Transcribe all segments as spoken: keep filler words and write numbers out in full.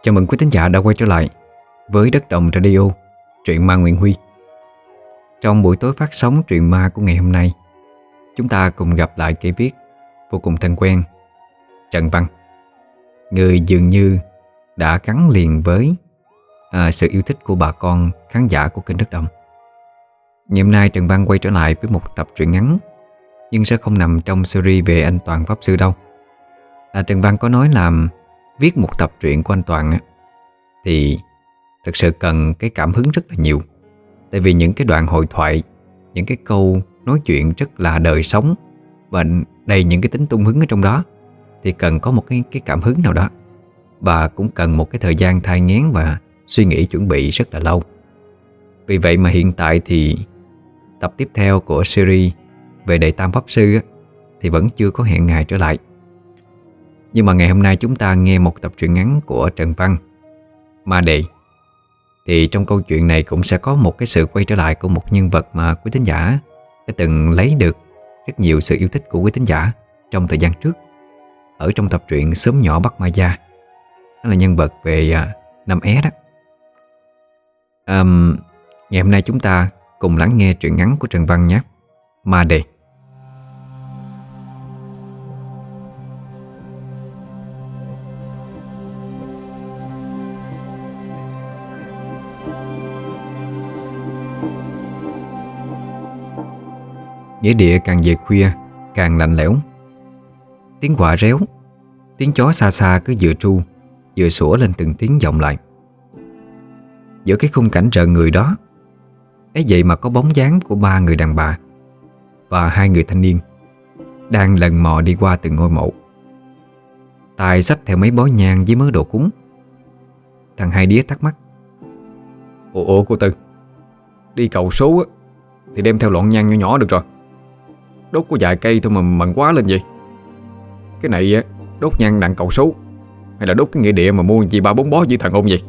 Chào mừng quý thính giả đã quay trở lại với Đất Đồng Radio, truyện ma Nguyễn Huy. Trong buổi tối phát sóng truyện ma của ngày hôm nay, chúng ta cùng gặp lại kẻ viết vô cùng thân quen, Trần Văn, người dường như đã gắn liền với à, sự yêu thích của bà con khán giả của kênh Đất Đồng. Ngày hôm nay Trần Văn quay trở lại với một tập truyện ngắn, nhưng sẽ không nằm trong series về anh Toàn Pháp Sư đâu. à, Trần Văn có nói là viết một tập truyện của anh Toàn á, thì thực sự cần cái cảm hứng rất là nhiều. Tại vì những cái đoạn hội thoại, những cái câu nói chuyện rất là đời sống và đầy những cái tính tung hứng ở trong đó, thì cần có một cái, cái cảm hứng nào đó. Và cũng cần một cái thời gian thai nghén và suy nghĩ chuẩn bị rất là lâu. Vì vậy mà hiện tại thì tập tiếp theo của series về Đệ Tam Pháp Sư á, thì vẫn chưa có hẹn ngày trở lại. Nhưng mà ngày hôm nay chúng ta nghe một tập truyện ngắn của Trần Văn, Ma Đệ. Thì trong câu chuyện này cũng sẽ có một cái sự quay trở lại của một nhân vật mà quý thính giả đã từng lấy được rất nhiều sự yêu thích của quý thính giả trong thời gian trước, ở trong tập truyện Sớm Nhỏ Bắt Ma Da. Đó là nhân vật về à, Năm É đó. à, Ngày hôm nay chúng ta cùng lắng nghe truyện ngắn của Trần Văn nhé. Ma Đệ. Nghĩa địa càng về khuya càng lạnh lẽo. Tiếng quạ réo, tiếng chó xa xa cứ vừa tru vừa sủa lên từng tiếng vọng lại. Giữa cái khung cảnh rợn người đó, ấy vậy mà có bóng dáng của ba người đàn bà và hai người thanh niên đang lần mò đi qua từng ngôi mộ, tay xách theo mấy bó nhang với mớ đồ cúng. Thằng Hai Đía thắc mắc: Ủa, ủa cô Tư, đi cầu số á, thì đem theo lọn nhang nhỏ nhỏ được rồi. Đốt có vài cây thôi mà mặn quá lên vậy. Cái này á, đốt nhang nặng cầu số, hay là đốt cái nghĩa địa mà mua gì ba bốn bó với thần ôn vậy?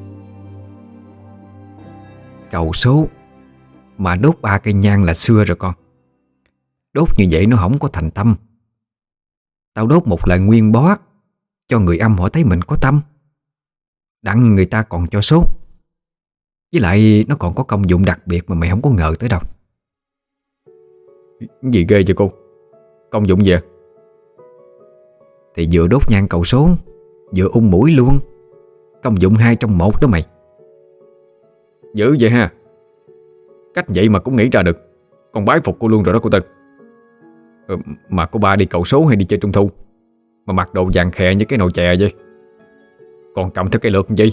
Cầu số mà đốt ba cây nhang là xưa rồi con. Đốt như vậy nó không có thành tâm. Tao đốt một lần nguyên bó, cho người âm họ thấy mình có tâm, đặng người ta còn cho số. Với lại nó còn có công dụng đặc biệt mà mày không có ngờ tới đâu. Gì ghê vậy cô? Công dụng gì à? Thì vừa đốt nhang cầu số, vừa ung mũi luôn. Công dụng hai trong một đó mày. Dữ vậy ha. Cách vậy mà cũng nghĩ ra được. Con bái phục cô luôn rồi đó cô Tư. ừ, Mà cô ba đi cầu số hay đi chơi trung thu mà mặc đồ vàng khè như cái nồi chè vậy? Còn cầm theo cây lược làm gì?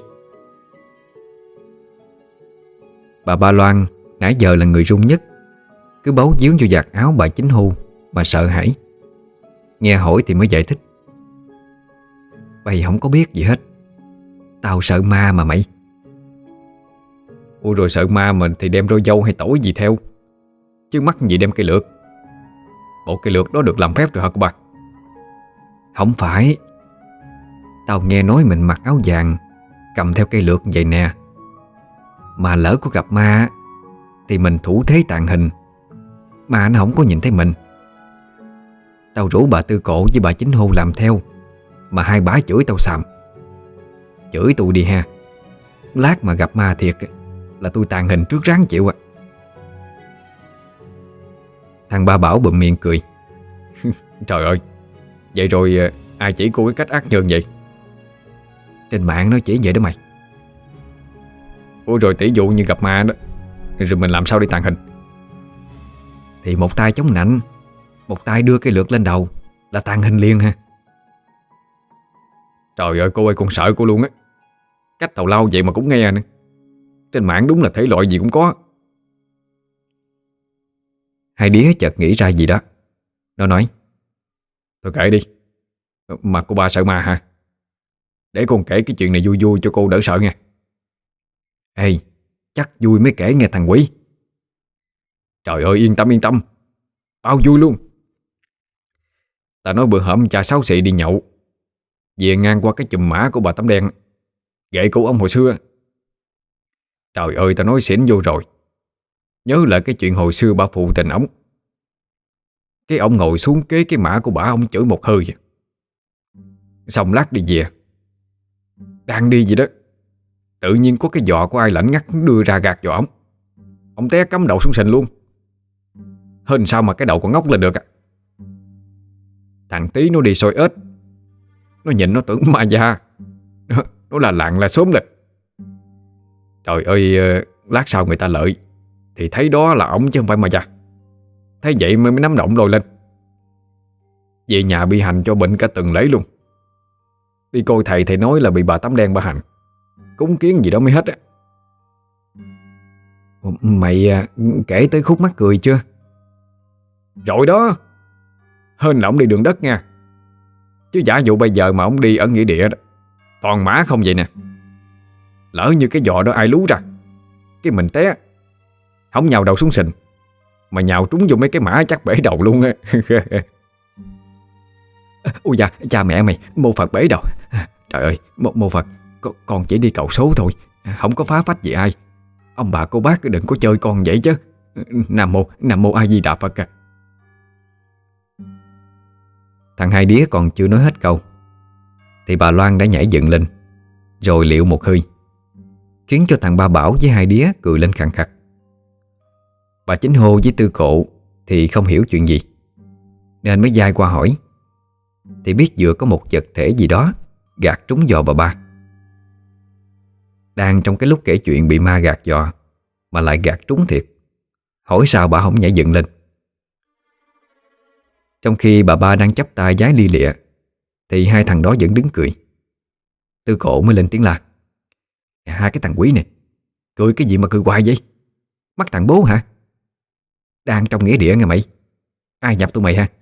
Bà Ba Loan nãy giờ là người run nhất, cứ bấu víu vô vạt áo bà Chính Hu mà sợ hãi. Nghe hỏi thì mới giải thích: Bày không có biết gì hết. Tao sợ ma mà mày. Ủa rồi sợ ma mà thì đem roi dâu hay tỏi gì theo, chứ mắc gì đem cây lược. Bộ cây lược đó được làm phép rồi hả cô bà? Không phải. Tao nghe nói mình mặc áo vàng, cầm theo cây lược vậy nè, mà lỡ có gặp ma thì mình thủ thế tàn hình, mà nó không có nhìn thấy mình. Tao rủ bà Tư Cộ với bà Chính Hô làm theo, mà hai bả chửi tao xàm. Chửi tôi đi ha. Lát mà gặp ma thiệt là tôi tàn hình trước ráng chịu à. Thằng Ba Bảo bụm miệng cười. Trời ơi, vậy rồi ai chỉ cô cái cách ác nhân vậy? Trên mạng nó chỉ vậy đó mày. Ủa rồi tỷ dụ như gặp ma đó, rồi mình làm sao đi tàn hình? Thì một tay chống nạnh, một tay đưa cái lược lên đầu là tàn hình liền ha. Trời ơi cô ơi, con sợ cô luôn á. Cách tào lao vậy mà cũng nghe nữa. Trên mạng đúng là thể loại gì cũng có. Hai Đía chợt nghĩ ra gì đó. Nó nói: Thôi kệ đi. Mà cô ba sợ ma hả? Để con kể cái chuyện này vui vui cho cô đỡ sợ nha. Ê, chắc vui mới kể nghe thằng quỷ. Trời ơi yên tâm yên tâm, bao vui luôn. Ta nói bữa hổm cha Sáu Xị đi nhậu, về ngang qua cái chùm mã của bà Tấm Đen, ghệ cụ ông hồi xưa. Trời ơi ta nói xỉn vô rồi. Nhớ lại cái chuyện hồi xưa bà phụ tình ổng. Cái ông ngồi xuống kế cái mã của bà, ông chửi một hơi. Xong lát đi về, đang đi gì đó Tự nhiên có cái giò của ai lãnh ngắt đưa ra gạt giò ổng. Ông té cắm đầu xuống sình luôn. Hên sao mà cái đầu còn ngóc lên được à. Thằng Tí nó đi soi ếch, nó nhìn nó tưởng ma da. Nó, nó là lạng là xóm lịch. Trời ơi, lát sau người ta lợi thì thấy đó là ổng chứ không phải ma da. Thấy vậy mới nắm động lôi lên. Về nhà bị hành cho bệnh cả tuần lễ luôn. Đi coi thầy, thầy nói là bị bà tắm đen bà hành, cúng kiến gì đó mới hết á. Mày kể tới khúc mắc cười chưa? Rồi đó. Hên là ổng đi đường đất nha. Chứ giả dụ bây giờ mà ổng đi ở nghĩa địa đó, toàn mã không vậy nè. Lỡ như cái giò đó ai lú ra, cái mình té, không nhào đầu xuống sình, mà nhào trúng vô mấy cái mã chắc bể đầu luôn á. Ôi da, cha mẹ mày, mô Phật bể đầu. Trời ơi, mô, mô Phật, con chỉ đi cầu số thôi, không có phá phách gì ai. Ông bà cô bác đừng có chơi con vậy chứ. Nam mô, Nam mô A Di Đà Phật à. Thằng hai đía còn chưa nói hết câu thì bà Loan đã nhảy dựng lên, rồi liệu một hơi, khiến cho thằng Ba Bảo với hai đía cười lên khàn khặt. Bà Chính Hô với Tư Cộ thì không hiểu chuyện gì, nên mới dai qua hỏi, thì biết vừa có một vật thể gì đó gạt trúng giò bà ba. Đang trong cái lúc kể chuyện bị ma gạt giò mà lại gạt trúng thiệt, hỏi sao bà không nhảy dựng lên. Trong khi bà ba đang chắp tay vái lia lịa thì hai thằng đó vẫn đứng cười. Tư Cộ mới lên tiếng la: hai cái thằng quỷ này, cười cái gì mà cười hoài vậy? Mắc thằng bố hả? Đang trong nghĩa địa nghe mày, ai nhập tụi mày ha?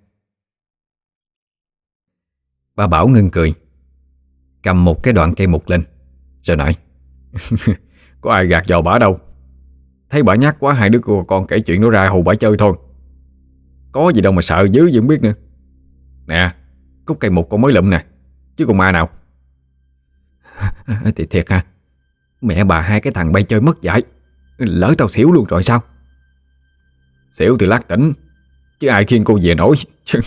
Bà Bảo ngưng cười, cầm một cái đoạn cây mục lên, rồi nói: có ai gạt giò bả đâu. Thấy bả nhát quá, hai đứa cô con kể chuyện nó ra hù bả chơi thôi. Có gì đâu mà sợ dữ gì không biết nữa. Nè, cúc cây mục con mới lụm nè, chứ còn ma nào. Thì thiệt ha, mẹ bà hai cái thằng bay chơi mất dạy, lỡ tao xỉu luôn rồi sao? Xỉu thì lát tỉnh, chứ ai khiêng cô về nổi.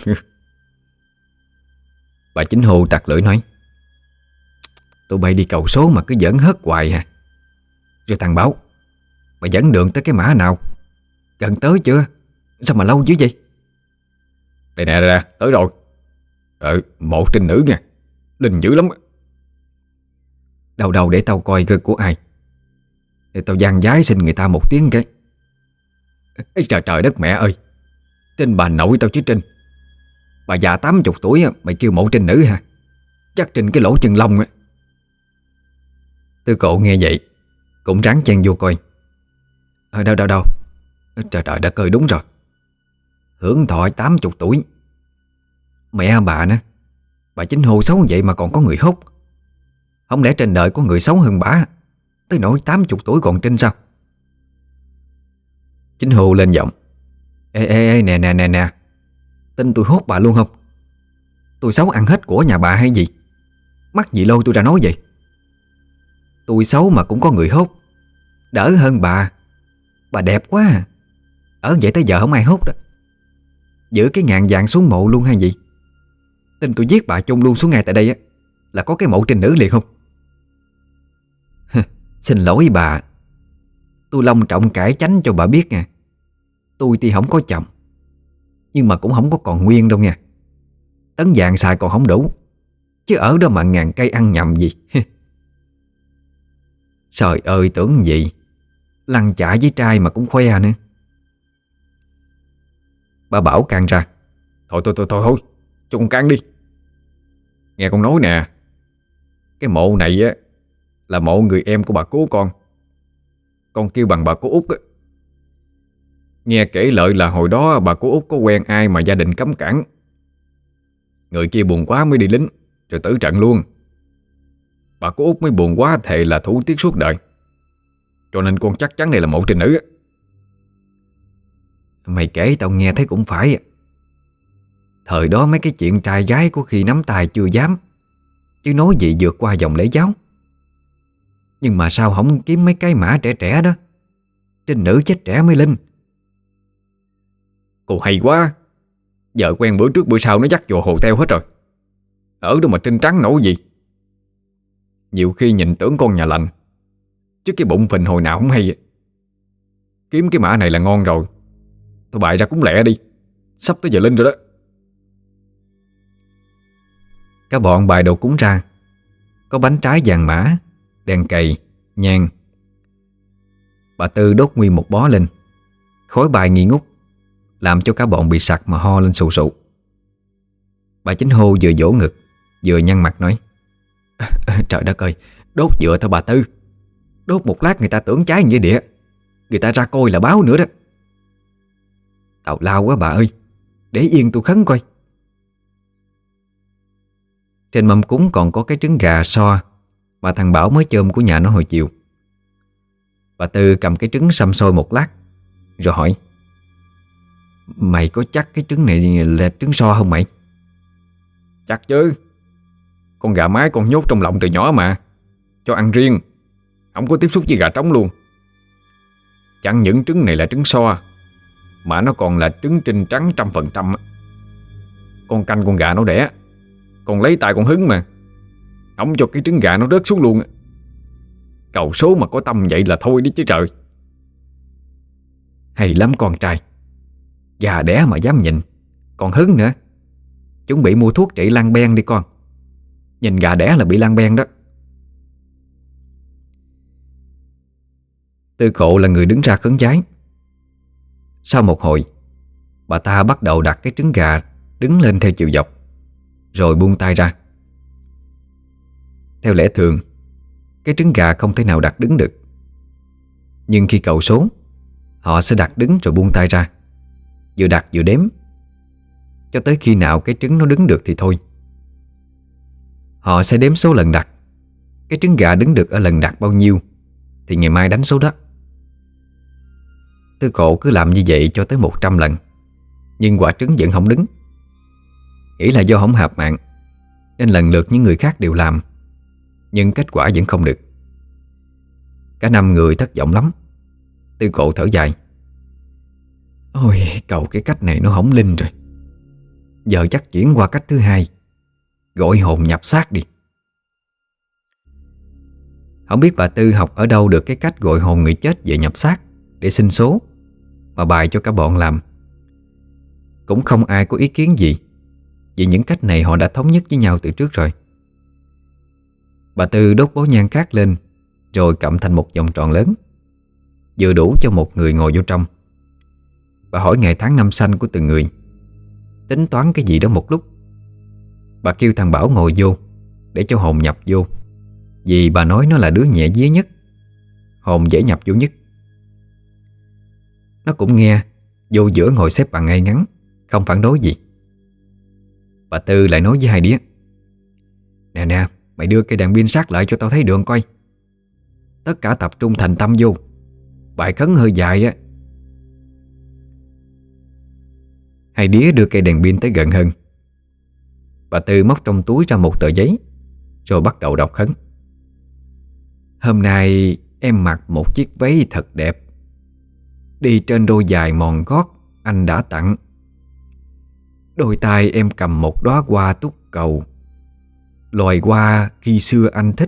Bà Chính Hô tặc lưỡi nói: tụi bay đi cầu số mà cứ giỡn hớt hoài à. Rồi thằng Bảo, bà dẫn đường tới cái mã nào? Gần tới chưa? Sao mà lâu dữ vậy? Đây nè, ra tới rồi. Rồi, mộ trinh nữ nha, linh dữ lắm. Đâu đâu để tao coi cơ của ai, để tao giang giái xin người ta một tiếng cái. Ê, trời trời đất mẹ ơi, Trinh bà nội tao chứ Trinh. Bà già tám chục tuổi mày kêu mộ trinh nữ hả? Chắc Trinh cái lỗ chân lông á. Tư Cộ nghe vậy cũng ráng chen vô coi. Ở đâu đâu đâu, trời trời đã cười đúng rồi. Hưởng thọ tám chục tuổi. Mẹ bà nè, bà Chính Hô xấu vậy mà còn có người hốt. Không lẽ trên đời có người xấu hơn bả tới nỗi tám chục tuổi còn Trinh sao? Chính Hô lên giọng: Ê ê ê nè nè nè nè, tin tôi hốt bà luôn không? Tôi xấu ăn hết của nhà bà hay gì? Mắc gì lâu tôi ra nói vậy? Tôi xấu mà cũng có người hốt, đỡ hơn bà. Bà đẹp quá à. Ở vậy tới giờ không ai hốt đó. Giữ cái ngàn vàng xuống mộ luôn hay gì? Tin tôi giết bà chôn luôn xuống ngay tại đây á, là có cái mộ trinh nữ liền không? Xin lỗi bà, tôi long trọng cải chánh cho bà biết nha. Tôi thì không có chồng, nhưng mà cũng không có còn nguyên đâu nha. Tấn vàng xài còn không đủ, chứ ở đó mà ngàn cây ăn nhầm gì. Trời ơi, tưởng gì lăn chả với trai mà cũng khoe nữa. Bà Bảo can ra: Thôi thôi thôi thôi thôi, cho con can đi. Nghe con nói nè, cái mộ này á là mộ người em của bà cố con. Con kêu bằng bà cố Út á. Nghe kể lợi là hồi đó bà cố Út có quen ai mà gia đình cấm cản. Người kia buồn quá mới đi lính, rồi tử trận luôn. Bà cố Út mới buồn quá thề là thủ tiết suốt đời. Cho nên con chắc chắn đây là mộ trinh nữ á. Mày kể tao nghe thấy cũng phải. Thời đó mấy cái chuyện trai gái có khi nắm tay chưa dám, chứ nói gì vượt qua dòng lễ giáo. Nhưng mà sao không kiếm mấy cái mã trẻ trẻ đó? Trinh nữ chết trẻ mới linh. Cô hay quá. Vợ quen bữa trước bữa sau nó dắt vô hồ theo hết rồi. Ở đâu mà trinh trắng nổi gì. Nhiều khi nhìn tưởng con nhà lành, chứ cái bụng phình hồi nào không hay. Kiếm cái mã này là ngon rồi. Thôi bày ra cúng lẹ đi, sắp tới giờ linh rồi đó. Các bọn bài đồ cúng ra. Có bánh trái vàng mã, đèn cầy, nhang. Bà Tư đốt nguyên một bó lên. Khói bài nghi ngút, làm cho cả bọn bị sặc mà ho lên sù sụ. Bà Chính hô vừa vỗ ngực vừa nhăn mặt nói: Trời đất ơi, đốt dựa thôi bà Tư. Đốt một lát người ta tưởng cháy nghĩa địa, người ta ra coi là báo nữa đó. Tào lao quá bà ơi, để yên tôi khấn coi. Trên mâm cúng còn có cái trứng gà so mà thằng Bảo mới chôm của nhà nó hồi chiều. Bà Tư cầm cái trứng xăm xôi một lát rồi hỏi: Mày có chắc cái trứng này là trứng so không mày? Chắc chứ. Con gà mái con nhốt trong lọng từ nhỏ mà, cho ăn riêng, không có tiếp xúc với gà trống luôn. Chẳng những trứng này là trứng so, mà nó còn là trứng trinh trắng trăm phần trăm. Con canh con gà nó đẻ, còn lấy tay con hứng mà, không cho cái trứng gà nó rớt xuống luôn. Cầu số mà có tâm vậy là thôi đi chứ trời. Hay lắm con trai, gà đẻ mà dám nhìn, còn hứng nữa. Chuẩn bị mua thuốc trị lang ben đi con. Nhìn gà đẻ là bị lang ben đó. Tư Khộ là người đứng ra khấn vái. Sau một hồi, bà ta bắt đầu đặt cái trứng gà đứng lên theo chiều dọc, rồi buông tay ra. Theo lẽ thường, cái trứng gà không thể nào đặt đứng được. Nhưng khi cầu số, họ sẽ đặt đứng rồi buông tay ra, vừa đặt vừa đếm, cho tới khi nào cái trứng nó đứng được thì thôi. Họ sẽ đếm số lần đặt. Cái trứng gà đứng được ở lần đặt bao nhiêu thì ngày mai đánh số đó. Tư Khộ cứ làm như vậy cho tới một trăm lần, nhưng quả trứng vẫn không đứng. Nghĩ là do không hợp mạng, nên lần lượt những người khác đều làm, nhưng kết quả vẫn không được. Cả năm người thất vọng lắm. Tư Khộ thở dài: Ôi, cầu cái cách này nó hỏng linh rồi. Giờ chắc chuyển qua cách thứ hai, gọi hồn nhập xác đi. Không biết bà Tư học ở đâu được cái cách gọi hồn người chết về nhập xác để xin số mà bài cho cả bọn làm. Cũng không ai có ý kiến gì, vì những cách này họ đã thống nhất với nhau từ trước rồi. Bà Tư đốt bó nhang cát lên, rồi cặm thành một vòng tròn lớn, vừa đủ cho một người ngồi vô trong. Bà hỏi ngày tháng năm sanh của từng người, tính toán cái gì đó một lúc. Bà kêu thằng Bảo ngồi vô để cho hồn nhập vô, vì bà nói nó là đứa nhẹ vía nhất, hồn dễ nhập vô nhất. Nó cũng nghe, vô giữa ngồi xếp bằng ngay ngắn, không phản đối gì. Bà Tư lại nói với hai đứa: Nè nè, mày đưa cây đèn pin sát lại cho tao thấy đường coi. Tất cả tập trung thành tâm vô, bài khấn hơi dài á. Hai đứa đưa cây đèn pin tới gần hơn. Bà Tư móc trong túi ra một tờ giấy, rồi bắt đầu đọc khấn: Hôm nay em mặc một chiếc váy thật đẹp, đi trên đôi giày mòn gót anh đã tặng. Đôi tay em cầm một đóa hoa túc cầu, loài hoa khi xưa anh thích.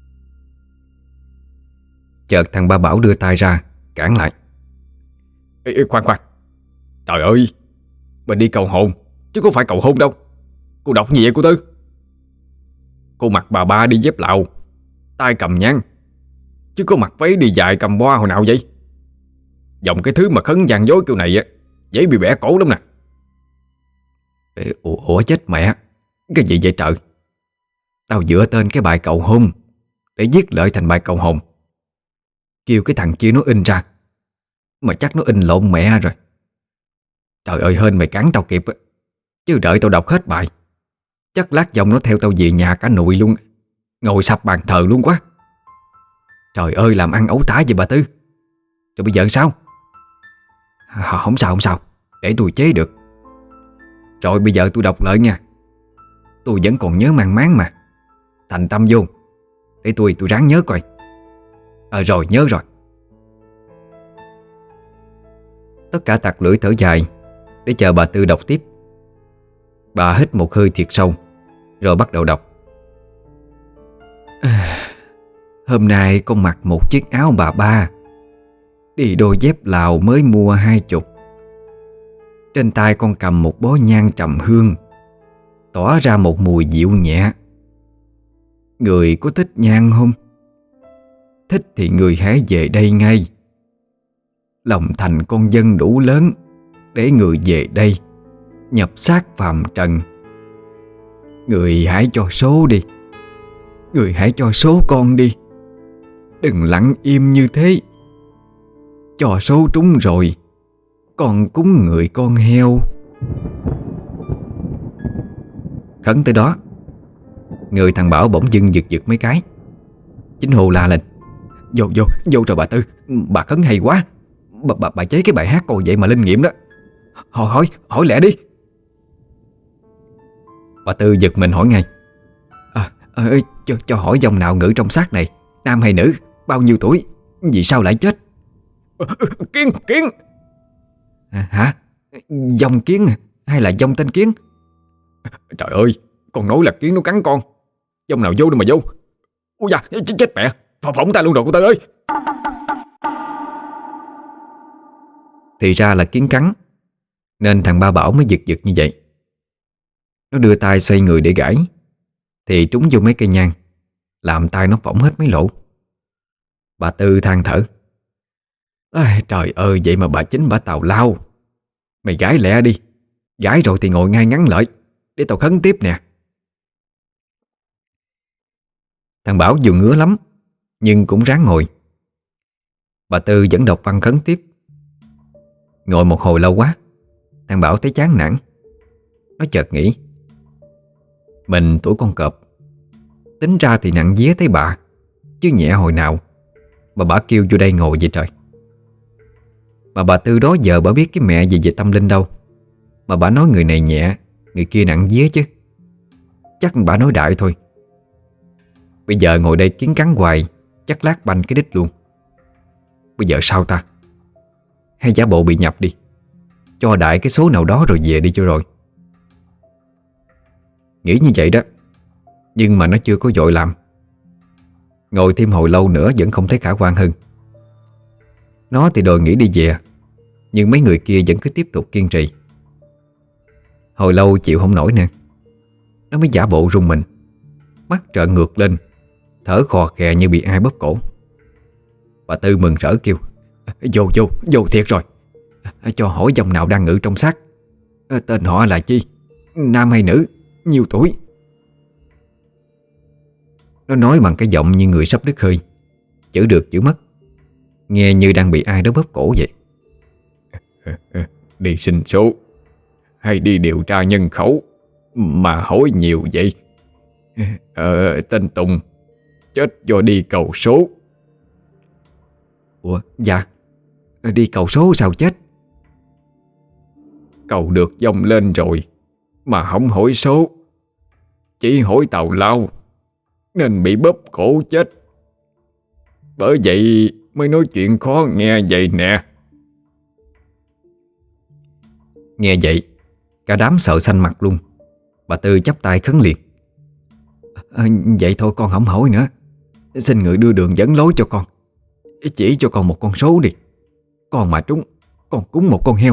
Chợt thằng Ba Bảo đưa tay ra cản lại: Ê, ê, khoan khoan, trời ơi, mình đi cầu hồn chứ có phải cầu hôn đâu. Cô đọc gì vậy cô Tư? Cô mặc bà ba đi dép lào, tay cầm nhang, chứ có mặc váy đi dài cầm boa hồi nào vậy? Dòng cái thứ mà khấn gian dối kiểu này á, dễ bị bẻ cổ lắm nè. Ê, ủa, ủa chết mẹ, cái gì vậy trời? Tao dựa tên cái bài cầu hôn để viết lợi thành bài cầu hồn, kêu cái thằng kia nó in ra, mà chắc nó in lộn mẹ rồi. Trời ơi, hên mày cản tao kịp á, chứ đợi tao đọc hết bài, chắc lát dòng nó theo tao về nhà cả nụi luôn, ngồi sập bàn thờ luôn quá. Trời ơi, làm ăn ấu tả vậy bà Tư. Rồi bây giờ sao? À, không sao không sao, để tôi chế được. Rồi bây giờ tôi đọc lại nha. Tôi vẫn còn nhớ mang máng mà. Thành tâm vô, để tôi tôi ráng nhớ coi. Ờ à, rồi nhớ rồi. Tất cả tặc lưỡi thở dài để chờ bà Tư đọc tiếp. Bà hít một hơi thiệt sâu, rồi bắt đầu đọc: Hôm nay con mặc một chiếc áo bà ba, đi đôi dép Lào mới mua hai chục. Trên tay con cầm một bó nhang trầm hương, tỏa ra một mùi dịu nhẹ. Người có thích nhang không? Thích thì người hãy về đây ngay. Lòng thành con dân đủ lớn để người về đây nhập xác phàm trần. Người hãy cho số đi. Người hãy cho số con đi. Đừng lặng im như thế. Cho số trúng rồi, con cúng người con heo. Khấn tới đó, người thằng Bảo bỗng dưng giật giật mấy cái. Chính Hồ la lên: Vô vô vô rồi bà Tư. Bà khấn hay quá. Bà, bà, bà chế cái bài hát còn vậy mà linh nghiệm đó. Hỏi hỏi hỏi lẹ đi. Bà Tư giật mình hỏi ngay: à, à, cho, cho hỏi dòng nào ngự trong xác này, nam hay nữ, bao nhiêu tuổi, vì sao lại chết? Kiến Kiến à, Hả? Dòng Kiến hay là dòng tên Kiến? Trời ơi, con nói là kiến nó cắn con. Dòng nào vô đâu mà vô. Ôi da, chết, chết mẹ. Phỏng phỏng tay luôn rồi cô Tư ơi. Thì ra là kiến cắn, nên thằng Ba Bảo mới giật giật như vậy. Nó đưa tay xoay người để gãi, thì trúng vô mấy cây nhang, làm tay nó phỏng hết mấy lỗ. Bà Tư than thở: à, trời ơi, vậy mà bà chính bà tào lao. Mày gãi lẹ đi. Gãi rồi thì ngồi ngay ngắn lợi, để tao khấn tiếp nè. Thằng Bảo dù ngứa lắm, nhưng cũng ráng ngồi. Bà Tư vẫn đọc văn khấn tiếp. Ngồi một hồi lâu quá, thằng Bảo thấy chán nản. Nó chợt nghĩ: mình tuổi con cọp, tính ra thì nặng vía thấy bà, chứ nhẹ hồi nào mà bà kêu vô đây ngồi vậy trời. Mà bà Tư đó giờ bà biết cái mẹ gì về tâm linh đâu, mà bà nói người này nhẹ, người kia nặng vía chứ. Chắc bà nói đại thôi. Bây giờ ngồi đây kiến cắn hoài, chắc lát banh cái đít luôn. Bây giờ sao ta? Hay giả bộ bị nhập đi, cho đại cái số nào đó rồi về đi cho rồi. Nghĩ như vậy đó, nhưng mà nó chưa có vội làm. Ngồi thêm hồi lâu nữa vẫn không thấy khả quan hơn. Nó thì đòi nghỉ đi về, nhưng mấy người kia vẫn cứ tiếp tục kiên trì. Hồi lâu chịu không nổi nè, nó mới giả bộ rung mình, mắt trợn ngược lên, thở khò khè như bị ai bóp cổ. Bà Tư mừng rỡ kêu: Vô vô vô thiệt rồi. Cho hỏi dòng nào đang ngự trong xác, tên họ là chi, nam hay nữ, nhiêu tuổi? Nó nói bằng cái giọng như người sắp đứt hơi, chữ được chữ mất, nghe như đang bị ai đó bóp cổ vậy. Đi xin số hay đi điều tra nhân khẩu mà hỏi nhiều vậy? Ờ, tên Tùng chết do đi cầu số. Ủa, dạ, đi cầu số sao chết? Cầu được dông lên rồi mà không hỏi số, chỉ hỏi tào lao, nên bị bóp cổ chết. Bởi vậy mới nói chuyện khó nghe vậy nè. Nghe vậy, cả đám sợ xanh mặt luôn. Bà Tư chắp tay khấn liền: à, vậy thôi con không hỏi nữa. Xin người đưa đường dẫn lối cho con, chỉ cho con một con số đi. Con mà trúng, con cúng một con heo.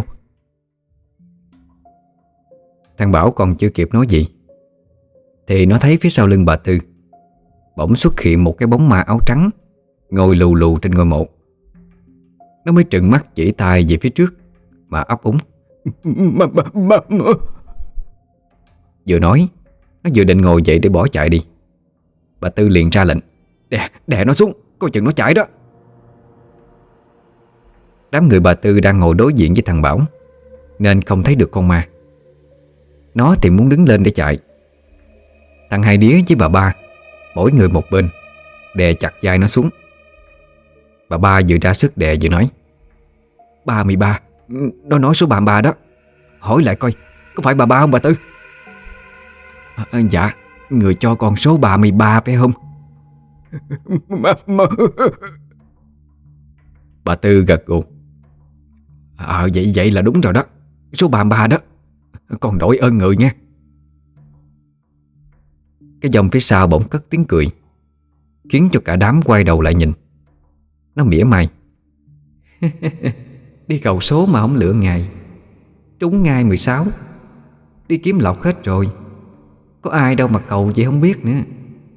Thằng Bảo còn chưa kịp nói gì thì nó thấy phía sau lưng bà Tư bỗng xuất hiện một cái bóng ma áo trắng ngồi lù lù trên ngôi mộ. Nó mới trừng mắt chỉ tay về phía trước mà ấp úng. Vừa nói, nó vừa định ngồi dậy để bỏ chạy đi. Bà Tư liền ra lệnh: Đè, đè nó xuống, coi chừng nó chạy đó. Đám người bà Tư đang ngồi đối diện với thằng Bảo nên không thấy được con ma. Nó thì muốn đứng lên để chạy. Thằng Hai Đía với bà Ba mỗi người một bên, đè chặt vai nó xuống. Bà Ba vừa ra sức đè vừa nói: ba mươi ba, nó nói số ba mươi ba đó. Hỏi lại coi, có phải bà Ba không bà Tư? À, dạ, người cho con số ba mươi ba phải không? Bà Tư gật gù: Ờ à, vậy vậy là đúng rồi đó, số ba mươi ba đó. Con đổi ơn người nha. Cái dòng phía sau bỗng cất tiếng cười. khiến cho cả đám quay đầu lại nhìn. Nó mỉa mai: Đi cầu số mà không lựa ngày, trúng ngay mười sáu. Đi kiếm lọc hết rồi, có ai đâu mà cầu vậy không biết nữa.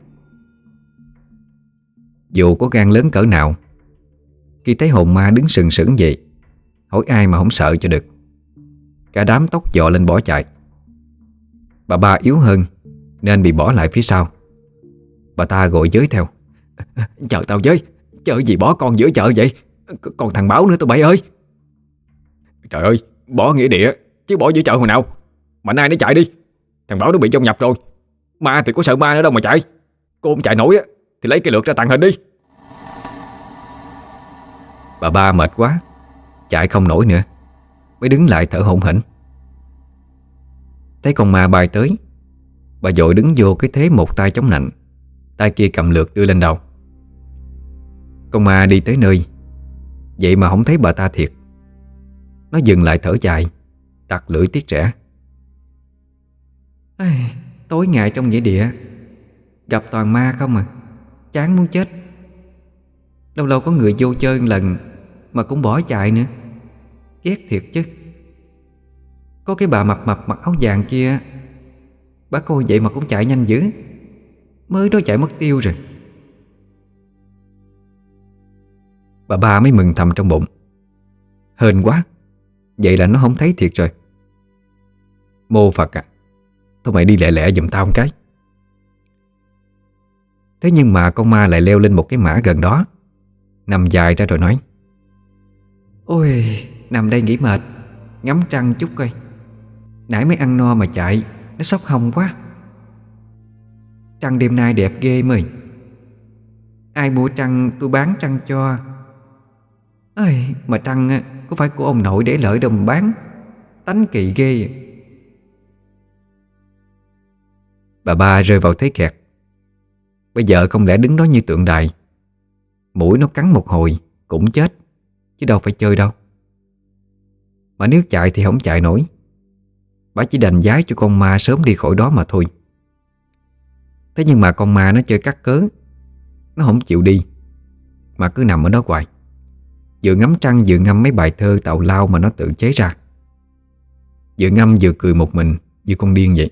Dù có gan lớn cỡ nào, khi thấy hồn ma đứng sừng sững vậy, hỏi ai mà không sợ cho được. Cả đám tóc dọ lên bỏ chạy. Bà ba yếu hơn nên bị bỏ lại phía sau. Bà ta gọi giới theo: Chờ tao với, chờ gì bỏ con giữa chợ vậy? Còn thằng Báo nữa tụi bay ơi. Trời ơi, bỏ nghĩa địa chứ bỏ giữa chợ hồi nào. Mạnh ai nó chạy đi, thằng Bảo nó bị trong nhập rồi. Ma thì có sợ ma nữa đâu mà chạy. Cô không chạy nổi á thì lấy cây lược ra tàng hình đi. Bà ba mệt quá, chạy không nổi nữa, mới đứng lại thở hổn hển. Thấy con ma bay tới, bà vội đứng vô cái thế một tay chống nạnh, tay kia cầm lược đưa lên đầu. Con ma đi tới nơi, vậy mà không thấy bà ta thiệt. Nó dừng lại thở dài, tặc lưỡi tiếc rẻ: Tối ngày trong nghĩa địa gặp toàn ma không à, chán muốn chết. Lâu lâu có người vô chơi một lần mà cũng bỏ chạy nữa, ghét thiệt chứ. Có cái bà mập mập mặc áo vàng kia, bà coi vậy mà cũng chạy nhanh dữ, mới đó chạy mất tiêu rồi. Bà ba mới mừng thầm trong bụng: Hên quá, vậy là nó không thấy thiệt rồi. Mô Phật à, thôi mày đi lẹ lẹ giùm tao một cái. Thế nhưng mà con ma lại leo lên một cái mả gần đó, nằm dài ra rồi nói: Ôi, nằm đây nghỉ mệt, ngắm trăng chút coi. Nãy mới ăn no mà chạy, nó sốc hông quá. Trăng đêm nay đẹp ghê mời. Ai mua trăng tôi bán trăng cho. Ơi, mà trăng có phải của ông nội để lợi đâu mà bán, tánh kỳ ghê. Bà ba rơi vào thế kẹt. Bây giờ không lẽ đứng đó như tượng đài, mũi nó cắn một hồi cũng chết, chứ đâu phải chơi đâu. Mà nếu chạy thì không chạy nổi. Bà chỉ đành vái cho con ma sớm đi khỏi đó mà thôi. Thế nhưng mà con ma nó chơi cắt cớ, nó không chịu đi, mà cứ nằm ở đó hoài, vừa ngắm trăng vừa ngâm mấy bài thơ tào lao mà nó tự chế ra. Vừa ngâm vừa cười một mình như con điên vậy.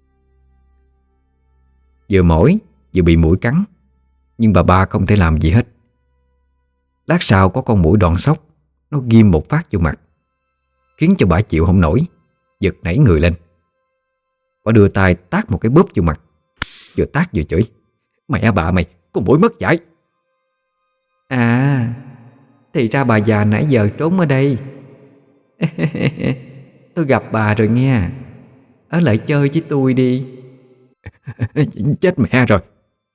Vừa mỏi vừa bị muỗi cắn, nhưng bà ba không thể làm gì hết. Lát sau có con muỗi đòn sóc, nó ghim một phát vô mặt, khiến cho bà chịu không nổi, giật nảy người lên. Bà đưa tay tát một cái bóp vô mặt, vừa tát vừa chửi: Mẹ bà mày, con muỗi mất dạy. À, thì ra bà già nãy giờ trốn ở đây. Tôi gặp bà rồi nghe, ở lại chơi với tôi đi. Chết mẹ rồi.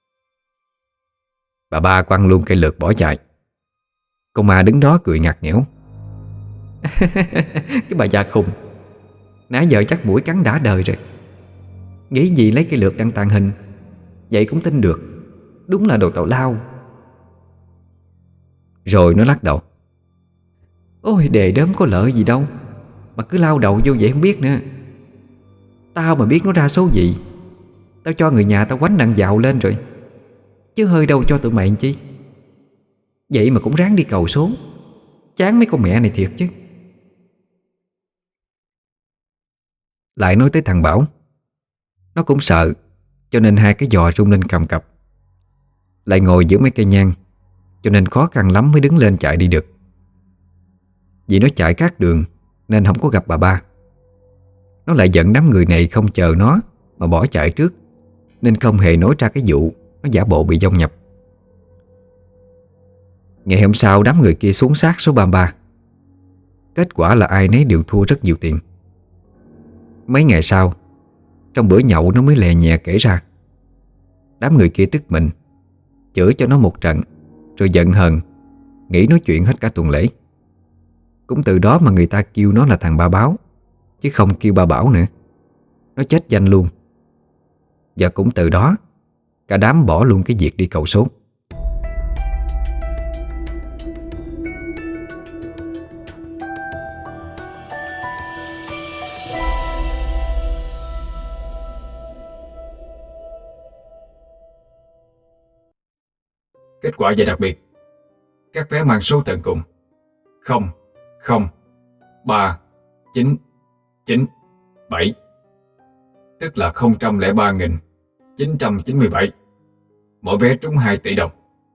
Bà ba quăng luôn cây lược bỏ chạy. Con ma đứng đó cười ngặt nghẽo: Cái bà già khùng, nãy giờ chắc muỗi cắn đã đời rồi. Nghĩ gì lấy cây lược đăng tàng hình, vậy cũng tin được. Đúng là đồ tào lao. Rồi nó lắc đầu: Ôi đề đớm có lợi gì đâu mà cứ lao đầu vô vậy không biết nữa. Tao mà biết nó ra số gì, tao cho người nhà tao quánh đặng dạo lên rồi, chứ hơi đâu cho tụi mày chi. Vậy mà cũng ráng đi cầu số, chán mấy con mẹ này thiệt chứ. Lại nói tới thằng Bảo, nó cũng sợ, cho nên hai cái giò rung lên cầm cập. Lại ngồi giữa mấy cây nhang, cho nên khó khăn lắm mới đứng lên chạy đi được. Vì nó chạy khác đường nên không có gặp bà ba. Nó lại giận đám người này không chờ nó mà bỏ chạy trước, nên không hề nói ra cái vụ nó giả bộ bị vong nhập. Ngày hôm sau đám người kia xuống sát số ba mươi ba. Kết quả là ai nấy đều thua rất nhiều tiền. Mấy ngày sau, trong bữa nhậu nó mới lè nhẹ kể ra. Đám người kia tức mình, chửi cho nó một trận, rồi giận hờn, nghĩ nói chuyện hết cả tuần lễ. Cũng từ đó mà người ta kêu nó là thằng Ba Báo, chứ không kêu Ba Bảo nữa. Nó chết danh luôn. Và cũng từ đó cả đám bỏ luôn cái việc đi cầu số. Kết quả về đặc biệt. Các vé mang số tận cùng không không ba chín chín bảy, tức là không không ba nghìn chín trăm chín mươi bảy. Mỗi vé trúng hai tỷ đồng.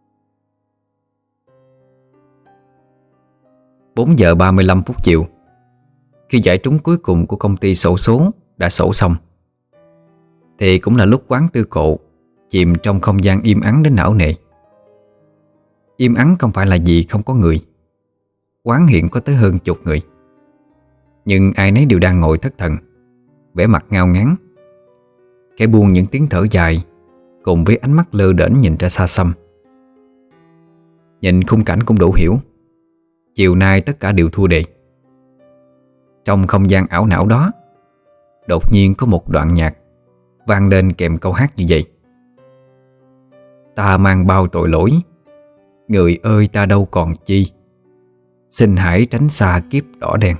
Bốn giờ ba mươi lăm phút chiều, khi giải trúng cuối cùng của công ty xổ số đã xổ xong, thì cũng là lúc quán Tư Cộ chìm trong không gian im ắng đến não nề. Im ắng không phải là gì không có người. Quán hiện có tới hơn chục người, nhưng ai nấy đều đang ngồi thất thần, vẻ mặt ngao ngán, khẽ buông những tiếng thở dài, cùng với ánh mắt lơ đễnh nhìn ra xa xăm. Nhìn khung cảnh cũng đủ hiểu, chiều nay tất cả đều thua đề. Trong không gian ảo não đó, đột nhiên có một đoạn nhạc vang lên kèm câu hát như vậy: Ta mang bao tội lỗi, người ơi ta đâu còn chi, xin hãy tránh xa kiếp đỏ đen.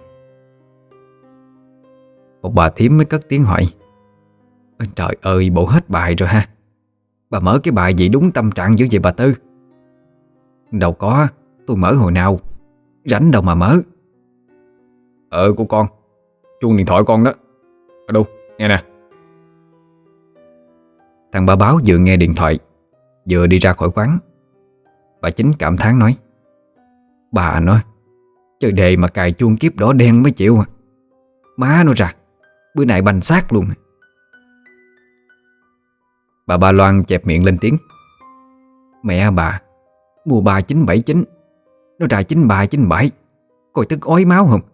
Một bà thím mới cất tiếng hỏi: Trời ơi, bộ hết bài rồi ha. Bà mở cái bài gì đúng tâm trạng dữ vậy bà Tư? Đâu có, tôi mở hồi nào, rảnh đâu mà mở. Ờ của con, chuông điện thoại con đó. Ở đâu, nghe nè. Thằng bà báo vừa nghe điện thoại, vừa đi ra khỏi quán. Bà Chính cảm thán nói: Bà nói, chơi đề mà cài chuông kiếp đỏ đen mới chịu à. Má nó ra, bữa nay banh xác luôn. Bà Ba Loan chẹp miệng lên tiếng: Mẹ bà, mua ba chín bảy chín, nó ra chín ba chín bảy, coi tức ói máu không?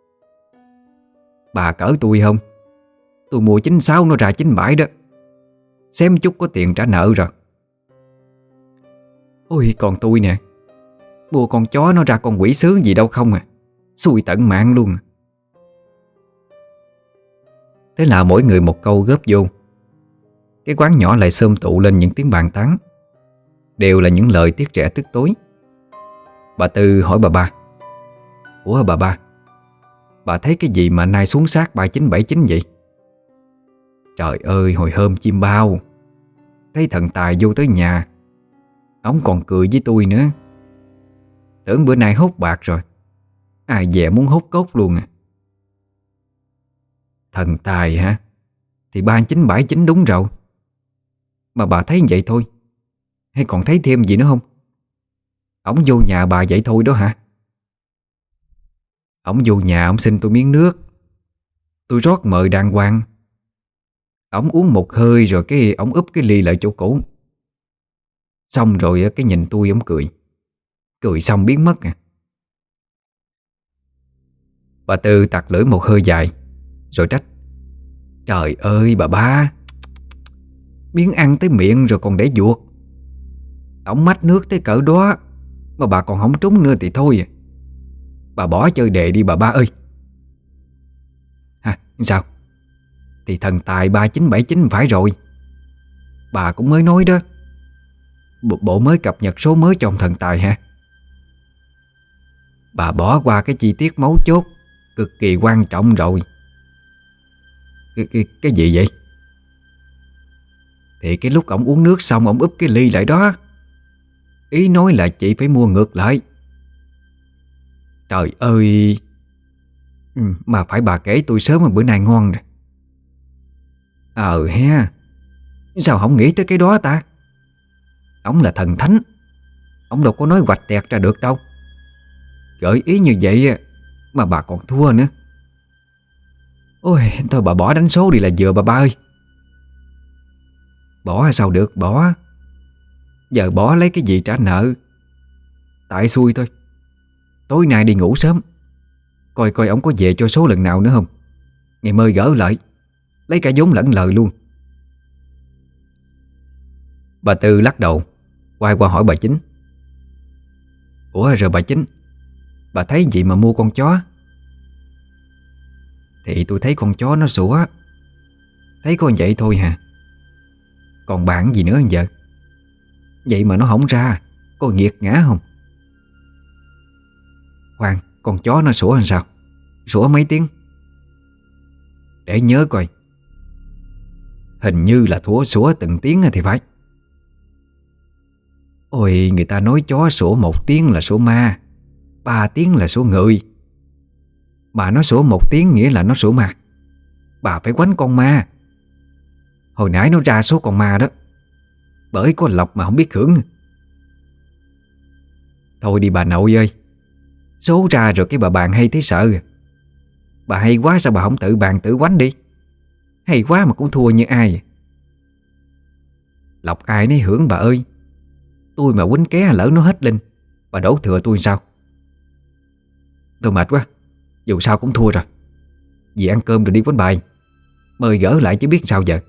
Bà cỡ tôi không? Tôi mua chín sáu nó ra chín bảy đó. Xém chút có tiền trả nợ rồi. Ôi còn tôi nè, mua con chó nó ra con quỷ sứ gì đâu không à. Xui tận mạng luôn. Thế là mỗi người một câu góp vô. Cái quán nhỏ lại xôm tụ lên những tiếng bàn tán, đều là những lời tiếc rẻ tức tối. Bà Tư hỏi bà Ba: Ủa bà Ba, bà thấy cái gì mà nay xuống sát ba chín bảy chín vậy? Trời ơi, hồi hôm chim bao thấy thần tài vô tới nhà, ông còn cười với tôi nữa. Tưởng bữa nay hốt bạc rồi, ai dè muốn hốt cốt luôn à. Thần tài hả? Thì ba chín bảy chín đúng rồi. Mà bà thấy vậy thôi, hay còn thấy thêm gì nữa không? Ổng vô nhà bà vậy thôi đó hả? Ổng vô nhà ổng xin tôi miếng nước, tôi rót mời đàng hoàng. Ổng uống một hơi rồi cái ổng úp cái ly lại chỗ cũ. Xong rồi cái nhìn tôi ổng cười, cười xong biến mất à. Bà Tư tặc lưỡi một hơi dài rồi trách: Trời ơi bà Ba, miếng ăn tới miệng rồi còn để vuột. Ổng mách nước tới cỡ đó mà bà còn không trúng nữa thì thôi à. Bà bỏ chơi đề đi bà Ba ơi. Hả, sao? Thì thần tài ba chín bảy chín phải rồi. Bà cũng mới nói đó. Bộ, bộ mới cập nhật số mới cho ông thần tài hả? Bà bỏ qua cái chi tiết mấu chốt cực kỳ quan trọng rồi. Cái, cái, cái gì vậy? Thì cái lúc ổng uống nước xong ổng úp cái ly lại đó. Ý nói là chị phải mua ngược lại. Trời ơi. Ừ, mà phải bà kể tôi sớm mà bữa nay ngon rồi. Ờ ha. Sao không nghĩ tới cái đó ta? Ổng là thần thánh, ổng đâu có nói hoạch tẹt ra được đâu. Gợi ý như vậy mà bà còn thua nữa. Ôi thôi bà bỏ đánh số đi là vừa bà Ba ơi. Bỏ hay sao được, bỏ. Giờ bỏ lấy cái gì trả nợ. Tại xui thôi. Tối nay đi ngủ sớm, coi coi ổng có về cho số lần nào nữa không. Ngày mơi gỡ lại, lấy cả vốn lẫn lời luôn. Bà Tư lắc đầu, quay qua hỏi bà Chính: Ủa rồi bà Chính, bà thấy gì mà mua con chó? Thì tôi thấy con chó nó sủa, thấy có vậy thôi hả. Còn bạn gì nữa giờ? Vậy mà nó không ra, có nghiệt ngã không? Khoan, con chó nó sủa làm sao? Sủa mấy tiếng? Để nhớ coi. Hình như là thủa sủa từng tiếng thì phải. Ôi, người ta nói chó sủa một tiếng là sủa ma, ba tiếng là sủa người. Bà nó sủa một tiếng nghĩa là nó sủa ma. Bà phải quánh con ma. Hồi nãy nó ra số con ma đó, bởi có lộc mà không biết hưởng. Thôi đi bà nội ơi, số ra rồi cái bà bàn hay thấy sợ. Bà hay quá sao bà không tự bàn tự quánh đi? Hay quá mà cũng thua như ai. Lộc ai nấy hưởng bà ơi. Tôi mà quýnh ké lỡ nó hết linh, bà đổ thừa tôi sao? Tôi mệt quá, dù sao cũng thua rồi. Dì ăn cơm rồi đi quánh bài. Mời gỡ lại chứ biết sao giờ.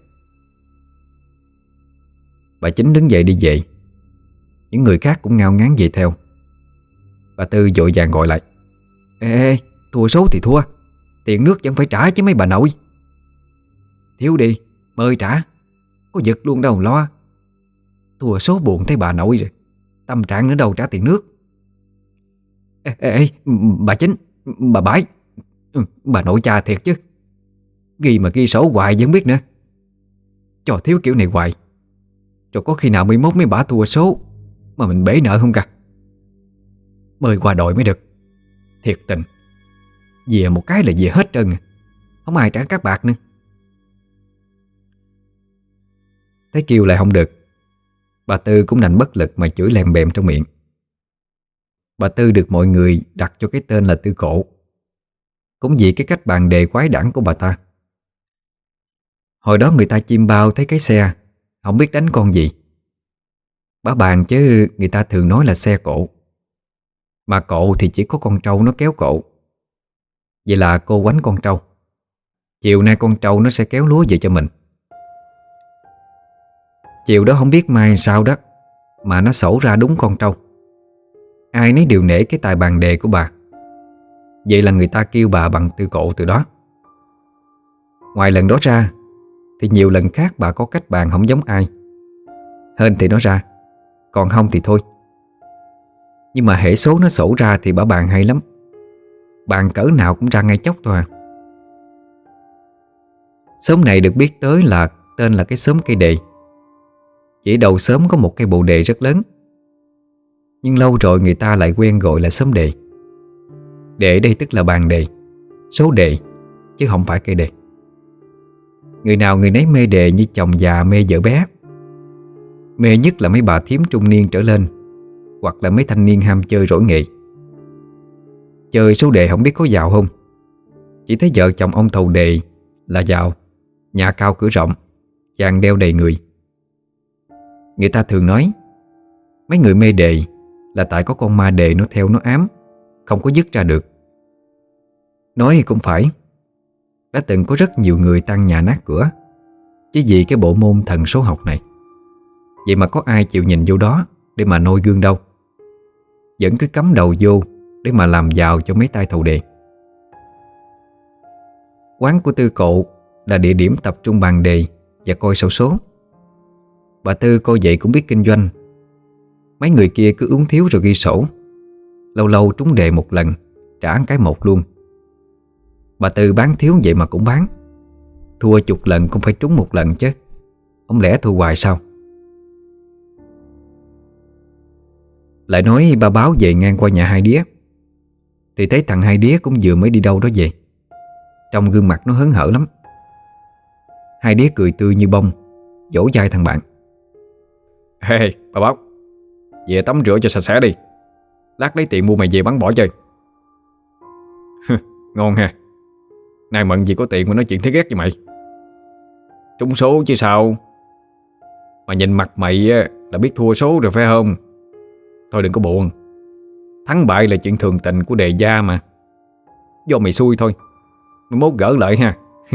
Bà Chính đứng dậy đi về. Những người khác cũng ngao ngán về theo. Bà Tư vội vàng gọi lại: Ê, ê, thua số thì thua, tiền nước vẫn phải trả chứ mấy bà nội. Thiếu đi, mời trả, có giật luôn đâu lo. Thua số buồn thấy bà nội rồi, tâm trạng nữa đâu trả tiền nước. Ê, ê, ê bà Chính, bà Bãi, bà nội cha thiệt chứ. Ghi mà ghi sổ hoài vẫn biết nữa. Cho thiếu kiểu này hoài, rồi có khi nào mới mốt mấy bả thua số mà mình bể nợ không cả. Mời qua đội mới được. Thiệt tình, về một cái là về hết trơn, không ai trả các bạc nữa. Thấy kêu lại không được, bà Tư cũng đành bất lực mà chửi lèm bèm trong miệng. Bà Tư được mọi người đặt cho cái tên là Tư Cổ, cũng vì cái cách bàn đề quái đản của bà ta. Hồi đó người ta chim bao thấy cái xe không biết đánh con gì. Bà bàn chứ người ta thường nói là xe cộ. Mà cộ thì chỉ có con trâu nó kéo cộ. Vậy là cô quánh con trâu, chiều nay con trâu nó sẽ kéo lúa về cho mình. Chiều đó không biết mai sao đó mà nó xổ ra đúng con trâu. Ai nấy đều nể cái tài bàn đề của bà. Vậy là người ta kêu bà bằng Tư Cổ từ đó. Ngoài lần đó ra thì nhiều lần khác bà có cách bàn không giống ai. Hên thì nó ra, còn không thì thôi. Nhưng mà hễ số nó sổ ra thì bà bàn hay lắm. Bàn cỡ nào cũng ra ngay chốc thôi à. Xóm này được biết tới là tên là cái xóm cây đề. Chỉ đầu xóm có một cây bồ đề rất lớn, nhưng lâu rồi người ta lại quen gọi là xóm đề. Đề đây tức là bàn đề, số đề, chứ không phải cây đề. Người nào người nấy mê đề như chồng già mê vợ bé. Mê nhất là mấy bà thím trung niên trở lên, hoặc là mấy thanh niên ham chơi rỗi nghệ. Chơi số đề không biết có giàu không, chỉ thấy vợ chồng ông thầu đề là giàu, nhà cao cửa rộng, vàng đeo đầy người. Người ta thường nói mấy người mê đề là tại có con ma đề nó theo nó ám, không có dứt ra được. Nói thì cũng phải, đã từng có rất nhiều người tan nhà nát cửa chỉ vì cái bộ môn thần số học này. Vậy mà có ai chịu nhìn vô đó để mà noi gương đâu. Vẫn cứ cắm đầu vô để mà làm giàu cho mấy tay thầu đề. Quán của Tư Cộ là địa điểm tập trung bàn đề và coi xổ số. Bà Tư coi vậy cũng biết kinh doanh. Mấy người kia cứ uống thiếu rồi ghi sổ, lâu lâu trúng đề một lần trả cái một luôn. Bà Tư bán thiếu vậy mà cũng bán. Thua chục lần cũng phải trúng một lần chứ, không lẽ thua hoài sao? Lại nói bà Báo về ngang qua nhà Hai Đía thì thấy thằng Hai Đía cũng vừa mới đi đâu đó về. Trong gương mặt nó hớn hở lắm. Hai Đía cười tươi như bông, vỗ vai thằng bạn: Ê hey, bà Báo, về tắm rửa cho sạch sẽ đi, lát lấy tiền mua mày về bắn bỏ chơi. Ngon ha. Nay mận gì có tiền mà nói chuyện thấy ghét với mày. Trúng số chứ sao. Mà nhìn mặt mày là biết thua số rồi phải không? Thôi đừng có buồn, thắng bại là chuyện thường tình của đề gia mà. Do mày xui thôi, mai mốt gỡ lại ha.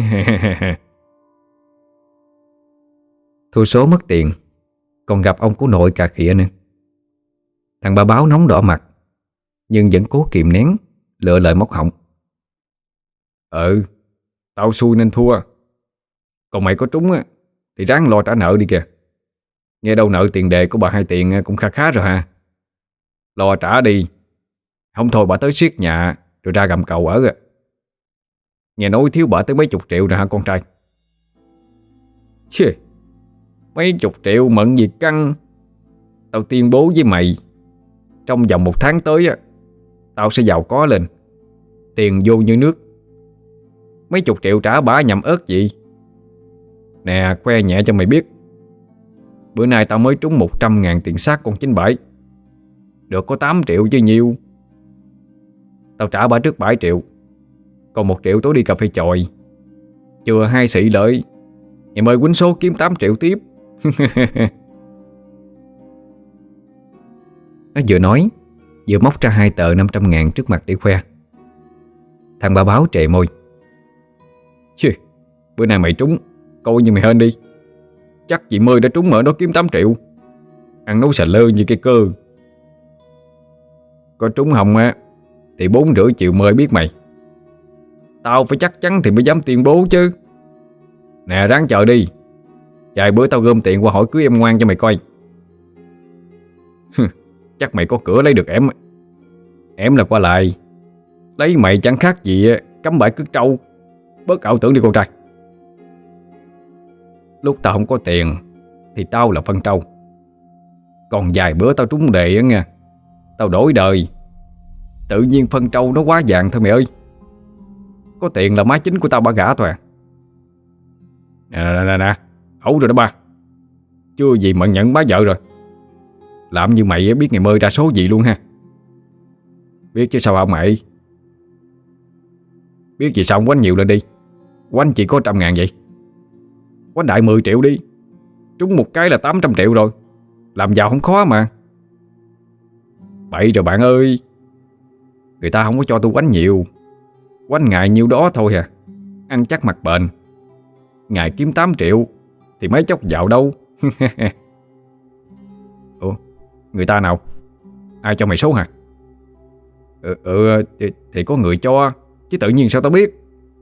Thua số mất tiền, còn gặp ông của nội cà khịa nữa. Thằng Ba Báo nóng đỏ mặt, nhưng vẫn cố kìm nén, lựa lời móc họng: Ừ, tao xui nên thua. Còn mày có trúng á thì ráng lo trả nợ đi kìa. Nghe đâu nợ tiền đề của bà Hai Tiền cũng khá khá rồi ha. Lo trả đi, không thôi bà tới siết nhà rồi ra gầm cầu ở. Nghe nói thiếu bà tới mấy chục triệu rồi hả con trai? Chê, mấy chục triệu mận gì căng. Tao tuyên bố với mày, trong vòng một tháng tới á, tao sẽ giàu có lên. Tiền vô như nước. Mấy chục triệu trả bả nhầm ớt gì. Nè, khoe nhẹ cho mày biết, bữa nay tao mới trúng một trăm ngàn tiền xác con chín bảy. Được có tám triệu chứ nhiêu. Tao trả bả trước bảy triệu, còn một triệu tối đi cà phê chòi. Chưa hai xị lợi, ngày mới quýnh số kiếm tám triệu tiếp. Nó vừa nói vừa móc ra hai tờ năm trăm ngàn trước mặt để khoe. Thằng ba báo trề môi. Chứ, bữa nay mày trúng, coi như mày hên đi. Chắc chị Mươi đã trúng mở đó kiếm tám triệu. Ăn nấu xà lơ như cây cơ. Có trúng không á thì bốn rưỡi triệu Mươi biết mày. Tao phải chắc chắn thì mới dám tuyên bố chứ. Nè, ráng chờ đi, vài bữa tao gom tiền qua hỏi cưới em ngoan cho mày coi. Chắc mày có cửa lấy được em. Em là qua lại, lấy mày chẳng khác gì cắm bãi cứt trâu. Bớt ảo tưởng đi con trai. Lúc tao không có tiền thì tao là phân trâu. Còn vài bữa tao trúng đề á nha, tao đổi đời. Tự nhiên phân trâu nó quá vàng thôi mày ơi. Có tiền là má chính của tao ba gả thôi à. Nè nè nè nè, ẩu rồi đó ba. Chưa gì mà nhận má vợ rồi. Làm như mày biết ngày mơi ra số gì luôn ha. Biết chứ sao hả mày. Biết gì sao không quánh nhiều lên đi. Quánh chỉ có trăm ngàn vậy. Quánh đại mười triệu đi. Trúng một cái là tám trăm triệu rồi. Làm giàu không khó mà. Bậy rồi bạn ơi. Người ta không có cho tôi quánh nhiều. Quánh ngày nhiêu đó thôi à. Ăn chắc mặt bền. Ngày kiếm tám triệu thì mấy chốc dạo đâu. Ủa, người ta nào? Ai cho mày số hả? Ừ, ừ thì, thì có người cho. Chứ tự nhiên sao tao biết.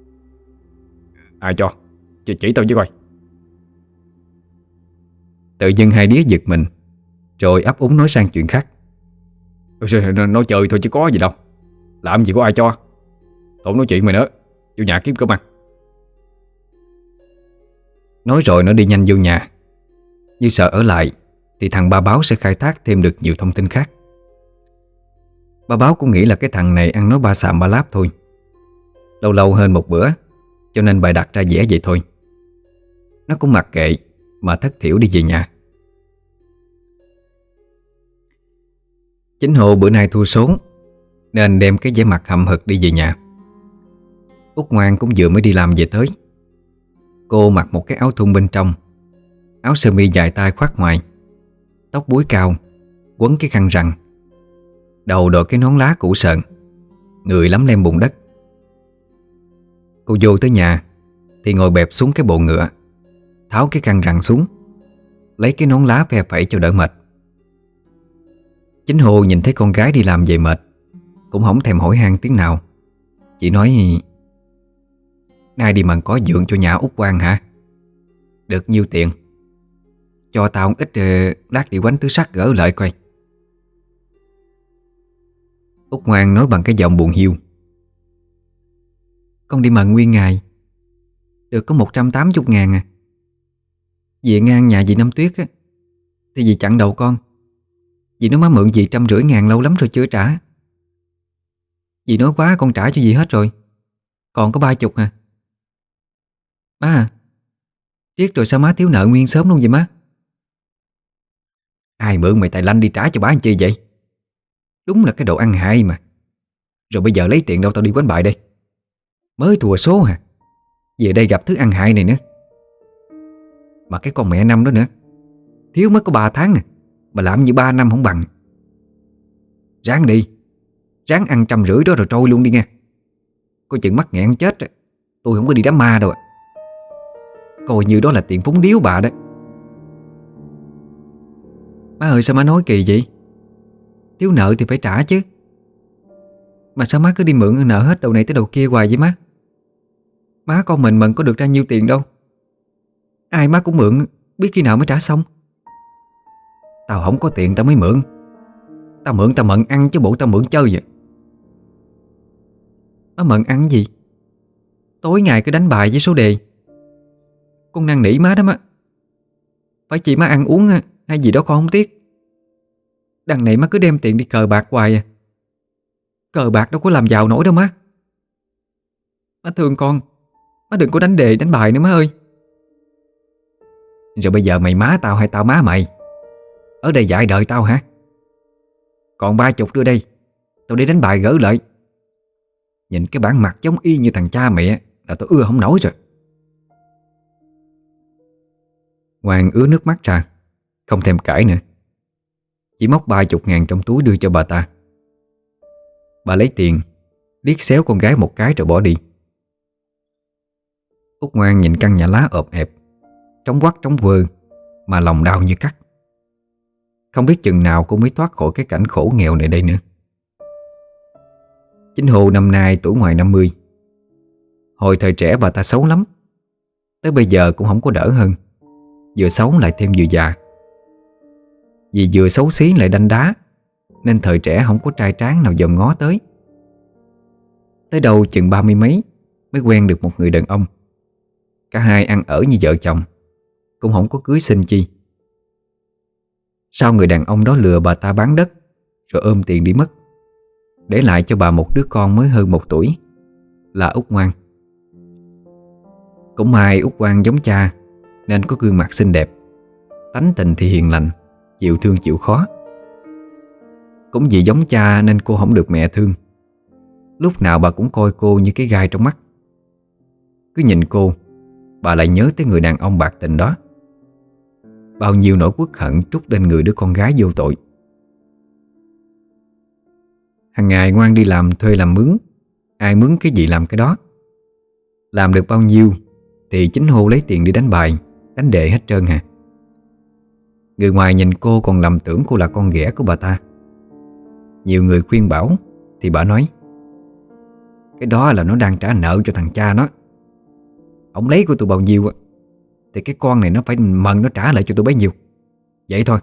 Ai cho? Chỉ, chỉ tao chứ coi. Tự dưng hai đứa giật mình, rồi ấp úng nói sang chuyện khác. Nói chơi thôi chứ có gì đâu. Làm gì có ai cho. Thôi nói chuyện mày nữa. Vô nhà kiếm cơm ăn. Nói rồi nó đi nhanh vô nhà. Như sợ ở lại thì thằng ba báo sẽ khai thác thêm được nhiều thông tin khác. Ba báo cũng nghĩ là cái thằng này ăn nói ba xàm ba láp thôi. Lâu lâu hơn một bữa, cho nên bày đặt ra vẻ vậy thôi. Nó cũng mặc kệ mà thất thiểu đi về nhà. Chính Hồ bữa nay thua số nên đem cái vẻ mặt hậm hực đi về nhà. Út Ngoan cũng vừa mới đi làm về tới. Cô mặc một cái áo thun bên trong, áo sơ mi dài tay khoác ngoài, tóc búi cao, quấn cái khăn rằn, đầu đội cái nón lá cũ sợn, người lấm lem bùn đất. Cô vô tới nhà thì ngồi bẹp xuống cái bộ ngựa, tháo cái khăn rằn xuống, lấy cái nón lá phe phẩy cho đỡ mệt. Chính Hồ nhìn thấy con gái đi làm về mệt, cũng không thèm hỏi han tiếng nào, chỉ nói: "Nay đi mần có dượng cho nhà Út Quang hả? Được nhiêu tiền? Cho tao ít uh, lát đi quánh tứ sắc gỡ lại coi." Út Ngoan nói bằng cái giọng buồn hiu: "Con đi mần nguyên ngày, được có một trăm tám mươi ngàn à. Dì ngang nhà dì Năm Tuyết á, thì dì chặn đầu con. Dì nói má mượn dì trăm rưỡi ngàn lâu lắm rồi chưa trả. Dì nói quá con trả cho dì hết rồi, còn có ba chục à. Má à, tiếc rồi sao má thiếu nợ nguyên sớm luôn vậy má?" "Ai mượn mày tài lanh đi trả cho bá làm chi vậy? Đúng là cái đồ ăn hại mà. Rồi bây giờ lấy tiền đâu tao đi quánh bài đây? Mới thua số hả? Về đây gặp thứ ăn hại này nữa. Mà cái con mẹ Năm đó nữa, thiếu mới có ba tháng à, mà làm như ba năm không bằng. Ráng đi, ráng ăn trăm rưỡi đó rồi trôi luôn đi nghe. Coi chừng mắc nghẹn chết. Tôi không có đi đám ma đâu. Coi như đó là tiền phúng điếu bà đó." "Má ơi sao má nói kỳ vậy? Thiếu nợ thì phải trả chứ. Mà sao má cứ đi mượn nợ hết đầu này tới đầu kia hoài vậy má? Má con mình mần có được ra nhiêu tiền đâu. Ai má cũng mượn, biết khi nào mới trả xong. Tao không có tiền tao mới mượn. Tao mượn tao mận ăn chứ bộ tao mượn chơi vậy." "Má mận ăn gì? Tối ngày cứ đánh bài với số đề. Con năn nỉ má đó má. Phải chị má ăn uống hay gì đó con không tiếc. Đằng này má cứ đem tiền đi cờ bạc hoài à. Cờ bạc đâu có làm giàu nổi đâu má. Má thương con, má đừng có đánh đề đánh bài nữa má ơi. Rồi bây giờ mày má tao hay tao má mày? Ở đây dạy đợi tao hả? Còn ba chục đưa đây, tao đi đánh bài gỡ lại. Nhìn cái bản mặt giống y như thằng cha mẹ là tao ưa không nổi rồi. Ngoan ứa nước mắt ra, không thèm cãi nữa. Chỉ móc ba chục ngàn trong túi đưa cho bà ta. Bà lấy tiền, liếc xéo con gái một cái rồi bỏ đi. Út Ngoan nhìn căn nhà lá ộp ẹp, trống quắc trống vơ, mà lòng đau như cắt. Không biết chừng nào cô mới thoát khỏi cái cảnh khổ nghèo này đây nữa. Chính Hồ năm nay tuổi ngoài năm mươi. Hồi thời trẻ bà ta xấu lắm, tới bây giờ cũng không có đỡ hơn. Vừa xấu lại thêm vừa già. Vì vừa xấu xí lại đanh đá, nên thời trẻ không có trai tráng nào dòm ngó tới. Tới đầu chừng ba mươi mấy mới quen được một người đàn ông. Cả hai ăn ở như vợ chồng, cũng không có cưới xin chi. Sau người đàn ông đó lừa bà ta bán đất, rồi ôm tiền đi mất, để lại cho bà một đứa con mới hơn một tuổi, là Út Ngoan. Cũng may Út Ngoan giống cha, nên có gương mặt xinh đẹp, tánh tình thì hiền lành, chịu thương chịu khó. Cũng vì giống cha nên cô không được mẹ thương. Lúc nào bà cũng coi cô như cái gai trong mắt. Cứ nhìn cô, bà lại nhớ tới người đàn ông bạc tình đó. Bao nhiêu nỗi uất hận trút lên người đứa con gái vô tội. Hằng ngày Ngoan đi làm thuê làm mướn, ai mướn cái gì làm cái đó. Làm được bao nhiêu thì chính Hô lấy tiền đi đánh bài, đánh đệ hết trơn hà. Người ngoài nhìn cô còn lầm tưởng cô là con ghẻ của bà ta. Nhiều người khuyên bảo thì bà nói: cái đó là nó đang trả nợ cho thằng cha nó. Ông lấy của tôi bao nhiêu thì cái con này nó phải mần nó trả lại cho tôi bấy nhiêu. Vậy thôi.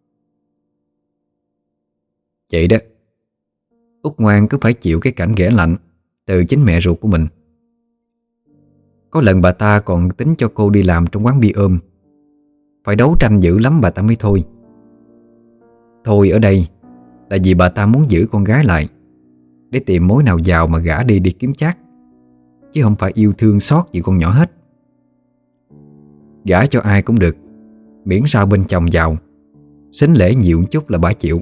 Vậy đó, Út Ngoan cứ phải chịu cái cảnh ghẻ lạnh từ chính mẹ ruột của mình. Có lần bà ta còn tính cho cô đi làm trong quán bia ôm. Phải đấu tranh dữ lắm bà ta mới thôi. Thôi ở đây là vì bà ta muốn giữ con gái lại, để tìm mối nào giàu mà gả đi đi kiếm chác, chứ không phải yêu thương xót gì con nhỏ hết. Gả cho ai cũng được, miễn sao bên chồng giàu, sính lễ nhiều một chút là bà chịu.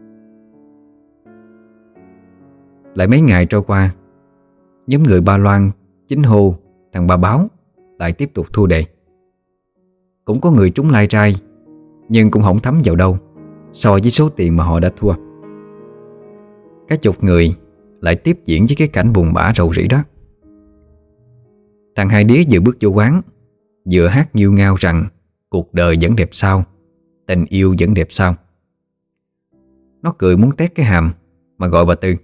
Lại mấy ngày trôi qua, nhóm người Ba Loan, Chính Hô, thằng Ba Báo lại tiếp tục thua đề. Cũng có người trúng lai trai, nhưng cũng không thấm vào đâu so với số tiền mà họ đã thua. Cả chục người lại tiếp diễn với cái cảnh buồn bã rầu rĩ đó. Thằng Hai Đía vừa bước vô quán, vừa hát nghêu ngao rằng cuộc đời vẫn đẹp sao, tình yêu vẫn đẹp sao. Nó cười muốn tét cái hàm mà gọi bà Tư: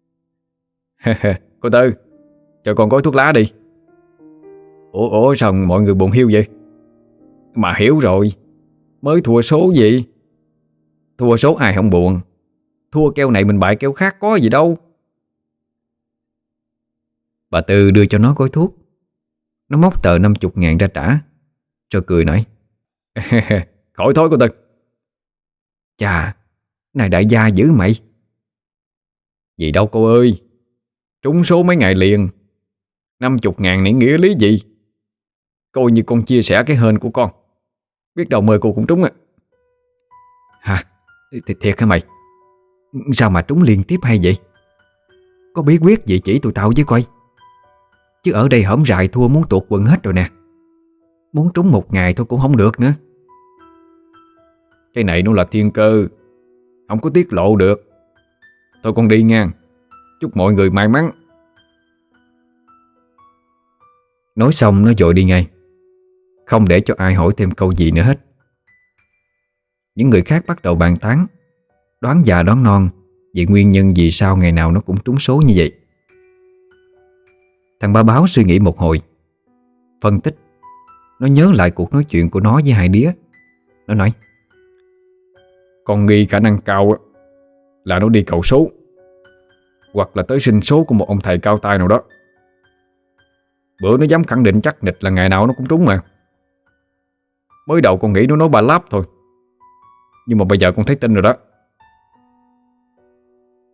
cô Tư, cho con gói thuốc lá đi. Ủa, ủa sao mọi người buồn hiu vậy? Mà hiểu rồi, mới thua số gì? Thua số ai không buồn. Thua keo này mình bại keo khác có gì đâu. Bà Tư đưa cho nó gói thuốc. Nó móc tờ năm chục ngàn ra trả, rồi cười nói: khỏi thôi cô Tư. Chà, này đại gia dữ mày. Gì đâu cô ơi, trúng số mấy ngày liền, năm chục ngàn này nghĩa lý gì? Coi như con chia sẻ cái hên của con, biết đâu mời cô cũng trúng á. Hả? Th thiệt hả mày? Sao mà trúng liên tiếp hay vậy? Có bí quyết gì chỉ tụi tao với coi. Chứ ở đây hổm rại thua muốn tuột quần hết rồi nè. Muốn trúng một ngày thôi cũng không được nữa. Cái này nó là thiên cơ, không có tiết lộ được. Thôi con đi nha, chúc mọi người may mắn. Nói xong nó vội đi ngay, không để cho ai hỏi thêm câu gì nữa hết. Những người khác bắt đầu bàn tán, đoán già đoán non về nguyên nhân vì sao ngày nào nó cũng trúng số như vậy. Thằng Ba Báo suy nghĩ một hồi, phân tích. Nó nhớ lại cuộc nói chuyện của nó với Hai Đía. Nó nói: con nghi khả năng cao là nó đi cầu số, hoặc là tới sinh số của một ông thầy cao tay nào đó. Bữa nó dám khẳng định chắc nịch là ngày nào nó cũng trúng mà. Mới đầu con nghĩ nó nói ba láp thôi, nhưng mà bây giờ con thấy tin rồi đó.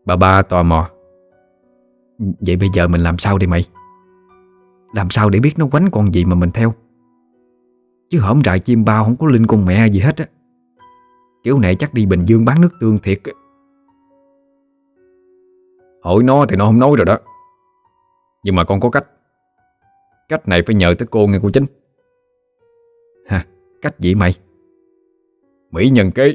Bà ba tò mò. Vậy bây giờ mình làm sao đây mày? Làm sao để biết nó quánh con gì mà mình theo? Chứ hổm trại chim bao không có linh con mẹ gì hết á. Kiểu này chắc đi Bình Dương bán nước tương thiệt. Hỏi nó thì nó không nói rồi đó. Nhưng mà con có cách. Cách này phải nhờ tới cô nghe cô Chính. Hả? Cách gì mày? Mỹ nhân kế.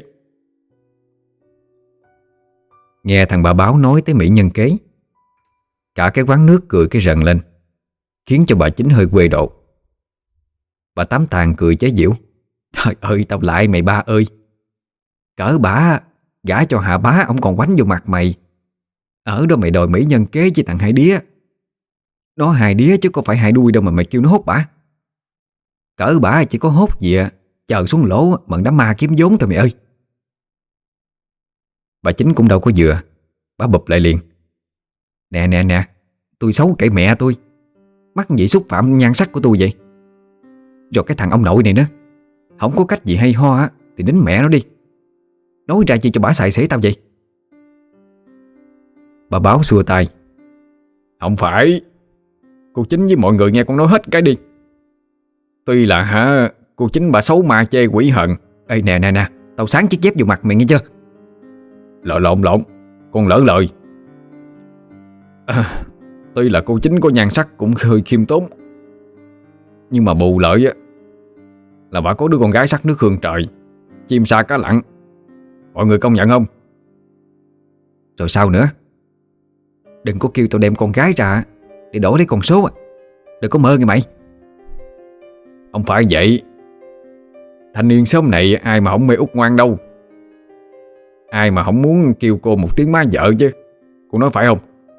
Nghe thằng bà báo nói tới mỹ nhân kế, cả cái quán nước cười cái rần lên, khiến cho bà Chính hơi quê độ. Bà Tám Tàn cười chế giễu. Trời ơi tao lại mày ba ơi. Cỡ bả gả cho Hà Bá, ông còn quánh vô mặt mày. Ở đó mày đòi mỹ nhân kế với thằng Hai Đía. Nó Hai Đía chứ có phải hai đuôi đâu mà mày kêu nó hốt bả. Cỡ bả chỉ có hốt gì à, chờ xuống lỗ mận đám ma kiếm vốn thôi mày ơi. Bà Chính cũng đâu có vừa. Bà bụp lại liền. Nè nè nè, tôi xấu kể mẹ tôi. Mắc gì xúc phạm nhan sắc của tôi vậy? Rồi cái thằng ông nội này nữa, không có cách gì hay ho á thì đến mẹ nó đi. Nói ra chi cho bả xài xể tao vậy? Bà báo xua tay. Không phải. Cô Chính với mọi người nghe con nói hết cái đi. Tuy là hả, cô Chính bà xấu ma chê quỷ hận. Ê nè nè nè, tao sáng chiếc dép vô mặt mày nghe chưa? Lộn lộn lộn, con lỡ lời. À, tuy là cô Chính có nhan sắc cũng hơi khiêm tốn, nhưng mà bù lợi á là bà có đứa con gái sắc nước hương trời, chim sa cá lặn. Mọi người công nhận không? Rồi sao nữa? Đừng có kêu tao đem con gái ra để đổi lấy con số à. Đừng có mơ nghe mày. Không phải vậy. Thanh niên sớm này ai mà không mê út ngoan đâu. Ai mà không muốn kêu cô một tiếng má vợ chứ. Cô nói phải không?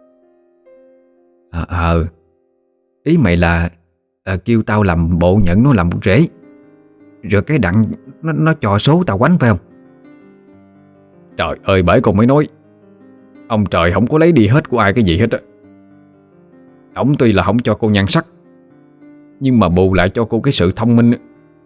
Ờ à, à, ý mày là à, kêu tao làm bộ nhận nó làm rễ, rồi cái đặng nó, nó cho số tao quánh phải không? Trời ơi, bởi con mới nói ông trời không có lấy đi hết của ai cái gì hết á. Ông tuy là không cho cô nhan sắc, nhưng mà bù lại cho cô cái sự thông minh.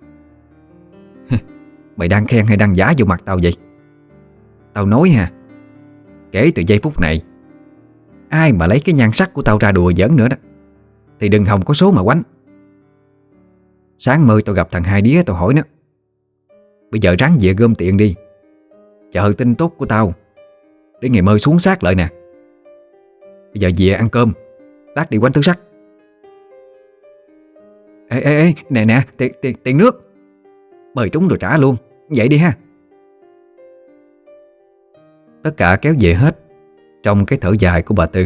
Mày đang khen hay đang giả vô mặt tao vậy? Tao nói ha, kể từ giây phút này, ai mà lấy cái nhan sắc của tao ra đùa giỡn nữa đó thì đừng hòng có số mà quánh. Sáng mơ tao gặp thằng Hai Đía, tao hỏi nó. Bây giờ ráng về gom tiền đi, chờ tin tốt của tao để ngày mơ xuống xác lại nè. Bây giờ về ăn cơm, lát đi quánh tứ sắc. Ê ê ê, nè nè, tiền, tiền, tiền nước. Mời trúng rồi trả luôn. Vậy đi ha. Tất cả kéo về hết trong cái thở dài của bà Tư.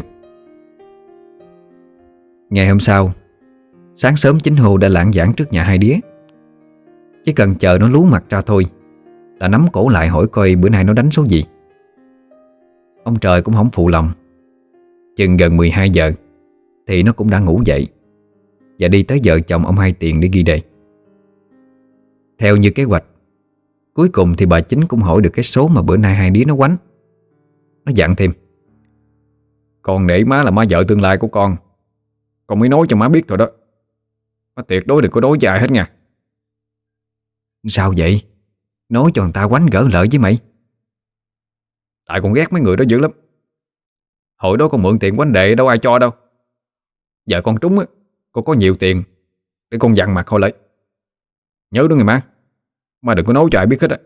Ngày hôm sau, sáng sớm Chính Hồ đã lảng vảng trước nhà Hai Đía. Chỉ cần chờ nó lú mặt ra thôi là nắm cổ lại hỏi coi bữa nay nó đánh số gì. Ông trời cũng không phụ lòng. Chừng gần mười hai giờ thì nó cũng đã ngủ dậy và đi tới vợ chồng ông Hai Tiền để ghi đề. Theo như kế hoạch, cuối cùng thì bà Chính cũng hỏi được cái số mà bữa nay Hai Đía nó quánh. Nó dặn thêm. Con nể má là má vợ tương lai của con, con mới nói cho má biết thôi đó. Má tuyệt đối đừng có đối với ai hết nha. Sao vậy? Nói cho người ta quánh gỡ lợi với mày. Tại con ghét mấy người đó dữ lắm. Hồi đó con mượn tiền quánh đệ đâu ai cho đâu. Giờ con trúng á, con có nhiều tiền để con dằn mặt họ lại. Nhớ đó người má. Má đừng có nói cho ai biết hết á.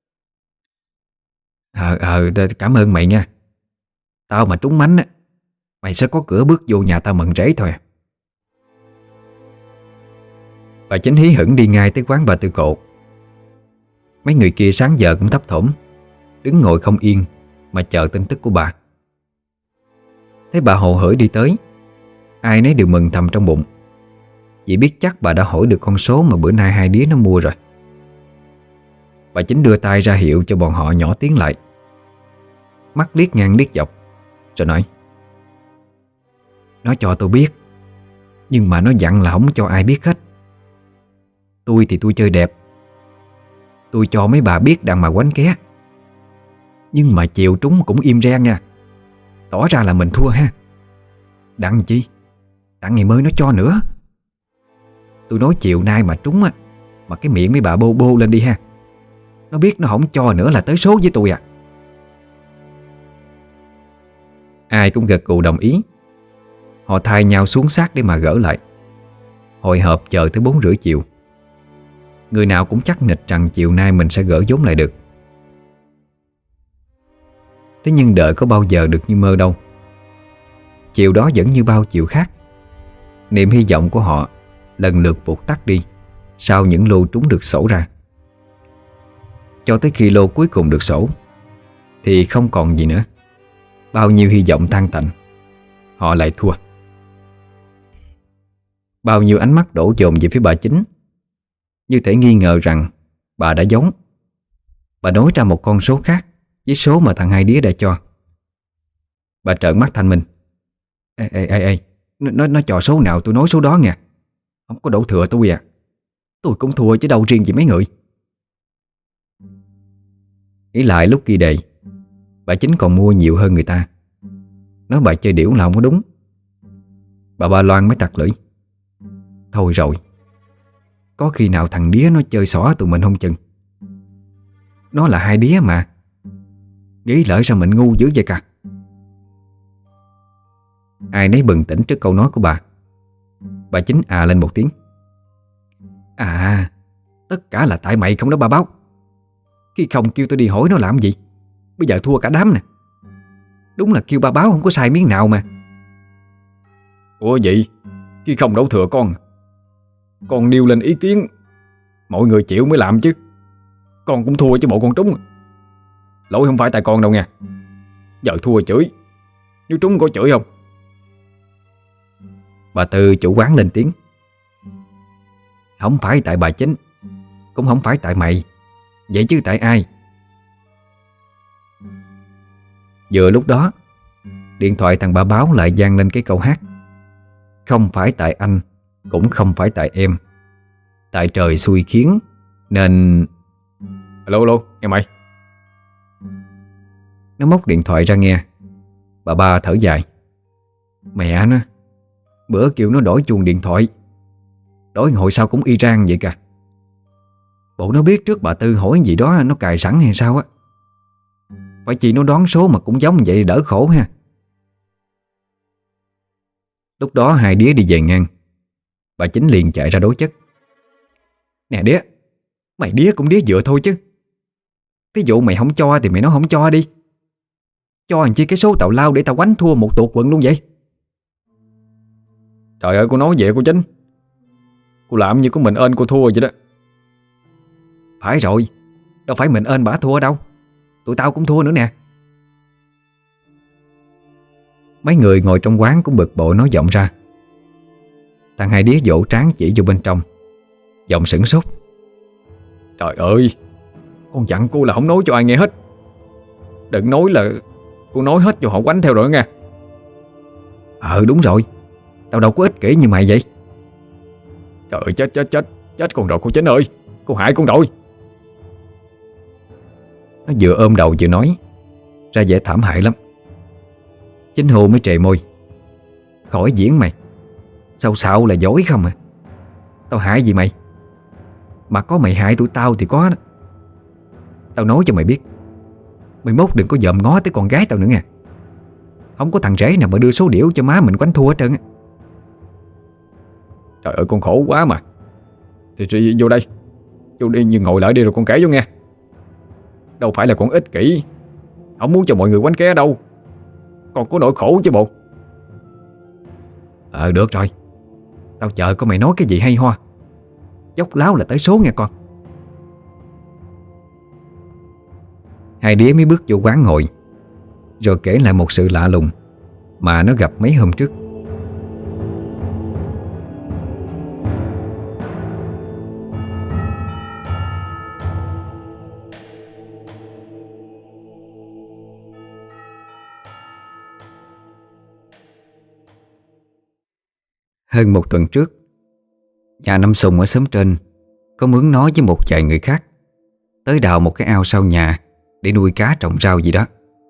Ờ ờ cảm ơn mày nha. Tao mà trúng mánh á, mày sẽ có cửa bước vô nhà tao mận rễ thôi. Bà Chính hí hửng đi ngay tới quán bà Tư Cộ. Mấy người kia sáng giờ cũng thấp thỏm, đứng ngồi không yên mà chờ tin tức của bà. Thấy bà hồ hởi đi tới, ai nấy đều mừng thầm trong bụng, vì biết chắc bà đã hỏi được con số mà bữa nay Hai Đía nó mua rồi. Bà Chính đưa tay ra hiệu cho bọn họ nhỏ tiếng lại, mắt liếc ngang liếc dọc, rồi nói. Nó cho tôi biết, nhưng mà nó dặn là không cho ai biết hết. Tôi thì tôi chơi đẹp, tôi cho mấy bà biết đằng mà quánh ké. Nhưng mà chiều trúng cũng im re nha, tỏ ra là mình thua ha. Đặng chi, đặng ngày mới nó cho nữa. Tôi nói chiều nay mà trúng á, mà cái miệng mấy bà bô bô lên đi ha. Nó biết nó không cho nữa là tới số với tôi à. Ai cũng gật gù đồng ý. Họ thay nhau xuống xác để mà gỡ lại. Hội họp chờ tới bốn rưỡi chiều. Người nào cũng chắc nịch rằng chiều nay mình sẽ gỡ vốn lại được. Thế nhưng đợi có bao giờ được như mơ đâu. Chiều đó vẫn như bao chiều khác. Niềm hy vọng của họ lần lượt vụt tắt đi sau những lô trúng được sổ ra. Cho tới khi lô cuối cùng được sổ thì không còn gì nữa. Bao nhiêu hy vọng tan tành, họ lại thua. Bao nhiêu ánh mắt đổ dồn về phía bà Chính, như thể nghi ngờ rằng bà đã giấu. Bà nói ra một con số khác với số mà thằng Hai Đía đã cho. Bà trợn mắt thanh minh: Ê ê ê ê Nó, nó trò số nào tôi nói số đó nha. Không có đổ thừa tôi à. Tôi cũng thua chứ đâu riêng gì mấy người. Nghĩ lại lúc ghi đề, bà Chính còn mua nhiều hơn người ta. Nói bà chơi điểu là không có đúng. Bà Ba Loan mới tặc lưỡi: Thôi rồi, có khi nào thằng Đía nó chơi xỏ tụi mình không chừng. Nó là Hai Đía mà. Nghĩ lợi sao mình ngu dữ vậy cả. Ai nấy bừng tỉnh trước câu nói của bà. Bà Chính à lên một tiếng: À, tất cả là tại mày không đó ba Báo. Khi không kêu tôi đi hỏi nó làm gì, bây giờ thua cả đám nè. Đúng là kêu ba Báo không có sai miếng nào mà. Ủa vậy khi không đổ thừa con Con nêu lên ý kiến, mọi người chịu mới làm chứ. Con cũng thua chứ bộ con trúng. Lỗi không phải tại con đâu nha. Giờ thua chửi, nếu trúng có chửi không? Bà Tư chủ quán lên tiếng: Không phải tại bà Chính, cũng không phải tại mày. Vậy chứ tại ai? Vừa lúc đó, điện thoại thằng Ba Báo lại vang lên cái câu hát: Không phải tại anh, cũng không phải tại em, tại trời xui khiến nên... Alo alo, nghe mày. Nó móc điện thoại ra nghe. Bà Ba thở dài: Mẹ nó, bữa kêu nó đổi chuông điện thoại, đổi hồi sau cũng y chang vậy cả. Bộ nó biết trước bà Tư hỏi gì đó nó cài sẵn hay sao á. Phải chi nó đoán số mà cũng giống vậy đỡ khổ ha. Lúc đó Hai Đía đi về ngang. Bà Chính liền chạy ra đối chất: Nè Đía, mày Đía cũng Đía dựa thôi chứ. Thí dụ mày không cho thì mày nói không cho đi. Cho làm chi cái số tào lao để tao quánh thua một tuột quần luôn vậy. Trời ơi, cô nói vậy cô Chính. Cô làm như của mình ơn cô thua vậy đó. Phải rồi, đâu phải mình ơn bả thua đâu. Tụi tao cũng thua nữa nè. Mấy người ngồi trong quán cũng bực bội nói giọng ra. Thằng Hai Đía vỗ trán chỉ vô bên trong, giọng sửng sốt: Trời ơi, con dặn cô là không nói cho ai nghe hết. Đừng nói là cô nói hết cho họ quánh theo rồi nha. Ờ đúng rồi, tao đâu có ích kỷ như mày vậy. Trời ơi, chết chết chết Chết con rồi cô Chính ơi. Cô hại con rồi. Nó vừa ôm đầu vừa nói, ra vẻ thảm hại lắm. Chính Hồ mới trề môi: Khỏi diễn mày. Sao xạo là dối không à. Tao hại gì mày. Mà có mày hại tụi tao thì có đó. Tao nói cho mày biết, mày mốt đừng có dòm ngó tới con gái tao nữa nha. Không có thằng rể nào mà đưa số điểu cho má mình quánh thua hết trơn á. Trời ơi, con khổ quá mà. Thì chị vô đây. Vô đi, nhưng ngồi lại đi rồi con kể vô nghe. Đâu phải là con ích kỷ, không muốn cho mọi người quánh ké đâu. Con có nỗi khổ chứ bộ. Ờ được rồi, tao chờ có mày nói cái gì hay ho. Dốc láo là tới số nha con. Hai Đía mới bước vô quán ngồi, rồi kể lại một sự lạ lùng mà nó gặp mấy hôm trước. Hơn một tuần trước, nhà Năm Sùng ở xóm trên có mướn nó với một vài người khác tới đào một cái ao sau nhà để nuôi cá trồng rau gì đó.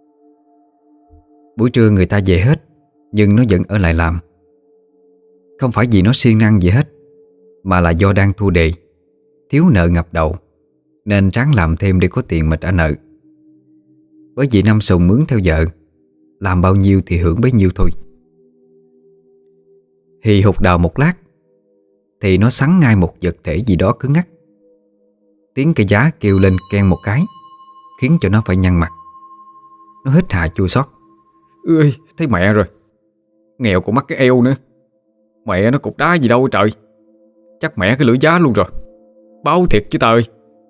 Buổi trưa người ta về hết, nhưng nó vẫn ở lại làm. Không phải vì nó siêng năng gì hết, mà là do đang thua đề, thiếu nợ ngập đầu, nên ráng làm thêm để có tiền mà trả nợ. Bởi vì Năm Sùng mướn theo vợ, làm bao nhiêu thì hưởng bấy nhiêu thôi. Hì hục đào một lát thì nó sắn ngay một vật thể gì đó cứng ngắc. Tiếng cây giá kêu lên keng một cái, khiến cho nó phải nhăn mặt. Nó hít hà chua xót. Ơi, thấy mẹ rồi. Nghèo còn mắc cái eo nữa. Mẹ nó cục đá gì đâu trời. Chắc mẹ cái lưỡi giá luôn rồi. Báo thiệt chứ ta ơi.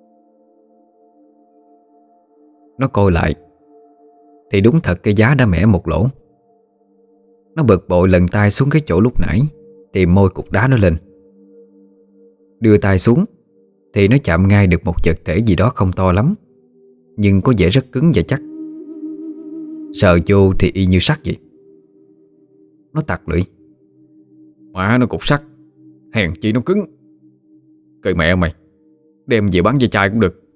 Nó coi lại thì đúng thật cây giá đã mẻ một lỗ. Nó bực bội lần tay xuống cái chỗ lúc nãy, tìm môi cục đá nó lên. Đưa tay xuống thì nó chạm ngay được một vật thể gì đó không to lắm, nhưng có vẻ rất cứng và chắc. Sờ vô thì y như sắt vậy. Nó tặc lưỡi. Má nó cục sắt, hèn chi nó cứng. Cười mẹ mày, đem về bán ve chai cũng được.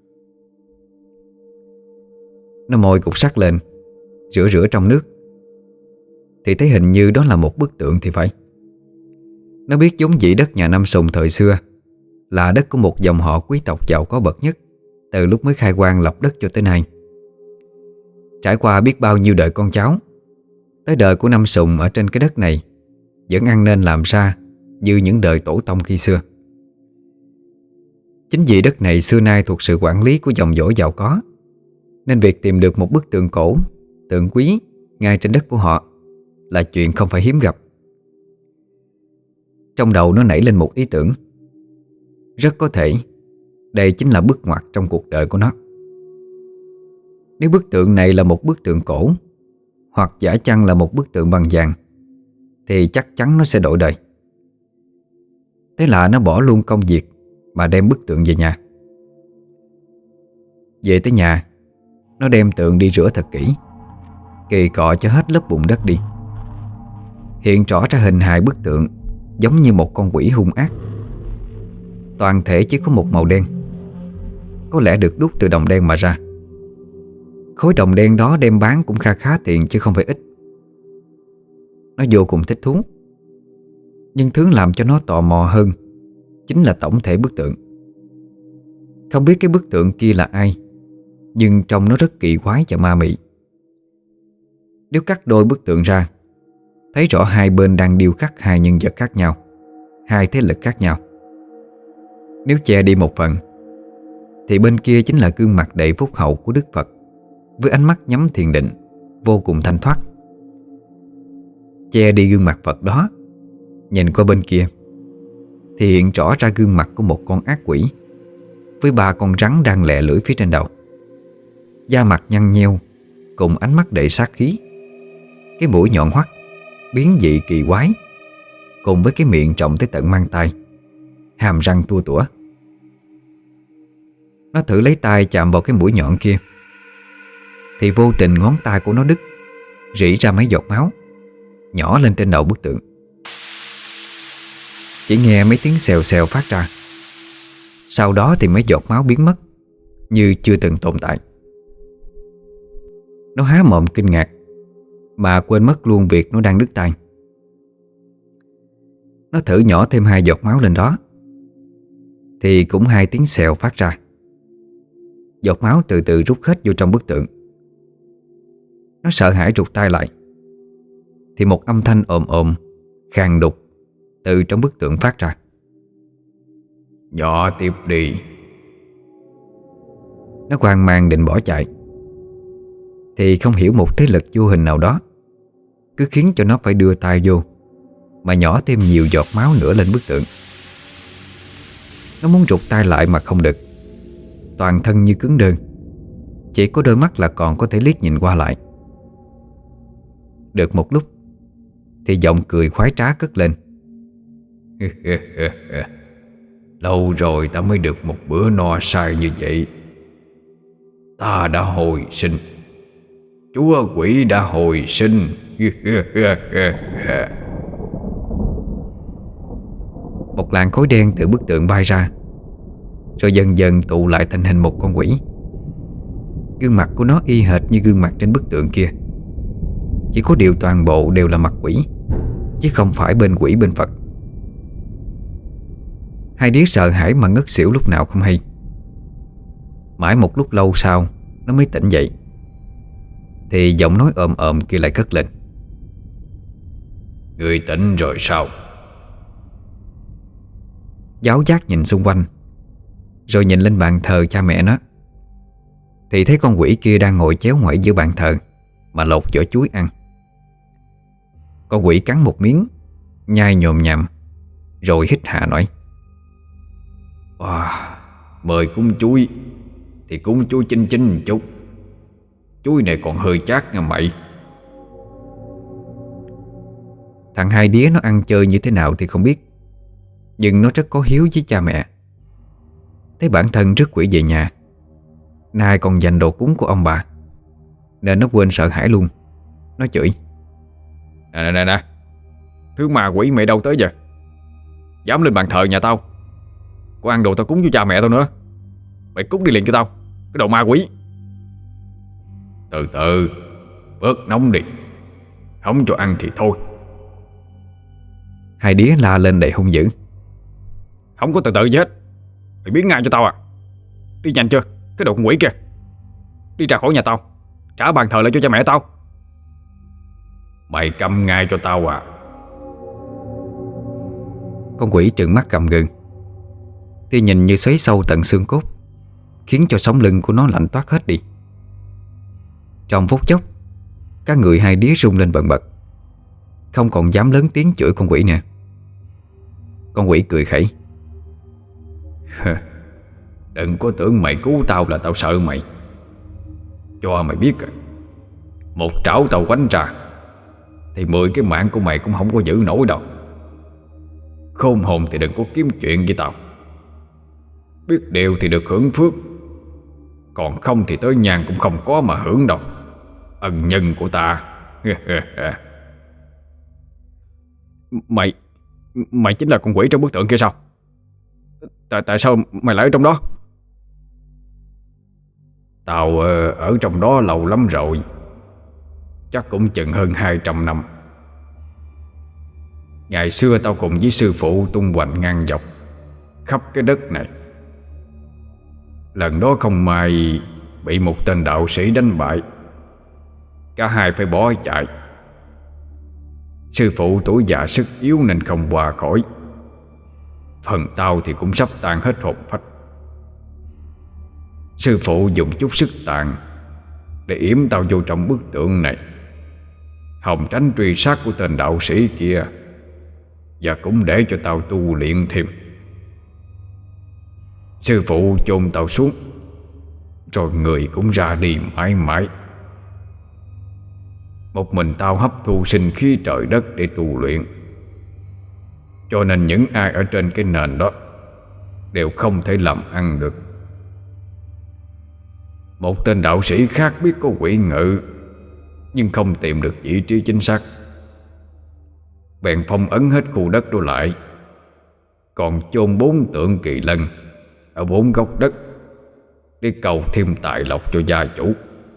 Nó môi cục sắt lên, rửa rửa trong nước, thì thấy hình như đó là một bức tượng thì phải. Nó biết vốn dĩ đất nhà Năm Sùng thời xưa là đất của một dòng họ quý tộc giàu có bậc nhất từ lúc mới khai quang lập đất cho tới nay. Trải qua biết bao nhiêu đời con cháu, tới đời của Năm Sùng ở trên cái đất này vẫn ăn nên làm ra như những đời tổ tông khi xưa. Chính vì đất này xưa nay thuộc sự quản lý của dòng dõi giàu có, nên việc tìm được một bức tượng cổ, tượng quý ngay trên đất của họ là chuyện không phải hiếm gặp. Trong đầu nó nảy lên một ý tưởng. Rất có thể đây chính là bước ngoặt trong cuộc đời của nó. Nếu bức tượng này là một bức tượng cổ, hoặc giả chăng là một bức tượng bằng vàng, thì chắc chắn nó sẽ đổi đời. Thế là nó bỏ luôn công việc mà đem bức tượng về nhà. Về tới nhà, nó đem tượng đi rửa thật kỹ, kỳ cọ cho hết lớp bùn đất đi. Hiện rõ ra hình hài bức tượng giống như một con quỷ hung ác. Toàn thể chỉ có một màu đen, có lẽ được đúc từ đồng đen mà ra. Khối đồng đen đó đem bán cũng kha khá tiền chứ không phải ít. Nó vô cùng thích thú. Nhưng thứ làm cho nó tò mò hơn chính là tổng thể bức tượng. Không biết cái bức tượng kia là ai, nhưng trông nó rất kỳ quái và ma mị. Nếu cắt đôi bức tượng ra, thấy rõ hai bên đang điêu khắc hai nhân vật khác nhau, hai thế lực khác nhau. Nếu che đi một phần thì bên kia chính là gương mặt đầy phúc hậu của Đức Phật, với ánh mắt nhắm thiền định, vô cùng thanh thoát. Che đi gương mặt Phật đó, nhìn qua bên kia thì hiện rõ ra gương mặt của một con ác quỷ, với ba con rắn đang lẹ lưỡi phía trên đầu. Da mặt nhăn nheo, cùng ánh mắt đầy sát khí. Cái mũi nhọn hoắt, biến dị kỳ quái, cùng với cái miệng rộng tới tận mang tai, hàm răng tua tủa. Nó thử lấy tay chạm vào cái mũi nhọn kia thì vô tình ngón tay của nó đứt, rỉ ra mấy giọt máu nhỏ lên trên đầu bức tượng. Chỉ nghe mấy tiếng xèo xèo phát ra. Sau đó thì mấy giọt máu biến mất, như chưa từng tồn tại. Nó há mồm kinh ngạc, mà quên mất luôn việc nó đang đứt tay. Nó thử nhỏ thêm hai giọt máu lên đó, thì cũng hai tiếng xèo phát ra. Giọt máu từ từ rút hết vô trong bức tượng. Nó sợ hãi rụt tay lại, thì một âm thanh ồm ồm, khàn đục từ trong bức tượng phát ra. Nhỏ tiếp đi. Nó hoang mang định bỏ chạy, thì không hiểu một thế lực vô hình nào đó cứ khiến cho nó phải đưa tay vô mà nhỏ thêm nhiều giọt máu nữa lên bức tượng. Nó muốn rụt tay lại mà không được. Toàn thân như cứng đơ, chỉ có đôi mắt là còn có thể liếc nhìn qua lại. Được một lúc thì giọng cười khoái trá cất lên. Lâu rồi ta mới được một bữa no say như vậy. Ta đã hồi sinh. Chúa quỷ đã hồi sinh. Một làn khói đen từ bức tượng bay ra, rồi dần dần tụ lại thành hình một con quỷ. Gương mặt của nó y hệt như gương mặt trên bức tượng kia, chỉ có điều toàn bộ đều là mặt quỷ, chứ không phải bên quỷ bên Phật. Hai đứa sợ hãi mà ngất xỉu lúc nào không hay. Mãi một lúc lâu sau nó mới tỉnh dậy, thì giọng nói ồm ồm kia lại cất lên. Người tỉnh rồi sao? Giáo giác nhìn xung quanh, rồi nhìn lên bàn thờ cha mẹ nó, thì thấy con quỷ kia đang ngồi chéo ngoại giữa bàn thờ mà lột vỏ chuối ăn. Con quỷ cắn một miếng, nhai nhồm nhằm, rồi hít hà nói: Wow, mời cúng chuối thì cúng chuối chín chín một chút. Chuối này còn hơi chát nha mày. Thằng hai đía nó ăn chơi như thế nào thì không biết, nhưng nó rất có hiếu với cha mẹ. Thấy bản thân rước quỷ về nhà, nay còn dành đồ cúng của ông bà, nên nó quên sợ hãi luôn. Nó chửi: Nè nè nè nè, thứ ma quỷ mày đâu tới giờ? Dám lên bàn thờ nhà tao, có ăn đồ tao cúng cho cha mẹ tao nữa. Mày cút đi liền cho tao, cái đồ ma quỷ. Từ từ, bớt nóng đi, không cho ăn thì thôi. Hai đía la lên đầy hung dữ: Không có từ từ gì hết, mày biến ngay cho tao à. Đi nhanh chưa, cái đồ con quỷ kia. Đi ra khỏi nhà tao, trả bàn thờ lại cho cha mẹ tao. Mày câm ngay cho tao à. Con quỷ trừng mắt gầm gừ, tia nhìn như xoáy sâu tận xương cốt, khiến cho sống lưng của nó lạnh toát hết đi. Trong phút chốc, các người hai đía rung lên bần bật, không còn dám lớn tiếng chửi con quỷ nè. Con quỷ cười khẩy: Đừng có tưởng mày cứu tao là tao sợ mày. Cho mày biết, một trảo tao quánh ra thì mười cái mạng của mày cũng không có giữ nổi đâu. Khôn hồn thì đừng có kiếm chuyện với tao. Biết điều thì được hưởng phước, còn không thì tới nhang cũng không có mà hưởng đâu. Ân nhân của ta. Mày Mày chính là con quỷ trong bức tượng kia sao? Tại, tại sao mày lại ở trong đó? Tao ờ, ở trong đó lâu lắm rồi, chắc cũng chừng hơn hai trăm năm. Ngày xưa tao cùng với sư phụ tung hoành ngang dọc khắp cái đất này. Lần đó không may bị một tên đạo sĩ đánh bại, cả hai phải bỏ chạy. Sư phụ tuổi già sức yếu nên không qua khỏi. Phần tao thì cũng sắp tan hết hồn phách. Sư phụ dùng chút sức tàn để yểm tao vô trong bức tượng này, hòng tránh truy sát của tên đạo sĩ kia, và cũng để cho tao tu luyện thêm. Sư phụ chôn tao xuống, rồi người cũng ra đi mãi mãi. Một mình tao hấp thu sinh khí trời đất để tu luyện, cho nên những ai ở trên cái nền đó đều không thể làm ăn được. Một tên đạo sĩ khác biết có quỷ ngự, nhưng không tìm được vị trí chính xác, bèn phong ấn hết khu đất đó lại, còn chôn bốn tượng kỳ lân ở bốn góc đất để cầu thêm tài lộc cho gia chủ.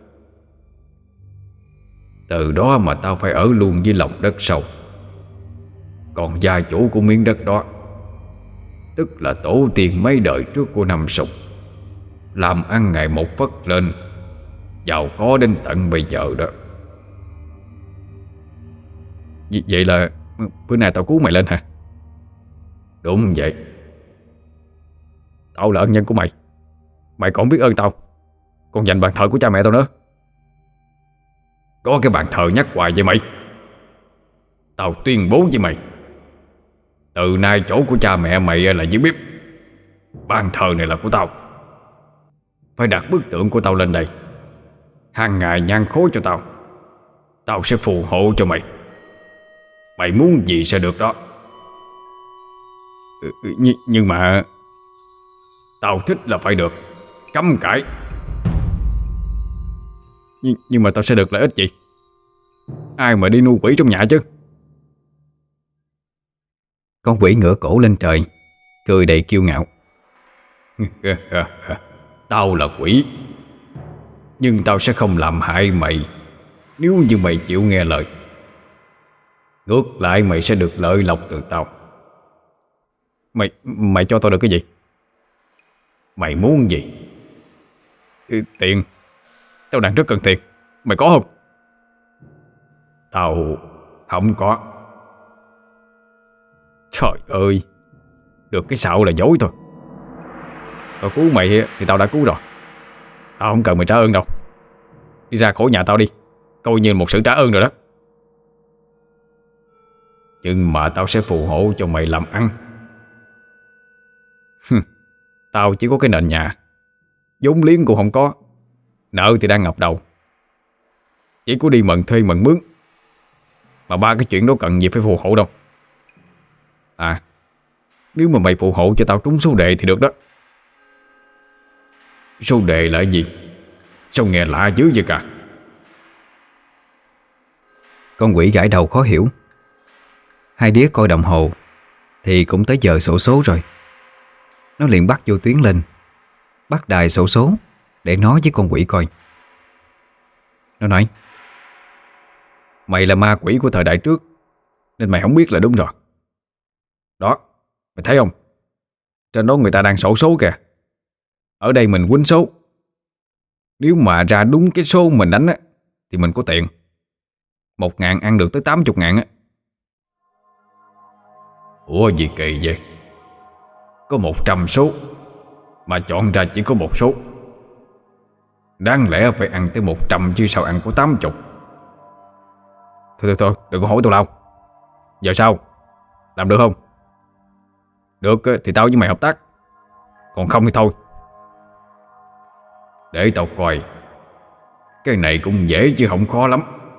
Từ đó mà tao phải ở luôn với lòng đất sâu. Còn gia chủ của miếng đất đó, tức là tổ tiên mấy đời trước của Năm Sùng, làm ăn ngày một phất lên, giàu có đến tận bây giờ đó. V- Vậy là bữa nay tao cứu mày lên hả? Đúng vậy. Tao là ân nhân của mày, mày còn biết ơn tao, còn dành bàn thờ của cha mẹ tao nữa. Có cái bàn thờ nhắc hoài vậy mày. Tao tuyên bố với mày, từ nay chỗ của cha mẹ mày là dưới bếp. Bàn thờ này là của tao. Phải đặt bức tượng của tao lên đây, hàng ngày nhang khối cho tao. Tao sẽ phù hộ cho mày. Mày muốn gì sẽ được đó. Nh Nhưng mà tao thích là phải được, cấm cãi. Nh Nhưng mà tao sẽ được lợi ích gì? Ai mà đi nuôi quỷ trong nhà chứ? Con quỷ ngửa cổ lên trời, cười đầy kiêu ngạo. Tao là quỷ, nhưng tao sẽ không làm hại mày nếu như mày chịu nghe lời. Ngược lại mày sẽ được lợi lộc từ tao. Mày Mày cho tao được cái gì? Mày muốn gì? Ừ, tiền. Tao đang rất cần tiền. Mày có không? Tao không có. Trời ơi, được cái xạo là dối thôi. Tao cứu mày thì tao đã cứu rồi. Tao không cần mày trả ơn đâu. Đi ra khỏi nhà tao đi, coi như một sự trả ơn rồi đó. Nhưng mà tao sẽ phù hộ cho mày làm ăn. Tao chỉ có cái nền nhà, vốn liếng cũng không có, nợ thì đang ngập đầu. Chỉ có đi mần thuê mần mướn. Mà ba cái chuyện đó cần gì phải phù hộ đâu. À, nếu mà mày phù hộ cho tao trúng số đề thì được đó. Số đề là cái gì? Sao nghe lạ dữ vậy cả? Con quỷ gãi đầu khó hiểu. Hai đứa coi đồng hồ thì cũng tới giờ xổ số rồi. Nó liền bắt vô tuyến lên, bắt đài xổ số để nói với con quỷ coi. Nó nói: Mày là ma quỷ của thời đại trước, nên mày không biết là đúng rồi. Đó, mày thấy không? Trên đó người ta đang xổ số kìa. Ở đây mình quýnh số. Nếu mà ra đúng cái số mình đánh á, thì mình có tiền. Một ngàn ăn được tới tám chục ngàn á. Ủa gì kỳ vậy? Có một trăm số mà chọn ra chỉ có một số. Đáng lẽ phải ăn tới một trăm chứ sao ăn có tám chục. Thôi thôi thôi, đừng có hỏi tao lao. Giờ sao? Làm được không? Được thì tao với mày hợp tác. Còn không thì thôi. Để tao coi. Cái này cũng dễ chứ không khó lắm.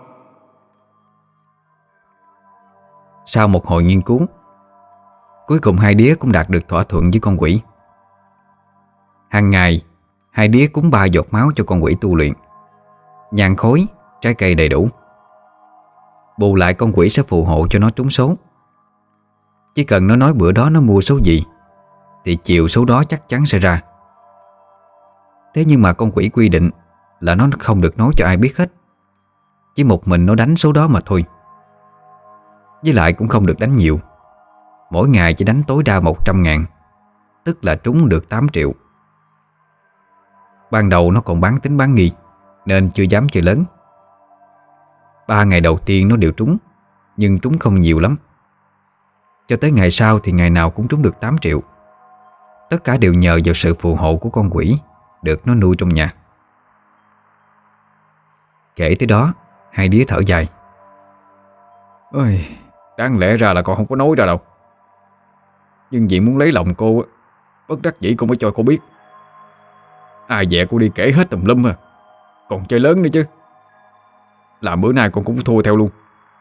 Sau một hồi nghiên cứu, cuối cùng hai đứa cũng đạt được thỏa thuận với con quỷ. Hàng ngày, hai đứa cúng ba giọt máu cho con quỷ tu luyện, nhang khối, trái cây đầy đủ. Bù lại con quỷ sẽ phù hộ cho nó trúng số. Chỉ cần nó nói bữa đó nó mua số gì thì chiều số đó chắc chắn sẽ ra. Thế nhưng mà con quỷ quy định là nó không được nói cho ai biết hết. Chỉ một mình nó đánh số đó mà thôi. Với lại cũng không được đánh nhiều. Mỗi ngày chỉ đánh tối đa một trăm ngàn, tức là trúng được tám triệu. Ban đầu nó còn bán tính bán nghi nên chưa dám chơi lớn. Ba ngày đầu tiên nó đều trúng, nhưng trúng không nhiều lắm. Cho tới ngày sau thì ngày nào cũng trúng được tám triệu. Tất cả đều nhờ vào sự phù hộ của con quỷ được nó nuôi trong nhà. Kể tới đó, hai đứa thở dài. Ôi, đáng lẽ ra là con không có nói ra đâu. Nhưng vì muốn lấy lòng cô, bất đắc dĩ cô mới cho cô biết. Ai dè cô đi kể hết tùm lum à. Còn chơi lớn nữa chứ. Làm bữa nay con cũng thua theo luôn.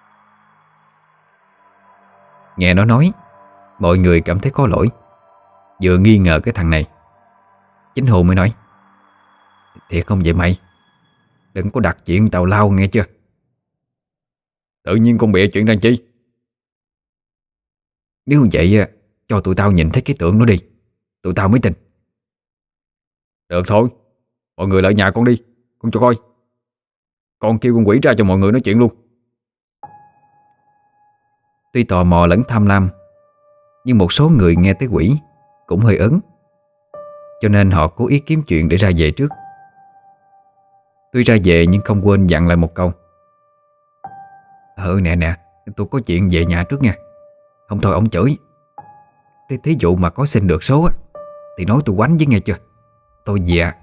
Nghe nó nói, mọi người cảm thấy có lỗi, vừa nghi ngờ cái thằng này. Chính Hù mới nói: Thiệt không vậy mày? Đừng có đặt chuyện tào lao nghe chưa? Tự nhiên con bịa chuyện đang chi? Nếu vậy cho tụi tao nhìn thấy cái tượng nó đi, tụi tao mới tin. Được thôi, mọi người lại nhà con đi, con cho coi. Con kêu con quỷ ra cho mọi người nói chuyện luôn. Tuy tò mò lẫn tham lam, nhưng một số người nghe tới quỷ cũng hơi ớn, cho nên họ cố ý kiếm chuyện để ra về trước. Tuy ra về nhưng không quên dặn lại một câu: Ừ nè nè, tôi có chuyện về nhà trước nha. Không thôi ông chửi. Thế thí dụ mà có xin được số á, thì nói tôi quánh với nghe chưa. Tôi về à.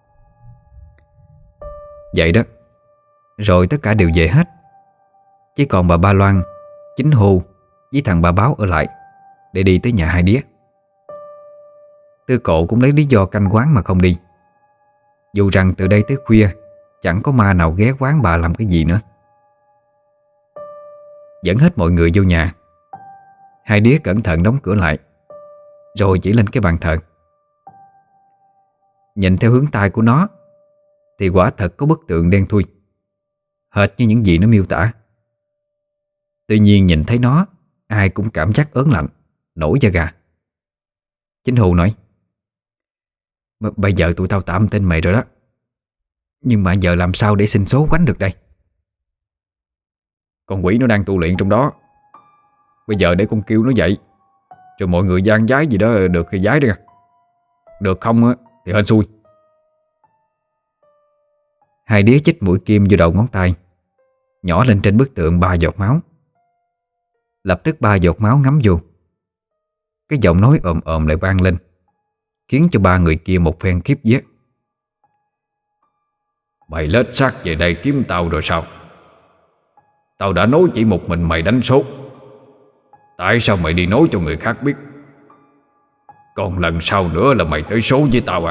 Vậy đó. Rồi tất cả đều về hết. Chỉ còn bà Ba Loan, Chính Hù với thằng Ba Báo ở lại để đi tới nhà hai đứa. Tư Cộ cũng lấy lý do canh quán mà không đi, dù rằng từ đây tới khuya chẳng có ma nào ghé quán bà làm cái gì nữa. Dẫn hết mọi người vô nhà, hai đứa cẩn thận đóng cửa lại, rồi chỉ lên cái bàn thờ. Nhìn theo hướng tay của nó thì quả thật có bức tượng đen thui, hệt như những gì nó miêu tả. Tuy nhiên nhìn thấy nó, ai cũng cảm giác ớn lạnh, nổi da gà. Chính Hù nói: Bây giờ tụi tao tạm tin mày rồi đó, nhưng mà giờ làm sao để xin số quánh được đây? Con quỷ nó đang tu luyện trong đó. Bây giờ để con kêu nó dậy, rồi mọi người gian giái gì đó được thì giái đi. Được không thì hên xui. Hai đứa chích mũi kim vô đầu ngón tay, nhỏ lên trên bức tượng ba giọt máu. Lập tức ba giọt máu ngấm vô. Cái giọng nói ồm ồm lại vang lên, khiến cho ba người kia một phen khiếp vía. Mày lết xác về đây kiếm tao rồi sao? Tao đã nói chỉ một mình mày đánh số. Tại sao mày đi nói cho người khác biết? Còn lần sau nữa là mày tới số với tao à?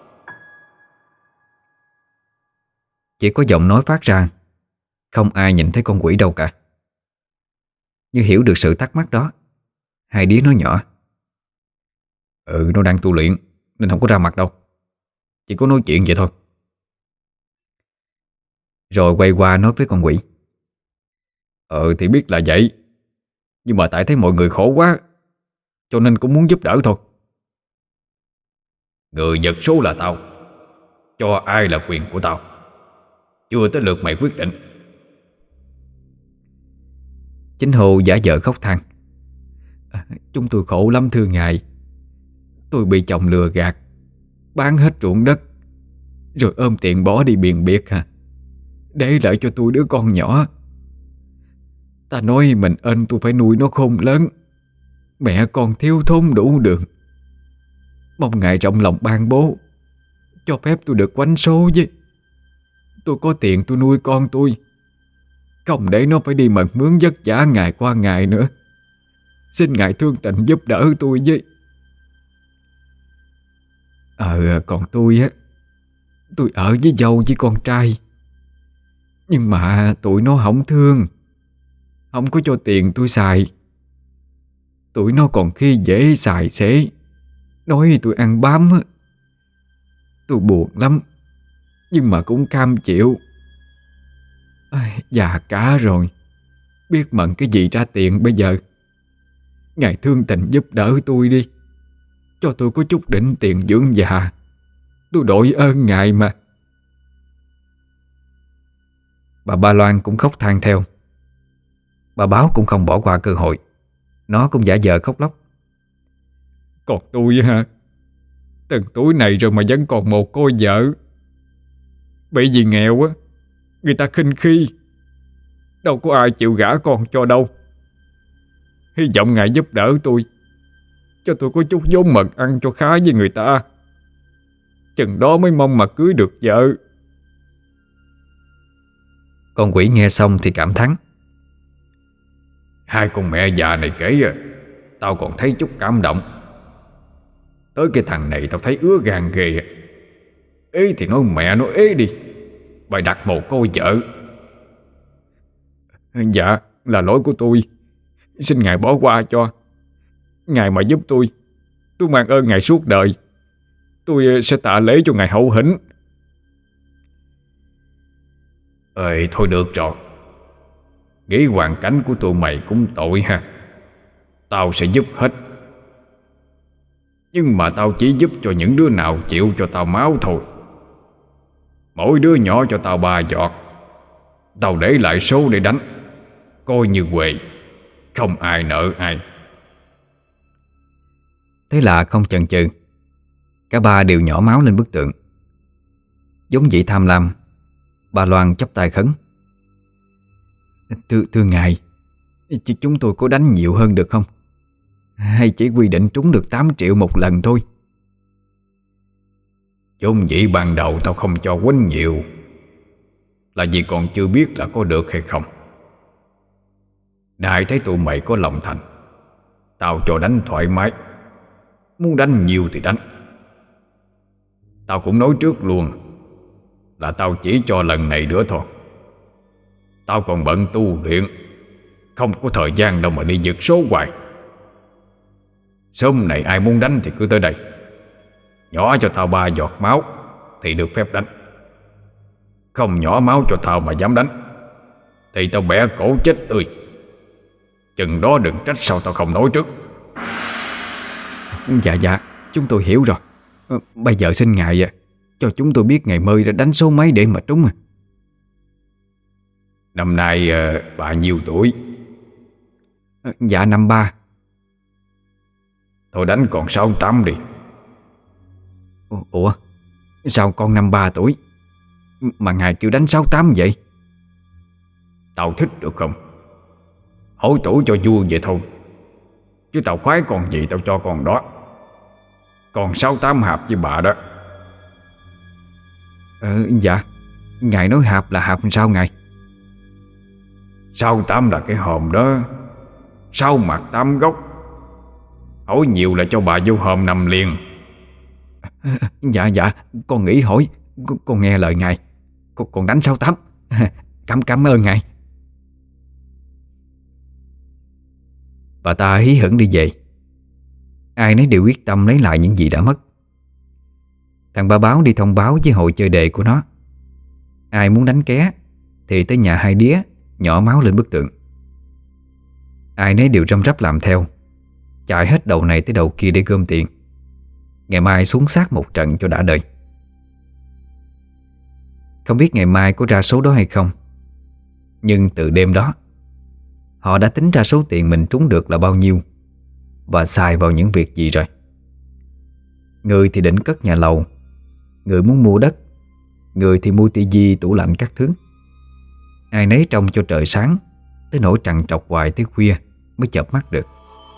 Chỉ có giọng nói phát ra, không ai nhìn thấy con quỷ đâu cả. Như hiểu được sự thắc mắc đó, hai đứa nói nhỏ: Ừ, nó đang tu luyện nên không có ra mặt đâu. Chỉ có nói chuyện vậy thôi. Rồi quay qua nói với con quỷ: Ờ thì biết là vậy, nhưng mà tại thấy mọi người khổ quá, cho nên cũng muốn giúp đỡ thôi. Người giật số là tao, cho ai là quyền của tao. Chưa tới lượt mày quyết định. Chính Hồ giả vờ khóc than: à, Chúng tôi khổ lắm thưa ngài. Tôi bị chồng lừa gạt, bán hết ruộng đất, rồi ôm tiền bỏ đi biền biệt à, để lại cho tôi đứa con nhỏ. Ta nói mình ơn tôi phải nuôi nó khôn lớn, mẹ con thiếu thốn đủ đường. Mong ngài rộng lòng ban bố, cho phép tôi được quánh số với. Tôi có tiền tôi nuôi con tôi, không để nó phải đi mần mướn vất vả ngày qua ngày nữa. Xin ngài thương tình giúp đỡ tôi với. Ờ còn tôi á, tôi ở với dâu với con trai, nhưng mà tụi nó không thương, không có cho tiền tôi xài. Tụi nó còn khi dễ xài xế, nói tôi ăn bám á. Tôi buồn lắm, nhưng mà cũng cam chịu. À, già cả rồi, biết mận cái gì ra tiền bây giờ. Ngài thương tình giúp đỡ tôi đi, cho tôi có chút đỉnh tiền dưỡng già. Tôi đội ơn ngài mà. Bà Ba Loan cũng khóc than theo. Bà Báo cũng không bỏ qua cơ hội, nó cũng giả vờ khóc lóc: Còn tôi hả? Từng tuổi này rồi mà vẫn còn một cô vợ. Bởi vì nghèo á, người ta khinh khi, đâu có ai chịu gả con cho đâu. Hy vọng ngài giúp đỡ tôi, cho tôi có chút vốn mần ăn cho khá với người ta. Chừng đó mới mong mà cưới được vợ. Con quỷ nghe xong thì cảm thán: Hai con mẹ già này kể à, tao còn thấy chút cảm động. Tới cái thằng này tao thấy ứa gan ghê à. Ế thì nói mẹ nó ế đi, bày đặt một cô vợ. Dạ là lỗi của tôi, xin ngài bỏ qua cho. Ngài mà giúp tôi, tôi mang ơn ngài suốt đời. Tôi sẽ tạ lễ cho ngài hậu hĩnh. Ơi thôi được rồi, nghĩ hoàn cảnh của tụi mày cũng tội ha. Tao sẽ giúp hết, nhưng mà tao chỉ giúp cho những đứa nào chịu cho tao máu thôi. Mỗi đứa nhỏ cho tao ba giọt, tao để lại số để đánh, coi như huề, không ai nợ ai. Thế là không chần chừ, cả ba đều nhỏ máu lên bức tượng. Giống vậy tham lam, bà Loan chắp tay khấn: Thưa, thưa ngài, chứ chúng tôi có đánh nhiều hơn được không? Hay chỉ quy định trúng được tám triệu một lần thôi? Vốn dĩ ban đầu tao không cho quýnh nhiều, là vì còn chưa biết là có được hay không. Đại thấy tụi mày có lòng thành, tao cho đánh thoải mái. Muốn đánh nhiều thì đánh. Tao cũng nói trước luôn là tao chỉ cho lần này nữa thôi. Tao còn bận tu luyện, không có thời gian đâu mà đi giật số hoài. Sớm này ai muốn đánh thì cứ tới đây, nhỏ cho tao ba giọt máu thì được phép đánh. Không nhỏ máu cho tao mà dám đánh thì tao bẻ cổ chết tươi. Chừng đó đừng trách sao tao không nói trước. Dạ dạ, chúng tôi hiểu rồi. Bây giờ xin ngài cho chúng tôi biết ngày mơi đã đánh số mấy để mà trúng à. Năm nay uh, bà nhiêu tuổi? Dạ năm ba. Thôi đánh còn sáu tám đi. Ủa sao con năm ba tuổi mà ngài kêu đánh sáu tám vậy? Tao thích được không? Hỏi tuổi cho vui vậy thôi, chứ tao khoái con gì tao cho con đó. Còn sáu tám hạp với bà đó. Ờ dạ, ngài nói hạp là hạp sao ngài? Sáu tám là cái hòm đó, sáu mặt tám góc. Hỏi nhiều là cho bà vô hòm nằm liền. Dạ dạ, con nghĩ hỏi, con, con nghe lời ngài. Con, con đánh sáu tám. Cảm cảm ơn ngài. Bà ta hí hửng đi về. Ai nấy đều quyết tâm lấy lại những gì đã mất. Thằng ba báo đi thông báo với hội chơi đề của nó. Ai muốn đánh ké thì tới nhà hai đía nhỏ máu lên bức tượng. Ai nấy đều răm rắp làm theo, chạy hết đầu này tới đầu kia để gom tiền. Ngày mai xuống xác một trận cho đã đời. Không biết ngày mai có ra số đó hay không, nhưng từ đêm đó họ đã tính ra số tiền mình trúng được là bao nhiêu và xài vào những việc gì rồi. Người thì định cất nhà lầu, người muốn mua đất, người thì mua tivi, tủ lạnh các thứ. Ai nấy trông cho trời sáng, tới nỗi trằn trọc hoài tới khuya mới chợp mắt được.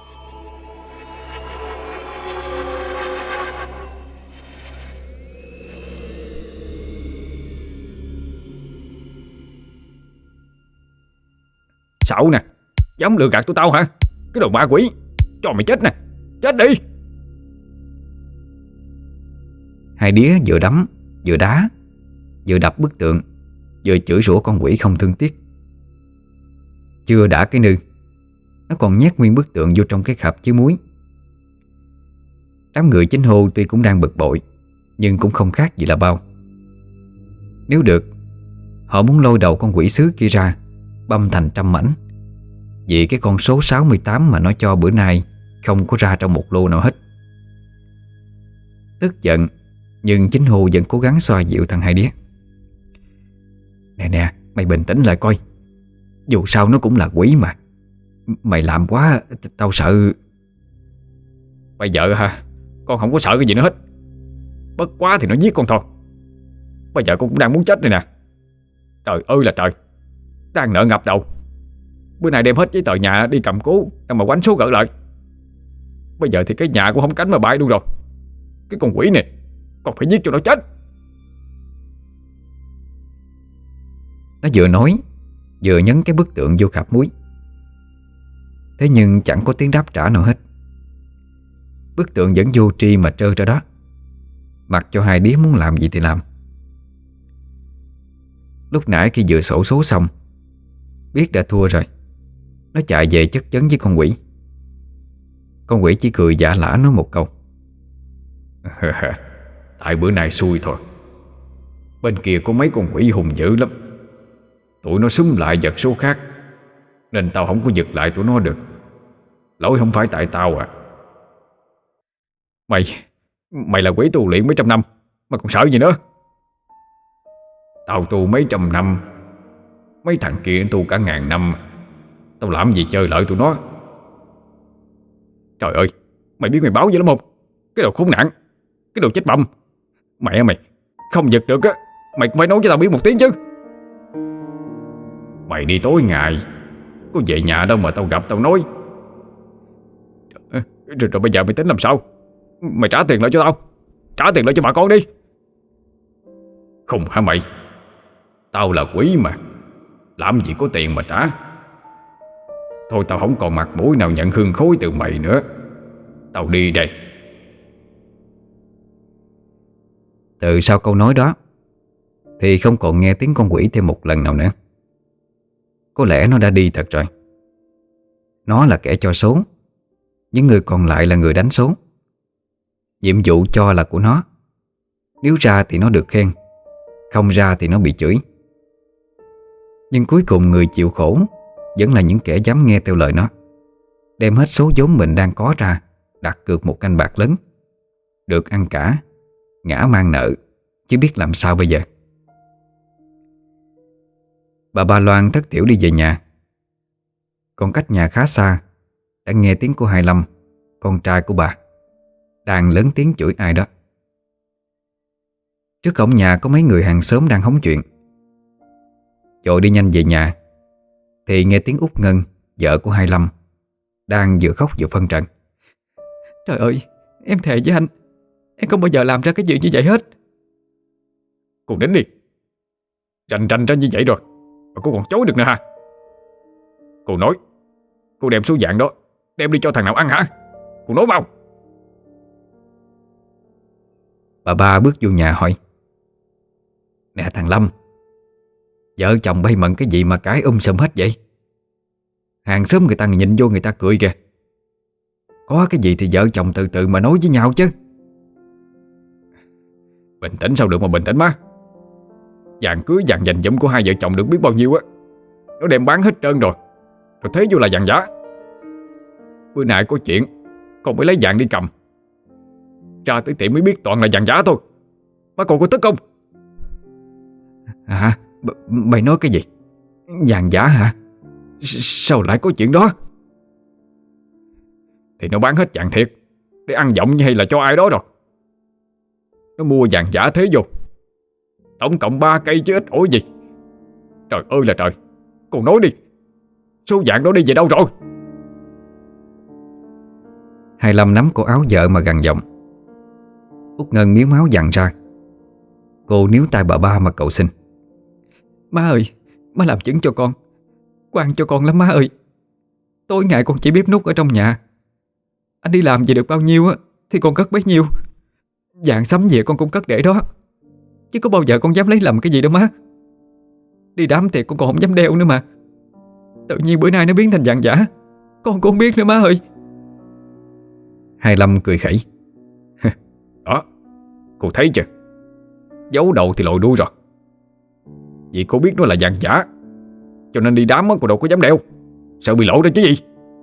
Xạo nè, dám lừa gạt tụi tao hả? Cái đồ ma quỷ, cho mày chết nè, chết đi. Hai đứa vừa đấm, vừa đá, vừa đập bức tượng, vừa chửi rủa con quỷ không thương tiếc. Chưa đã cái nư, nó còn nhét nguyên bức tượng vô trong cái khạp chứa muối. Đám người chính hô tuy cũng đang bực bội, nhưng cũng không khác gì là bao. Nếu được, họ muốn lôi đầu con quỷ sứ kia ra, băm thành trăm mảnh, vì cái con số sáu mươi tám mà nó cho bữa nay không có ra trong một lô nào hết. Tức giận, nhưng chính Hồ vẫn cố gắng xoa dịu thằng hai đĩa. Nè nè, mày bình tĩnh lại coi. Dù sao nó cũng là quỷ mà. Mày làm quá, tao sợ. Bây giờ hả? Con không có sợ cái gì nữa hết. Bất quá thì nó giết con thôi. Bây giờ con cũng đang muốn chết đây nè. Trời ơi là trời, đang nợ ngập đầu. Bữa nay đem hết giấy tờ nhà đi cầm cố em mà quánh số gỡ lại. Bây giờ thì cái nhà cũng không cánh mà bay luôn rồi. Cái con quỷ này con phải giết cho nó chết. Nó vừa nói vừa nhấn cái bức tượng vô khạp muối. Thế nhưng chẳng có tiếng đáp trả nào hết. Bức tượng vẫn vô tri mà trơ ra đó, mặc cho hai đứa muốn làm gì thì làm. Lúc nãy khi vừa xổ số xong, biết đã thua rồi, nó chạy về chất vấn với con quỷ. Con quỷ chỉ cười giả lả nói một câu: tại bữa nay xui thôi. Bên kia có mấy con quỷ hùng dữ lắm. Tụi nó xúm lại giật số khác, nên tao không có giật lại tụi nó được. Lỗi không phải tại tao à. Mày Mày là quỷ tu luyện mấy trăm năm mà còn sợ gì nữa? Tao tu mấy trăm năm, mấy thằng kia tu cả ngàn năm. Tao làm gì chơi lợi tụi nó. Trời ơi, mày biết mày báo gì lắm không? Cái đồ khốn nạn, cái đồ chết bầm. Mẹ mày, không giật được á, mày cũng phải nói cho tao biết một tiếng chứ. Mày đi tối ngày, có về nhà đâu mà tao gặp tao nói. Rồi, rồi bây giờ mày tính làm sao? Mày trả tiền lại cho tao, trả tiền lại cho bà con đi. Không hả mày? Tao là quỷ mà, làm gì có tiền mà trả. Thôi tao không còn mặt mũi nào nhận hương khối từ mày nữa. Tao đi đây. Từ sau câu nói đó thì không còn nghe tiếng con quỷ thêm một lần nào nữa. Có lẽ nó đã đi thật rồi. Nó là kẻ cho số, những người còn lại là người đánh số. Nhiệm vụ cho là của nó. Nếu ra thì nó được khen, không ra thì nó bị chửi. Nhưng cuối cùng người chịu khổ vẫn là những kẻ dám nghe theo lời nó, đem hết số vốn mình đang có ra đặt cược một canh bạc lớn. Được ăn cả, ngã mang nợ, chứ biết làm sao bây giờ. Bà Ba Loan thất thểu đi về nhà. Còn cách nhà khá xa, đã nghe tiếng của Hai Lâm, con trai của bà, đang lớn tiếng chửi ai đó. Trước cổng nhà có mấy người hàng xóm đang hóng chuyện. Vội đi nhanh về nhà, thì nghe tiếng Út Ngân, vợ của hai Lâm, đang vừa khóc vừa phân trần. Trời ơi, em thề với anh, em không bao giờ làm ra cái chuyện như vậy hết. Cô đến đi. Rành rành ra như vậy rồi mà cô còn chối được nữa hả? Cô nói cô đem số vàng đó đem đi cho thằng nào ăn hả? Cô nói mau. Bà ba bước vô nhà hỏi: Nè thằng Lâm, vợ chồng bay mận cái gì mà cãi um sùm hết vậy? Hàng xóm người ta nhìn vô người ta cười kìa. Có cái gì thì vợ chồng từ từ mà nói với nhau chứ. Bình tĩnh sao được mà bình tĩnh má. Vàng cưới vàng dành dụm của hai vợ chồng được biết bao nhiêu á, nó đem bán hết trơn rồi, rồi thế vô là vàng giả. Bữa nay có chuyện con mới lấy vàng đi cầm, ra tới tiệm mới biết toàn là vàng giả thôi. Má còn có tức không? Hả? B- Mày nói cái gì? Vàng giả hả? S- Sao lại có chuyện đó? Thì nó bán hết vàng thiệt để ăn giọng hay là cho ai đó rồi. Nó mua vàng giả thế vô, tổng cộng ba cây chứ ít ổi gì. Trời ơi là trời. Con nói đi, số vàng đó đi về đâu rồi? Hai Lâm nắm cổ áo vợ mà gằn giọng. Út Ngân miếu máu dằn ra. Cô níu tay bà ba mà cầu xin: Má ơi, má làm chứng cho con, quan cho con lắm má ơi. Tối ngày con chỉ bếp nút ở trong nhà. Anh đi làm về được bao nhiêu á thì con cất bấy nhiêu. Vàng sắm về con cũng cất để đó, chứ có bao giờ con dám lấy lầm cái gì đâu má. Đi đám tiệc con còn không dám đeo nữa mà. Tự nhiên bữa nay nó biến thành vàng giả, con cũng không biết nữa má ơi. Hai Lâm cười khẩy: Đó, cô thấy chưa? Giấu đầu thì lội đuôi rồi. Vì cô biết nó là vàng giả, cho nên đi đám á cô đâu có dám đeo, sợ bị lộ ra chứ gì.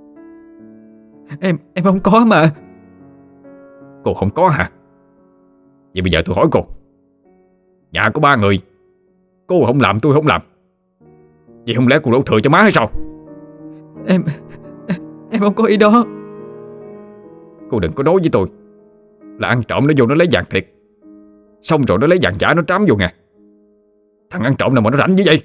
Em em không có mà. Cô không có hả? Vậy bây giờ tôi hỏi cô, nhà có ba người, cô không làm tôi không làm, vậy không lẽ cô đổ thừa cho má hay sao? Em Em không có ý đó. Cô đừng có nói với tôi là ăn trộm nó vô nó lấy vàng thiệt, xong rồi nó lấy vàng giả nó trám vô nè. Thằng ăn trộm nào mà nó rảnh như vậy?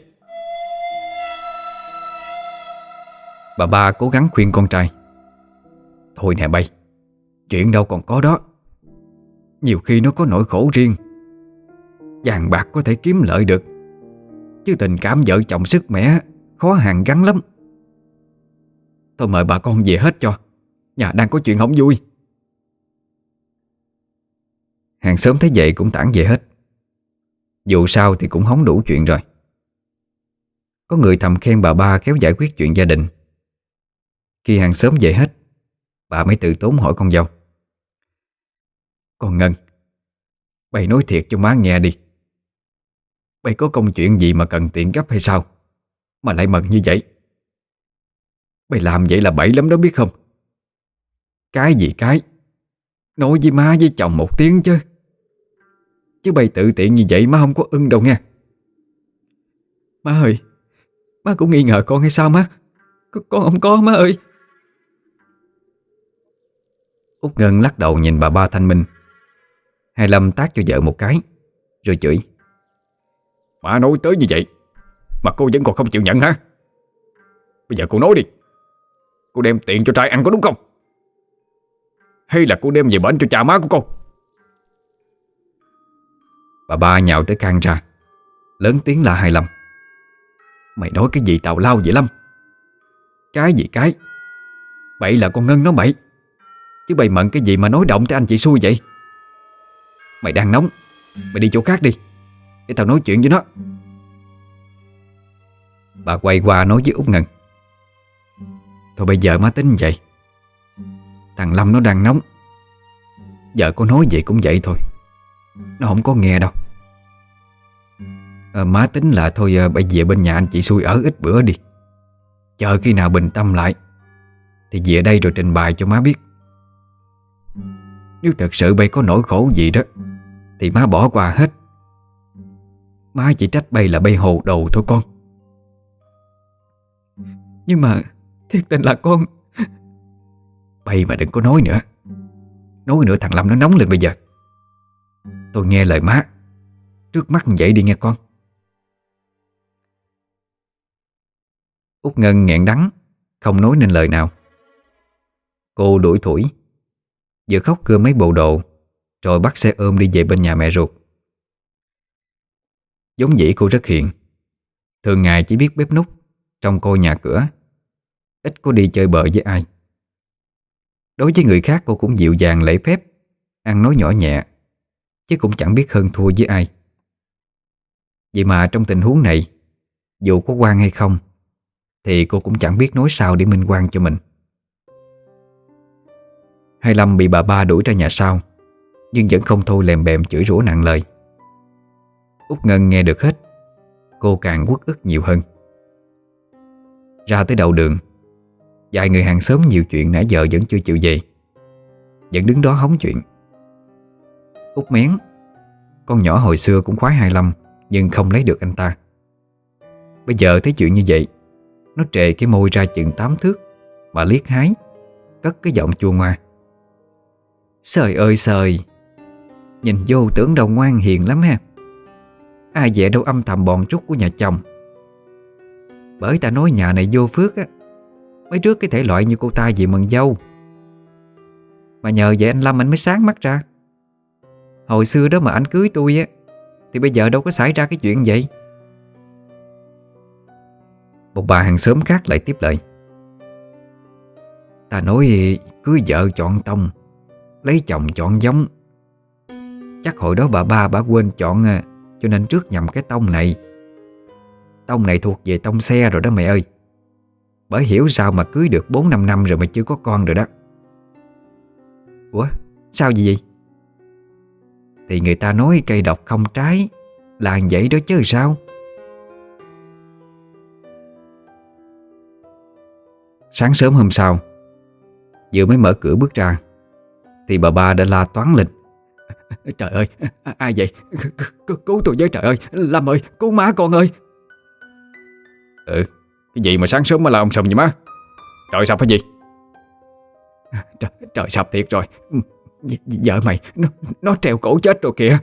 Bà ba cố gắng khuyên con trai: Thôi nè bay, chuyện đâu còn có đó. Nhiều khi nó có nỗi khổ riêng. Vàng bạc có thể kiếm lợi được, chứ tình cảm vợ chồng sức mẻ khó hàn gắn lắm. Thôi mời bà con về hết cho, nhà đang có chuyện không vui. Hàng xóm thấy vậy cũng tản về hết. Dù sao thì cũng hóng đủ chuyện rồi. Có người thầm khen bà ba khéo giải quyết chuyện gia đình. Khi hàng xóm về hết, bà mới tự tốn hỏi con dâu: Con Ngân, bày nói thiệt cho má nghe đi. Bày có công chuyện gì mà cần tiền gấp hay sao mà lại mần như vậy? Bày làm vậy là bậy lắm đó biết không? Cái gì cái, nói với má với chồng một tiếng chứ. Chứ bày tự tiện như vậy má không có ưng đâu nha. Má ơi, má cũng nghi ngờ con hay sao má? C- Con không có má ơi. Út Ngân lắc đầu nhìn bà ba thanh minh. Hai Lâm tát cho vợ một cái rồi chửi: Má nói tới như vậy mà cô vẫn còn không chịu nhận hả? Bây giờ cô nói đi, cô đem tiền cho trai ăn có đúng không? Hay là cô đem về bển cho cha má của cô? Bà ba nhào tới can ra, lớn tiếng la Hai Lâm: Mày nói cái gì tào lao vậy Lâm? Cái gì cái? Bậy là con Ngân nó bậy, chứ bày mận cái gì mà nói động tới anh chị xui vậy? Mày đang nóng, mày đi chỗ khác đi, để tao nói chuyện với nó. Bà quay qua nói với Út Ngân: Thôi bây giờ má tính vậy. Thằng Lâm nó đang nóng, vợ có nói vậy cũng vậy thôi, nó không có nghe đâu. à, Má tính là thôi à, bây về bên nhà anh chị xui ở ít bữa đi. Chờ khi nào bình tâm lại thì về đây rồi trình bày cho má biết. Nếu thật sự bay có nỗi khổ gì đó thì má bỏ qua hết. Má chỉ trách bay là bay hồ đồ thôi con. Nhưng mà thiệt tình là con... Bay mà đừng có nói nữa. Nói nữa thằng Lâm nó nóng lên bây giờ. Tôi nghe lời má, trước mắt vậy đi nghe con. Út Ngân nghẹn đắng, không nói nên lời nào. Cô đuổi thủi, vừa khóc cưa mấy bộ đồ, rồi bắt xe ôm đi về bên nhà mẹ ruột. Giống dĩ cô rất hiền, thường ngày chỉ biết bếp núc, trông coi nhà cửa, ít có đi chơi bời với ai. Đối với người khác cô cũng dịu dàng lễ phép, ăn nói nhỏ nhẹ, chứ cũng chẳng biết hơn thua với ai. Vậy mà trong tình huống này, dù có quan hay không, thì cô cũng chẳng biết nói sao để minh oan cho mình. Hai Lâm bị bà ba đuổi ra nhà sau, nhưng vẫn không thôi lèm bèm chửi rủa nặng lời. Út Ngân nghe được hết, cô càng uất ức nhiều hơn. Ra tới đầu đường, vài người hàng xóm nhiều chuyện nãy giờ vẫn chưa chịu về, vẫn đứng đó hóng chuyện. Út Mén, con nhỏ hồi xưa cũng khoái Hai Lâm, nhưng không lấy được anh ta. Bây giờ thấy chuyện như vậy, nó trề cái môi ra chừng tám thước mà liếc hái, cất cái giọng chua ngoa: "Trời ơi trời, nhìn vô tưởng đâu ngoan hiền lắm ha. Ai dè đâu âm thầm bòn trút của nhà chồng. Bởi ta nói nhà này vô phước á, mới rước cái thể loại như cô ta về mừng dâu. Mà nhờ vậy anh Lâm anh mới sáng mắt ra. Hồi xưa đó mà anh cưới tôi á, thì bây giờ đâu có xảy ra cái chuyện vậy." Một bà hàng xóm khác lại tiếp lời: "Ta nói cưới vợ chọn tông, lấy chồng chọn giống. Chắc hồi đó bà ba bà quên chọn, cho nên trước nhầm cái tông này. Tông này thuộc về tông xe rồi đó mẹ ơi. Bởi hiểu sao mà cưới được bốn năm năm rồi mà chưa có con rồi đó." "Ủa sao vậy vậy?" "Thì người ta nói cây độc không trái, là vậy đó chứ sao." Sáng sớm hôm sau, vừa mới mở cửa bước ra, thì bà ba đã la toáng lên: "Trời ơi, ai vậy? C cứu tôi với, trời ơi, Lâm ơi, cứu má con ơi." Ừ, cái gì mà sáng sớm mà la ông sầm vậy má? Trời sập hay gì? Trời, trời sập thiệt rồi. Vợ mày nó, nó treo cổ chết rồi kìa.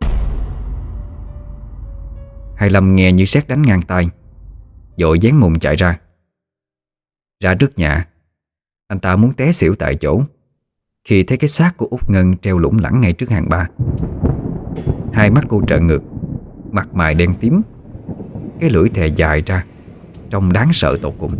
Hai Lâm nghe như sét đánh ngang tai, vội dán mùng chạy ra. Ra trước nhà, anh ta muốn té xỉu tại chỗ khi thấy cái xác của Út Ngân treo lủng lẳng ngay trước hàng ba. Hai mắt cô trợn ngược, mặt mày đen tím, cái lưỡi thè dài ra, trông đáng sợ tột cùng.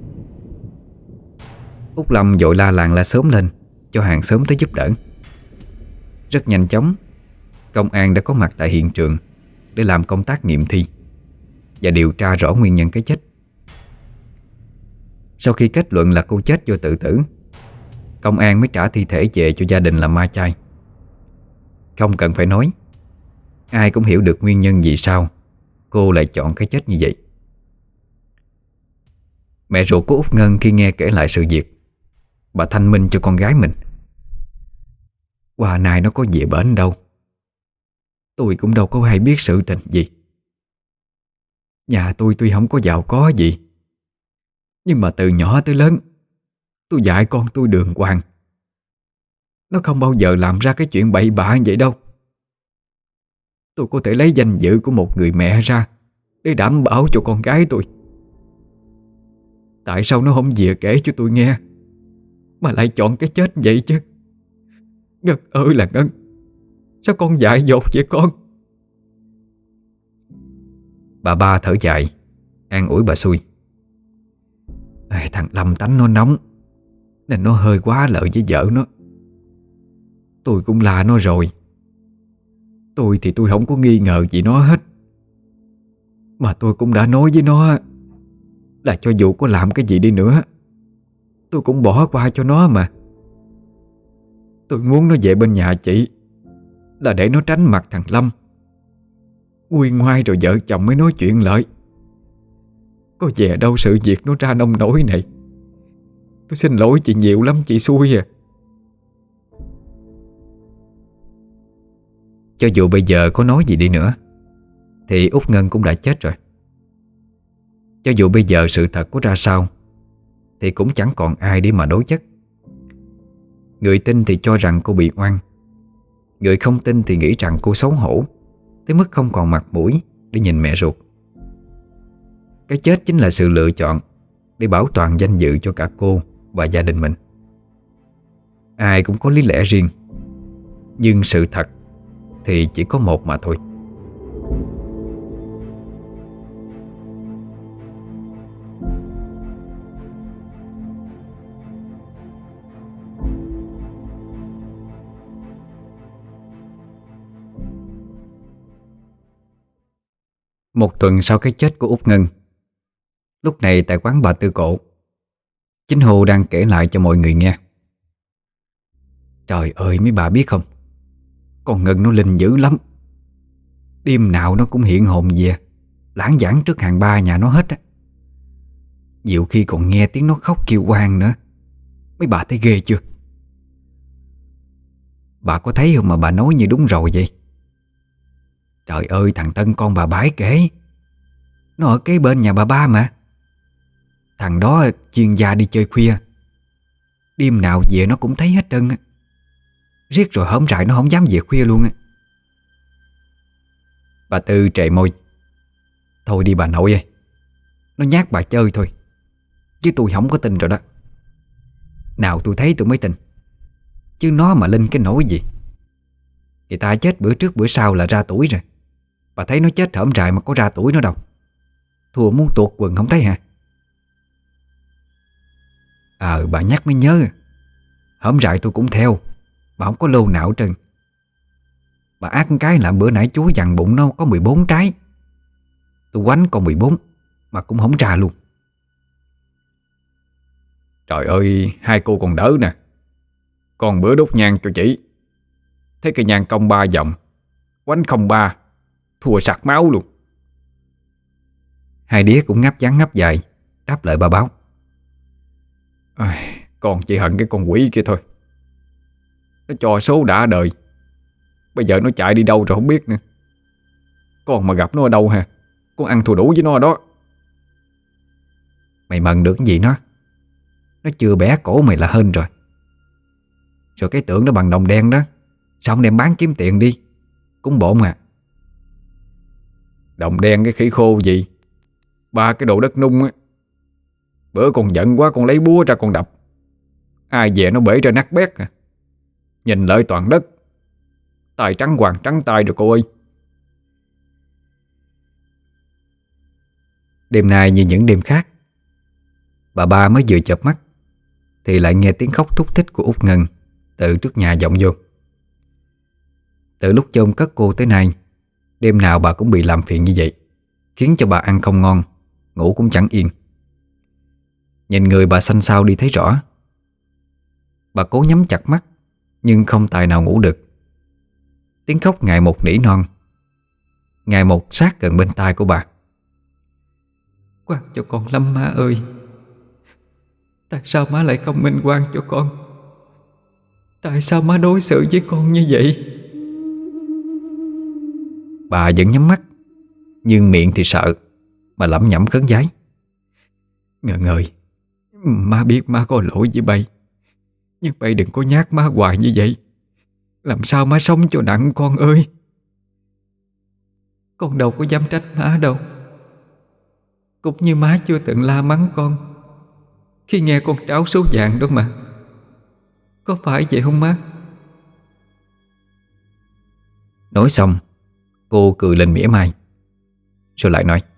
Út Lâm vội la làng la xóm lên cho hàng xóm tới giúp đỡ. Rất nhanh chóng, công an đã có mặt tại hiện trường để làm công tác nghiệm thi và điều tra rõ nguyên nhân cái chết. Sau khi kết luận là cô chết do tự tử, công an mới trả thi thể về cho gia đình làm ma chay. Không cần phải nói, ai cũng hiểu được nguyên nhân vì sao cô lại chọn cái chết như vậy. Mẹ ruột của Út Ngân khi nghe kể lại sự việc, bà thanh minh cho con gái mình: "Qua này nó có về bển đâu, tôi cũng đâu có hay biết sự tình gì. Nhà tôi tuy không có giàu có gì, nhưng mà từ nhỏ tới lớn tôi dạy con tôi đường hoàng. Nó không bao giờ làm ra cái chuyện bậy bạ vậy đâu. Tôi có thể lấy danh dự của một người mẹ ra để đảm bảo cho con gái tôi. Tại sao nó không về kể cho tôi nghe, mà lại chọn cái chết vậy chứ? Ngân ơi là Ngân, sao con dại dột vậy con?" Bà ba thở dài, an ủi bà xui: "Ê, thằng Lâm tánh nó nóng, nên nó hơi quá lợi với vợ nó. Tôi cũng là nó rồi. Tôi thì tôi không có nghi ngờ gì nó hết. Mà tôi cũng đã nói với nó là cho dù có làm cái gì đi nữa, tôi cũng bỏ qua cho nó mà. Tôi muốn nó về bên nhà chị là để nó tránh mặt thằng Lâm. Nguôi ngoai rồi vợ chồng mới nói chuyện lại. Có về đâu sự việc nó ra nông nổi này. Tôi xin lỗi chị nhiều lắm, chị xui à." Cho dù bây giờ có nói gì đi nữa thì Út Ngân cũng đã chết rồi. Cho dù bây giờ sự thật có ra sao thì cũng chẳng còn ai để mà đối chất. Người tin thì cho rằng cô bị oan, người không tin thì nghĩ rằng cô xấu hổ tới mức không còn mặt mũi để nhìn mẹ ruột. Cái chết chính là sự lựa chọn để bảo toàn danh dự cho cả cô và gia đình mình. Ai cũng có lý lẽ riêng, nhưng sự thật thì chỉ có một mà thôi. Một tuần sau cái chết của Út Ngân, lúc này tại quán bà Tư Cổ, chính Hồ đang kể lại cho mọi người nghe. Trời ơi, mấy bà biết không, con Ngân nó linh dữ lắm. Đêm nào nó cũng hiện hồn về lãng vảng trước hàng ba nhà nó hết á. Nhiều khi còn nghe tiếng nó khóc kêu oan nữa. Mấy bà thấy ghê chưa? Bà có thấy không mà bà nói như đúng rồi vậy? Trời ơi, thằng Tân con bà Bái kể, nó ở kế bên nhà bà ba mà. Thằng đó chuyên gia đi chơi khuya, đêm nào về nó cũng thấy hết trơn á. Riết rồi hổm rại nó không dám về khuya luôn á. Bà Tư trề môi. Thôi đi bà nội ơi, nó nhát bà chơi thôi, chứ tôi không có tin rồi đó. Nào tôi thấy tôi mới tin, chứ nó mà linh cái nỗi gì. Người ta chết bữa trước bữa sau là ra tuổi rồi. Bà thấy nó chết hổm rại mà có ra tuổi nó đâu. Thua muốn tuột quần không thấy hả? Ờ bà nhắc mới nhớ, hổm rại tôi cũng theo, bà không có lô nào hết trơn. Bà ác cái là bữa nãy chú dặn bụng nó có mười bốn trái. Tôi quánh còn mười bốn mà cũng không ra luôn. Trời ơi, hai cô còn đỡ nè. Còn bữa đốt nhang cho chị, thấy cây nhang cong ba vòng, quánh không ba, thua sặc máu luôn. Hai đứa cũng ngáp trắng ngáp dài đáp lời bà Báo. À, con chỉ hận cái con quỷ kia thôi. Nó cho số đã đời, bây giờ nó chạy đi đâu rồi không biết nữa. Con mà gặp nó ở đâu ha, con ăn thua đủ với nó đó. Mày mần được cái gì nó? Nó chưa bẻ cổ mày là hên rồi. Rồi cái tưởng nó bằng đồng đen đó, sao không đem bán kiếm tiền đi, cũng bộn à. Đồng đen cái khỉ khô gì, ba cái đồ đất nung á. Bữa con giận quá con lấy búa ra con đập, ai về nó bể ra nát bét à. Nhìn lợi toàn đất, tài trắng hoàng trắng tay rồi cô ơi. Đêm nay như những đêm khác, bà ba mới vừa chợp mắt thì lại nghe tiếng khóc thúc thích của Út Ngân từ trước nhà vọng vô. Từ lúc chôn cất cô tới nay, đêm nào bà cũng bị làm phiền như vậy, khiến cho bà ăn không ngon, ngủ cũng chẳng yên. Nhìn người bà xanh xao đi thấy rõ. Bà cố nhắm chặt mắt nhưng không tài nào ngủ được. Tiếng khóc ngày một nỉ non, ngày một sát gần bên tai của bà. Quan cho con lắm má ơi. Tại sao má lại không minh oan cho con? Tại sao má đối xử với con như vậy? Bà vẫn nhắm mắt, nhưng miệng thì sợ, mà lẩm nhẩm khấn vái. Ngân ơi, má biết má có lỗi với bay, nhưng bay đừng có nhát má hoài như vậy. Làm sao má sống cho nặng con ơi. Con đâu có dám trách má đâu. Cũng như má chưa từng la mắng con khi nghe con tráo số vàng đó mà. Có phải vậy không má? Nói xong, cô cười lên mỉa mai, rồi lại nói: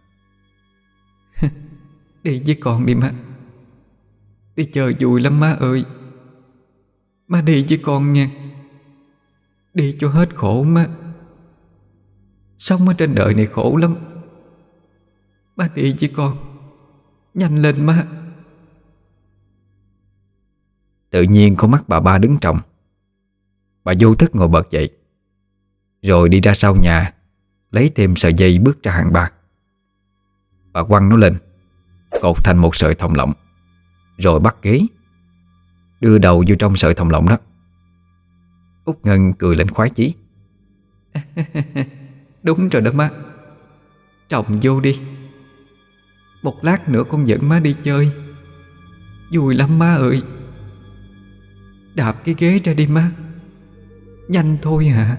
Đi với con đi má. Đi chơi vui lắm má ơi. Má đi với con nha. Đi cho hết khổ má. Sống ở trên đời này khổ lắm. Má đi với con. Nhanh lên má. Tự nhiên con mắt bà ba đứng tròng. Bà vô thức ngồi bật dậy, rồi đi ra sau nhà, lấy thêm sợi dây bước ra hàng ba. Bà quăng nó lên, cột thành một sợi thòng lọng, rồi bắt ghế, đưa đầu vô trong sợi thòng lọng đó. Út Ngân cười lên khoái chí. Đúng rồi đó má. Trồng vô đi. Một lát nữa con dẫn má đi chơi. Vui lắm má ơi. Đạp cái ghế ra đi má. Nhanh thôi hả?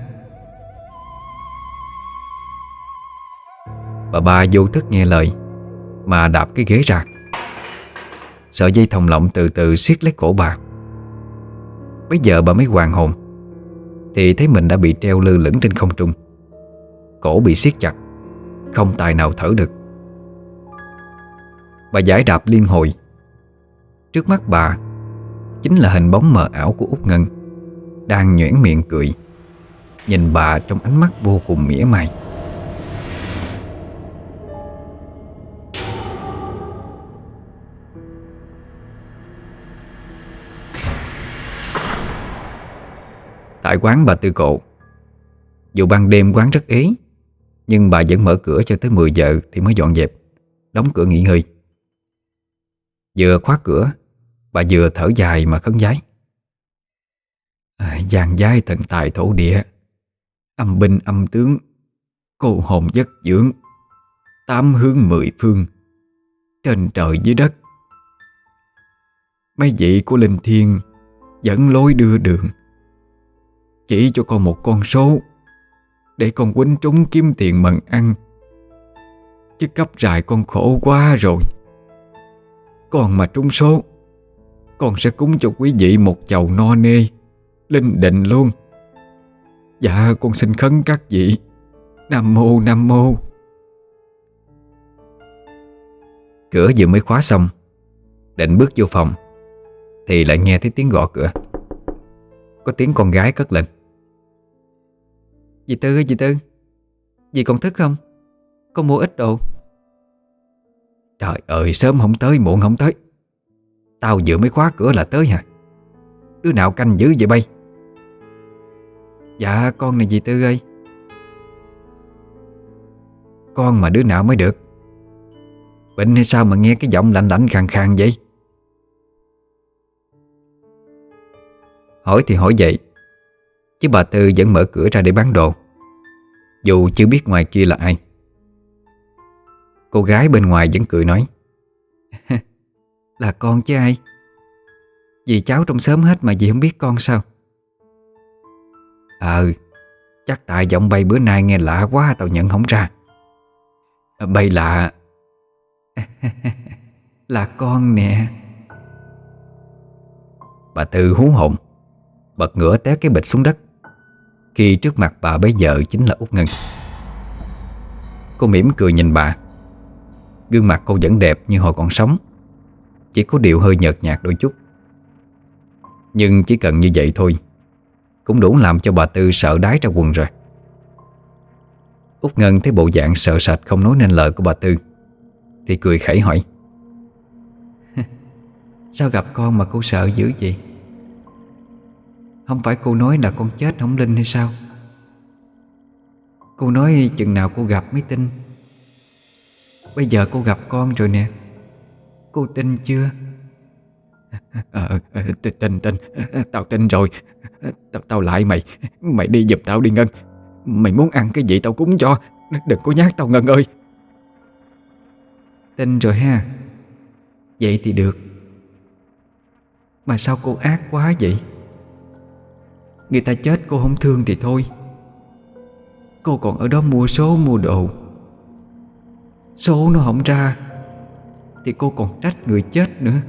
Bà ba vô thức nghe lời mà đạp cái ghế ra. Sợi dây thòng lọng từ từ siết lấy cổ bà. Bây giờ bà mới hoàn hồn thì thấy mình đã bị treo lơ lửng trên không trung. Cổ bị siết chặt, không tài nào thở được. Bà giãi đạp liên hồi. Trước mắt bà chính là hình bóng mờ ảo của Út Ngân, đang nhoẻn miệng cười, nhìn bà trong ánh mắt vô cùng mỉa mai. Tại quán bà Tư Cộ, dù ban đêm quán rất ế, nhưng bà vẫn mở cửa cho tới mười giờ thì mới dọn dẹp, đóng cửa nghỉ ngơi. Vừa khóa cửa, bà vừa thở dài mà khấn vái. À, giang giái thần tài thổ địa, âm binh âm tướng, cô hồn giấc dưỡng, tám hướng mười phương, trên trời dưới đất. Mấy vị của linh thiêng dẫn lối đưa đường, chỉ cho con một con số để con quýnh trúng kiếm tiền mần ăn, chứ cấp rài con khổ quá rồi. Con mà trúng số, con sẽ cúng cho quý vị một chầu no nê linh định luôn. Dạ con xin khấn các vị. Nam mô Nam mô. Cửa vừa mới khóa xong, định bước vô phòng thì lại nghe thấy tiếng gõ cửa. Có tiếng con gái cất lên. Dì Tư ơi, dì Tư, dì còn thức không? Con mua ít đồ. Trời ơi, sớm không tới muộn không tới. Tao vừa mới khóa cửa là tới hả? Đứa nào canh giữ vậy bay? Dạ con này dì Tư ơi. Con mà đứa nào mới được? Bệnh hay sao mà nghe cái giọng lạnh lạnh khàn khàn vậy? Hỏi thì hỏi vậy, chứ bà Tư vẫn mở cửa ra để bán đồ, dù chưa biết ngoài kia là ai. Cô gái bên ngoài vẫn cười nói. Là con chứ ai. Dì cháu trong xóm hết mà dì không biết con sao? Ờ, chắc tại giọng bay bữa nay nghe lạ quá tao nhận không ra. Bay lạ. Là con nè. Bà Tư hú hồn, bật ngửa té cái bịch xuống đất, khi trước mặt bà bây giờ chính là Út Ngân. Cô mỉm cười nhìn bà. Gương mặt cô vẫn đẹp như hồi còn sống, chỉ có điều hơi nhợt nhạt đôi chút. Nhưng chỉ cần như vậy thôi cũng đủ làm cho bà Tư sợ đái ra quần rồi. Út Ngân thấy bộ dạng sợ sệt không nói nên lời của bà Tư thì cười khẩy hỏi. Sao gặp con mà cô sợ dữ vậy? Không phải cô nói là con chết không linh hay sao? Cô nói chừng nào cô gặp mới tin. Bây giờ cô gặp con rồi nè, cô tin chưa? À, tin tin tin Tao tin rồi. Tao, tao lại mày. Mày đi giùm tao đi Ngân. Mày muốn ăn cái gì tao cúng cho. Đừng có nhát tao Ngân ơi. Tin rồi ha. Vậy thì được. Mà sao cô ác quá vậy? Người ta chết cô không thương thì thôi, cô còn ở đó mua số mua đồ. Số nó không ra thì cô còn trách người chết nữa.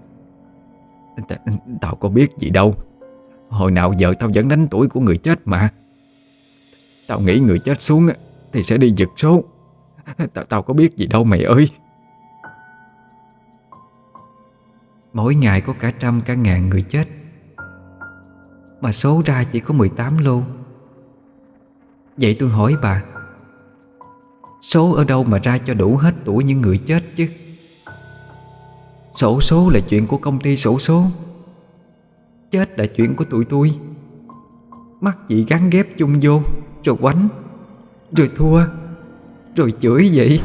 T- Tao có biết gì đâu. Hồi nào giờ tao vẫn đánh tuổi của người chết mà. Tao nghĩ người chết xuống thì sẽ đi giật số. Tao, tao có biết gì đâu mày ơi. Mỗi ngày có cả trăm cả ngàn người chết, mà số ra chỉ có mười tám lô. Vậy tôi hỏi bà, số ở đâu mà ra cho đủ hết tuổi những người chết chứ? Sổ số là chuyện của công ty sổ số, chết là chuyện của tụi tôi. Mắc chị gắn ghép chung vô, rồi quánh, rồi thua, rồi chửi vậy.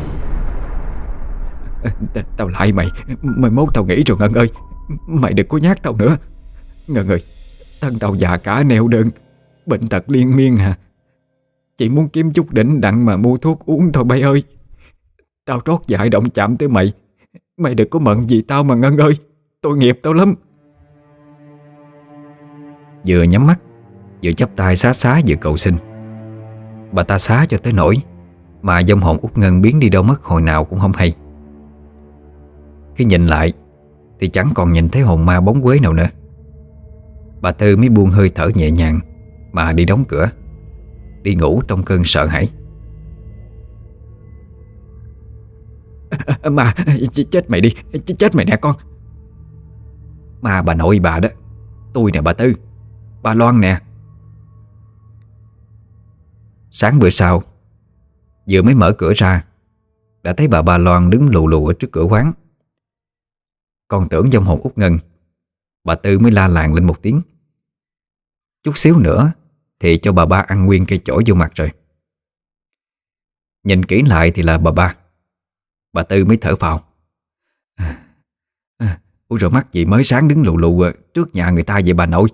T- Tao lại mày. Mày mốt tao nghĩ rồi Ngân ơi. Mày đừng có nhát tao nữa Ngân ơi. Thân tao già cả neo đơn, bệnh tật liên miên hả? Chỉ muốn kiếm chút đỉnh đặng mà mua thuốc uống thôi bay ơi. Tao trót dại động chạm tới mày. Mày đừng có mận gì tao mà Ngân ơi. Tội nghiệp tao lắm. Vừa nhắm mắt, vừa chắp tay xá xá vừa cầu xin. Bà ta xá cho tới nỗi mà vong hồn Út Ngân biến đi đâu mất hồi nào cũng không hay. Khi nhìn lại thì chẳng còn nhìn thấy hồn ma bóng quế nào nữa. Bà Tư mới buông hơi thở nhẹ nhàng mà đi đóng cửa, đi ngủ trong cơn sợ hãi. Mà chết mày đi, chết mày nè con. Ma bà nội bà đó. Tôi nè bà Tư, bà Loan nè. Sáng bữa sau, vừa mới mở cửa ra, đã thấy bà Ba Loan đứng lù lù ở trước cửa quán. Còn tưởng vong hồn Út Ngân, bà Tư mới la làng lên một tiếng. Chút xíu nữa thì cho bà ba ăn nguyên cây chổi vô mặt rồi. Nhìn kỹ lại thì là bà ba. Bà Tư mới thở phào. À, à, ủa rồi mắc gì mới sáng đứng lù lù trước nhà người ta vậy bà nội?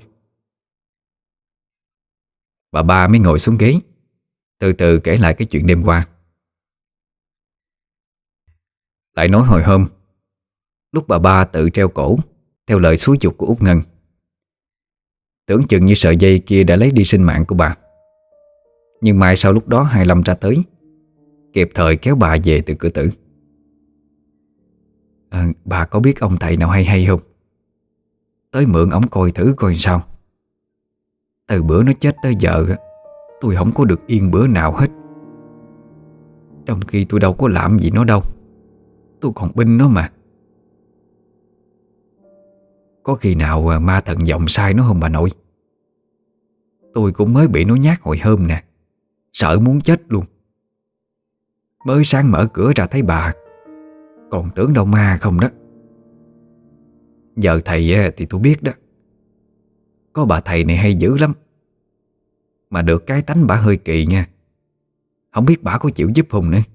Bà ba mới ngồi xuống ghế, từ từ kể lại cái chuyện đêm qua. Lại nói hồi hôm, lúc bà ba tự treo cổ theo lời xúi giục của Út Ngân. Tưởng chừng như sợi dây kia đã lấy đi sinh mạng của bà. Nhưng mai sau lúc đó Hai Lâm ra tới, kịp thời kéo bà về từ cửa tử. à, Bà có biết ông thầy nào hay hay không? Tới mượn ổng coi thử coi sao. Từ bữa nó chết tới giờ, tôi không có được yên bữa nào hết. Trong khi tôi đâu có làm gì nó đâu, tôi còn binh nó mà. Có khi nào ma thần giọng sai nó không bà nội? Tôi cũng mới bị nó nhát hồi hôm nè, sợ muốn chết luôn. Mới sáng mở cửa ra thấy bà, còn tưởng đâu ma không đó. Giờ thầy thì tôi biết đó, có bà thầy này hay dữ lắm. Mà được cái tánh bà hơi kỳ nha. Không biết bà có chịu giúp không nữa.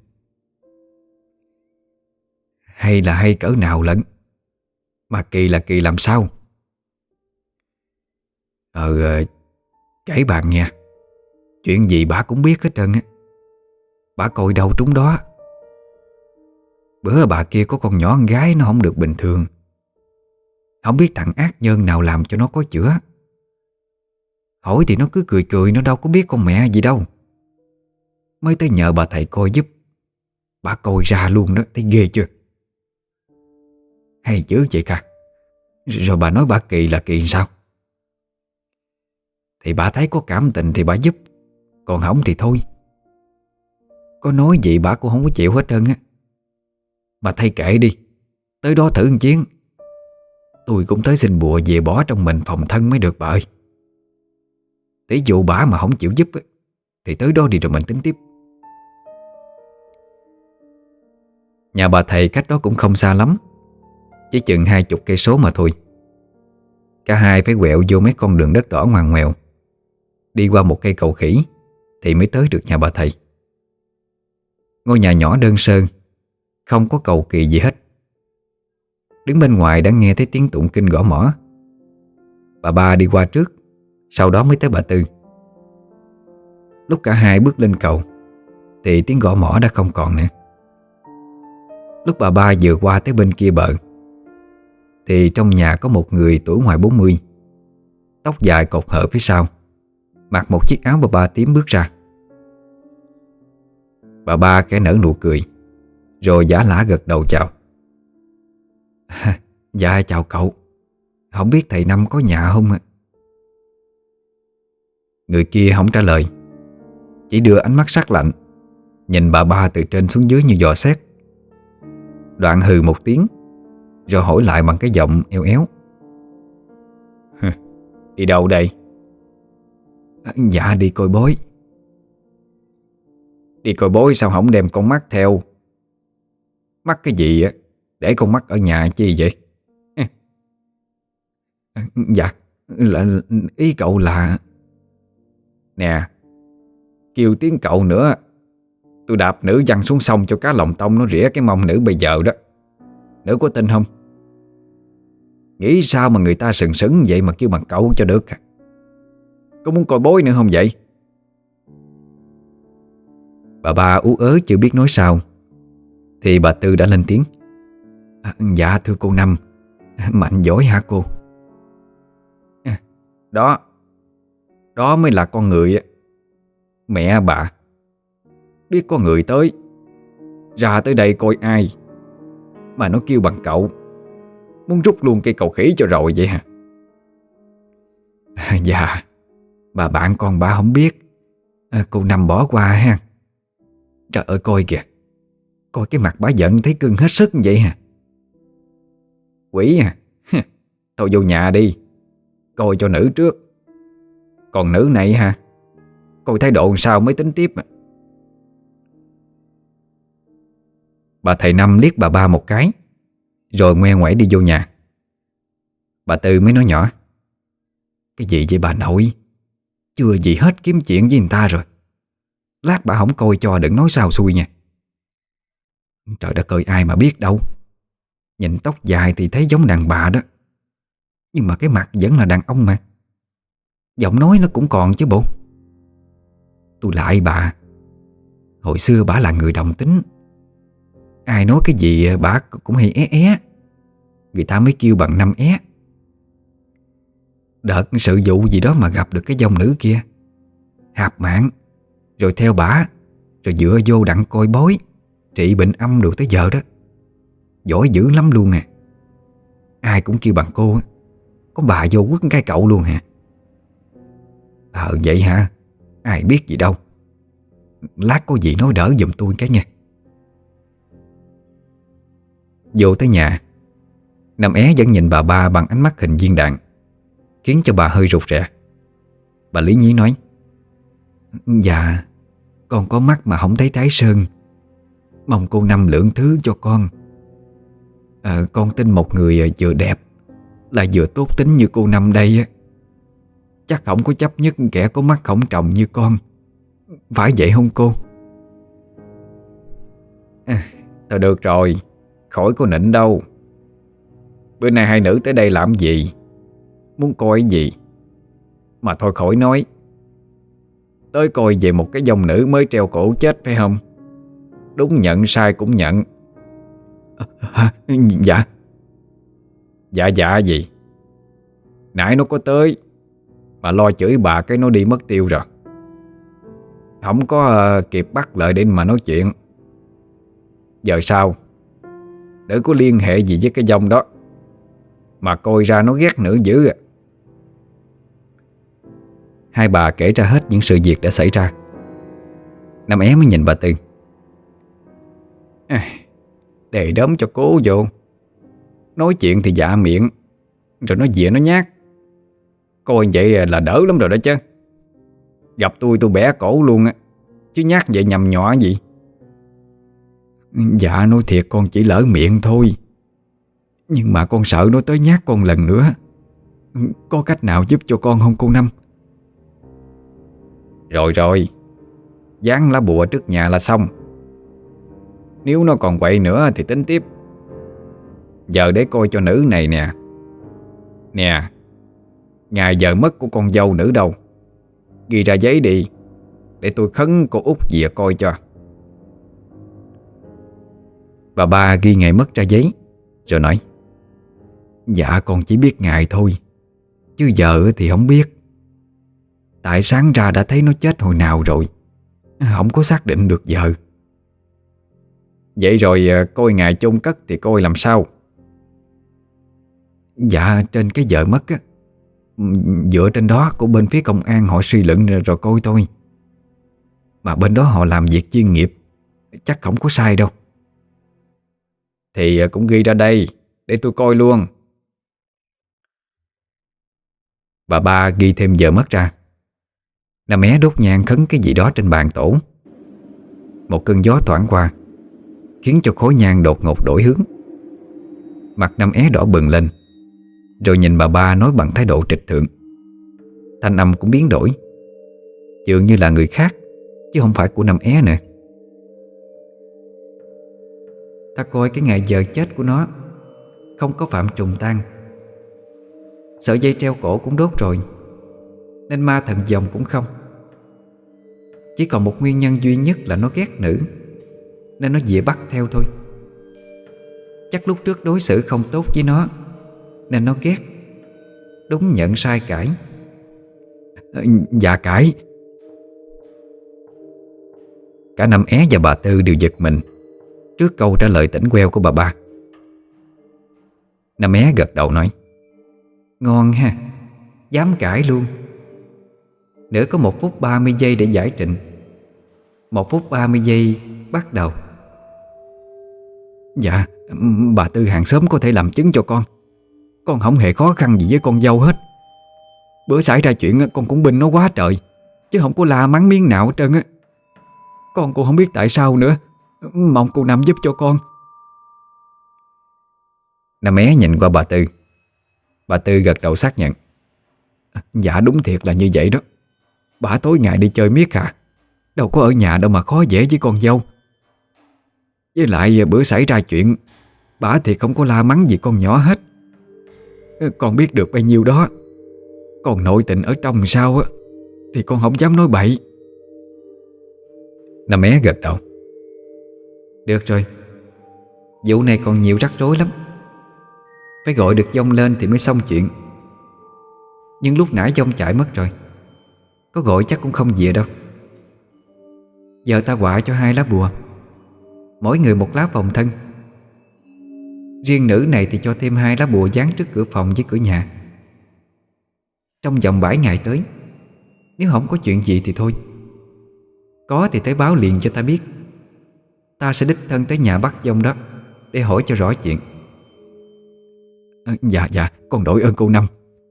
Hay là hay cỡ nào lận, mà kỳ là kỳ làm sao? Ờ Kể bà nghe, chuyện gì bà cũng biết hết trơn á. Bà coi đâu trúng đó. Bữa bà kia có con nhỏ con gái nó không được bình thường. Không biết thằng ác nhân nào làm cho nó có chữa. Hỏi thì nó cứ cười cười, nó đâu có biết con mẹ gì đâu. Mới tới nhờ bà thầy coi giúp. Bà coi ra luôn đó, thấy ghê chưa? Hay chứ chị cả. Rồi bà nói bà kỳ là kỳ sao? Thì bà thấy có cảm tình thì bà giúp, còn không thì thôi. Có nói gì bà cũng không có chịu hết trơn á. Bà thay kệ đi, tới đó thử một chuyến. Tôi cũng tới xin bùa về bỏ trong mình phòng thân mới được bà ơi. Tỷ dụ bà mà không chịu giúp thì tới đó đi rồi mình tính tiếp. Nhà bà thầy cách đó cũng không xa lắm, chỉ chừng hai chục cây số mà thôi. Cả hai phải quẹo vô mấy con đường đất đỏ ngoằn ngoèo, đi qua một cây cầu khỉ thì mới tới được nhà bà thầy. Ngôi nhà nhỏ đơn sơ, không có cầu kỳ gì hết. Đứng bên ngoài đã nghe thấy tiếng tụng kinh gõ mõ. Bà ba đi qua trước, sau đó mới tới bà Tư. Lúc cả hai bước lên cầu thì tiếng gõ mõ đã không còn nữa. Lúc bà ba vừa qua tới bên kia bờ thì trong nhà có một người tuổi ngoài bốn mươi, tóc dài cột hở phía sau, mặc một chiếc áo bà ba tím bước ra. Bà ba khẽ nở nụ cười, rồi giả lả gật đầu chào. À, dạ chào cậu. Không biết thầy Năm có nhà không ạ? Người kia không trả lời, chỉ đưa ánh mắt sắc lạnh nhìn bà ba từ trên xuống dưới như dò xét. Đoạn hừ một tiếng, rồi hỏi lại bằng cái giọng eo éo. Đi đâu đây? À, dạ đi coi bói. Đi coi bói sao không đem con mắt theo? Mắt cái gì á, để con mắt ở nhà chi vậy? À, dạ là, ý cậu là... Nè, kêu tiếng cậu nữa, tôi đạp nữ văng xuống sông cho cá lòng tông nó rỉa cái mông nữ bây giờ đó. Nữ có tin không? Nghĩ sao mà người ta sừng sững vậy mà kêu bằng cậu cho được à? Có muốn coi bói nữa không vậy? Bà ba ú ớ chưa biết nói sao thì bà Tư đã lên tiếng. À, dạ thưa cô Năm, mạnh giỏi hả cô? À, đó Đó mới là con người. Mẹ bà biết có người tới, ra tới đây coi ai mà nó kêu bằng cậu, Muốn rút luôn cây cầu khỉ cho rồi vậy hả? Dạ, bà bạn con bà không biết. à, Cô Năm bỏ qua ha. Trời ơi coi kìa, coi cái mặt bà giận thấy cưng hết sức như vậy hả? Quỷ à. Thôi vô nhà đi, coi cho nữ trước. Còn nữ này hả, coi thái độ sao mới tính tiếp. Bà thầy Năm liếc bà ba một cái, rồi ngoe ngoẩy đi vô nhà. Bà Tư mới nói nhỏ: Cái gì vậy bà nội? Chưa gì hết kiếm chuyện với người ta rồi. Lát bà không coi cho đừng nói sao xui nha. Trời đất ơi, ai mà biết đâu. Nhìn tóc dài thì thấy giống đàn bà đó, nhưng mà cái mặt vẫn là đàn ông mà. Giọng nói nó cũng còn chứ bộ. Tôi lại bà, hồi xưa bà là người đồng tính. Ai nói cái gì bà cũng hay é é. Người ta mới kêu bằng năm é. Đợt sự vụ gì đó mà gặp được cái dòng nữ kia, hạp mạng, rồi theo bả, rồi dựa vô đặng coi bói, trị bệnh âm được tới giờ đó. Giỏi dữ lắm luôn nè. Ai cũng kêu bằng cô. Có bà vô quất cái cậu luôn hả? Ờ vậy hả? Ai biết gì đâu. Lát có gì nói đỡ giùm tôi cái nha. Vô tới nhà, Năm é vẫn nhìn bà ba bằng ánh mắt hình viên đạn, khiến cho bà hơi rụt rè. Bà lý nhí nói: Dạ, con có mắt mà không thấy Thái Sơn. Mong cô Năm lượng thứ cho con. à, Con tin một người vừa đẹp là vừa tốt tính như cô Năm đây á, chắc không có chấp nhất kẻ có mắt khổng trọng như con. Phải vậy không cô? à, Thôi được rồi, khỏi có nịnh đâu. Bữa nay hai nữ tới đây làm gì, muốn coi cái gì? Mà thôi khỏi nói. Tới coi về một cái dòng nữ mới treo cổ chết phải không? Đúng nhận sai cũng nhận. à, Dạ. Dạ dạ gì? Nãy nó có tới mà lo chửi bà cái nó đi mất tiêu rồi. Không có uh, kịp bắt lại để mà nói chuyện. Giờ sao? Đỡ có liên hệ gì với cái dòng đó mà coi ra nó ghét nữ dữ à. Hai bà kể ra hết những sự việc đã xảy ra. Năm é mới nhìn bà Tư: à, Đề đốm cho cố vô. Nói chuyện thì dạ miệng, rồi nói dịa nó nhát. Coi vậy là đỡ lắm rồi đó chứ. Gặp tôi tôi bẻ cổ luôn á, chứ nhát vậy nhầm nhọa gì. Dạ nói thiệt con chỉ lỡ miệng thôi, nhưng mà con sợ nó tới nhát con lần nữa. Có cách nào giúp cho con không cô Năm? Rồi rồi, dán lá bùa trước nhà là xong. Nếu nó còn quậy nữa thì tính tiếp. Giờ để coi cho nữ này nè. Nè, ngày giờ mất của con dâu nữ đâu, ghi ra giấy đi, để tôi khấn cô út dìa coi cho. Bà ba ghi ngày mất ra giấy, rồi nói: Dạ con chỉ biết ngày thôi, chứ giờ thì không biết. Tại sáng ra đã thấy nó chết hồi nào rồi, không có xác định được giờ. Vậy rồi coi ngày chôn cất thì coi làm sao? Dạ trên cái giờ mất á, dựa trên đó của bên phía công an họ suy luận rồi coi tôi. Mà bên đó họ làm việc chuyên nghiệp, chắc không có sai đâu. Thì cũng ghi ra đây để tôi coi luôn. Bà ba ghi thêm giờ mất ra. Năm é đốt nhang khấn cái gì đó trên bàn tổ. Một cơn gió thoảng qua, khiến cho khối nhang đột ngột đổi hướng. Mặt Năm é đỏ bừng lên, rồi nhìn bà ba nói bằng thái độ trịch thượng. Thanh âm cũng biến đổi, dường như là người khác, chứ không phải của Năm é nữa. Ta coi cái ngày giờ chết của nó không có phạm trùng tang. Sợi dây treo cổ cũng đốt rồi, nên ma thần dòng cũng không. Chỉ còn một nguyên nhân duy nhất là nó ghét nữ, nên nó dịa bắt theo thôi. Chắc lúc trước đối xử không tốt với nó, nên nó ghét. Đúng nhận sai cãi. Dạ cãi. Cả Năm é và bà Tư đều giật mình trước câu trả lời tỉnh queo của bà ba. Năm Mé gật đầu nói: Ngon ha, dám cãi luôn. Nữa có một phút ba mươi giây để giải trình. Một phút ba mươi giây bắt đầu. Dạ, bà Tư hàng xóm có thể làm chứng cho con. Con không hề khó khăn gì với con dâu hết. Bữa xảy ra chuyện con cũng binh nó quá trời, chứ không có la mắng miếng nào hết trơn á. Con cũng không biết tại sao nữa. Mong cô Năm giúp cho con. Năm Mé nhìn qua bà Tư. Bà Tư gật đầu xác nhận: Dạ đúng thiệt là như vậy đó. Bà tối ngày đi chơi miết à, đâu có ở nhà đâu mà khó dễ với con dâu. Với lại bữa xảy ra chuyện, bà thì không có la mắng gì con nhỏ hết. Con biết được bao nhiêu đó. Còn nội tình ở trong sao á thì con không dám nói bậy. Năm Mé gật đầu: Được rồi, vụ này còn nhiều rắc rối lắm. Phải gọi được dông lên thì mới xong chuyện. Nhưng lúc nãy dông chạy mất rồi, có gọi chắc cũng không về đâu. Giờ ta quạ cho hai lá bùa, mỗi người một lá phòng thân. Riêng nữ này thì cho thêm hai lá bùa dán trước cửa phòng với cửa nhà. Trong vòng bảy ngày tới, nếu không có chuyện gì thì thôi. Có thì tới báo liền cho ta biết. Ta sẽ đích thân tới nhà bắt dông đó để hỏi cho rõ chuyện. à, Dạ dạ con đổi ơn cô Năm.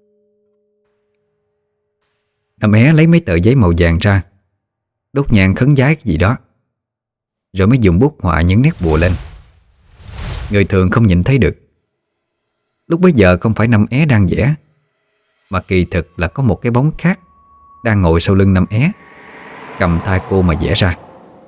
Năm Mé lấy mấy tờ giấy màu vàng ra, đốt nhang khấn vái cái gì đó, rồi mới dùng bút họa những nét bùa lên. Người thường không nhìn thấy được. Lúc bấy giờ không phải Năm É đang vẽ, mà kỳ thực là có một cái bóng khác đang ngồi sau lưng Năm É, cầm tay cô mà vẽ ra.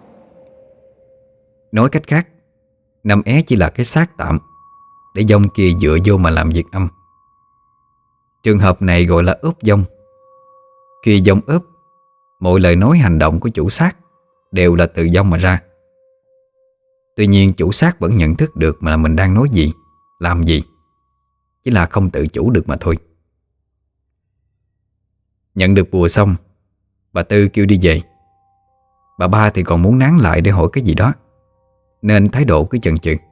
Nói cách khác, Năm É chỉ là cái xác tạm để dông kia dựa vô mà làm việc âm. Trường hợp này gọi là ướp dông. Khi dông ướp, mọi lời nói hành động của chủ xác đều là từ dông mà ra. Tuy nhiên chủ xác vẫn nhận thức được mà mình đang nói gì, làm gì, chỉ là không tự chủ được mà thôi. Nhận được bùa xong, bà Tư kêu đi về. Bà Ba thì còn muốn nán lại để hỏi cái gì đó, nên thái độ cứ chần chừ.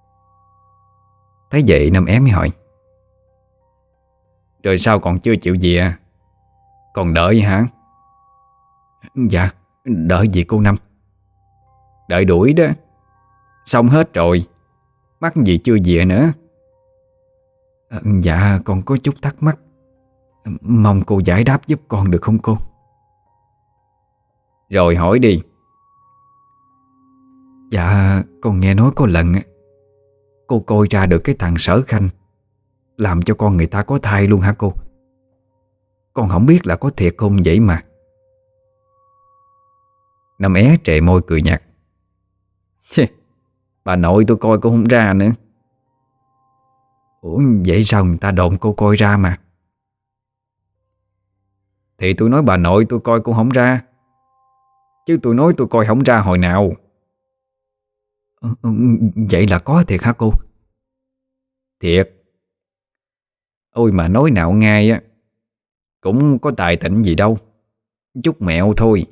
Thấy vậy Năm É mới hỏi: Rồi sao còn chưa chịu về à? Còn đợi hả? Dạ, đợi gì cô Năm? Đợi đuổi đó. Xong hết rồi, mắc gì chưa về nữa? à, Dạ con có chút thắc mắc, mong cô giải đáp giúp con được không cô? Rồi hỏi đi. Dạ con nghe nói có lần cô coi ra được cái thằng Sở Khanh làm cho con người ta có thai luôn hả cô? Con không biết là có thiệt không vậy mà. Năm É trề môi cười nhạt: Bà nội tôi coi cũng không ra nữa. Ủa vậy sao người ta đồn cô coi ra mà? Thì tôi nói bà nội tôi coi cũng không ra, chứ tôi nói tôi coi không ra hồi nào. ừ, ừ, Vậy là có thiệt hả cô? Thiệt. Ôi mà nói nào ngay á, cũng có tài tịnh gì đâu, chút mẹo thôi.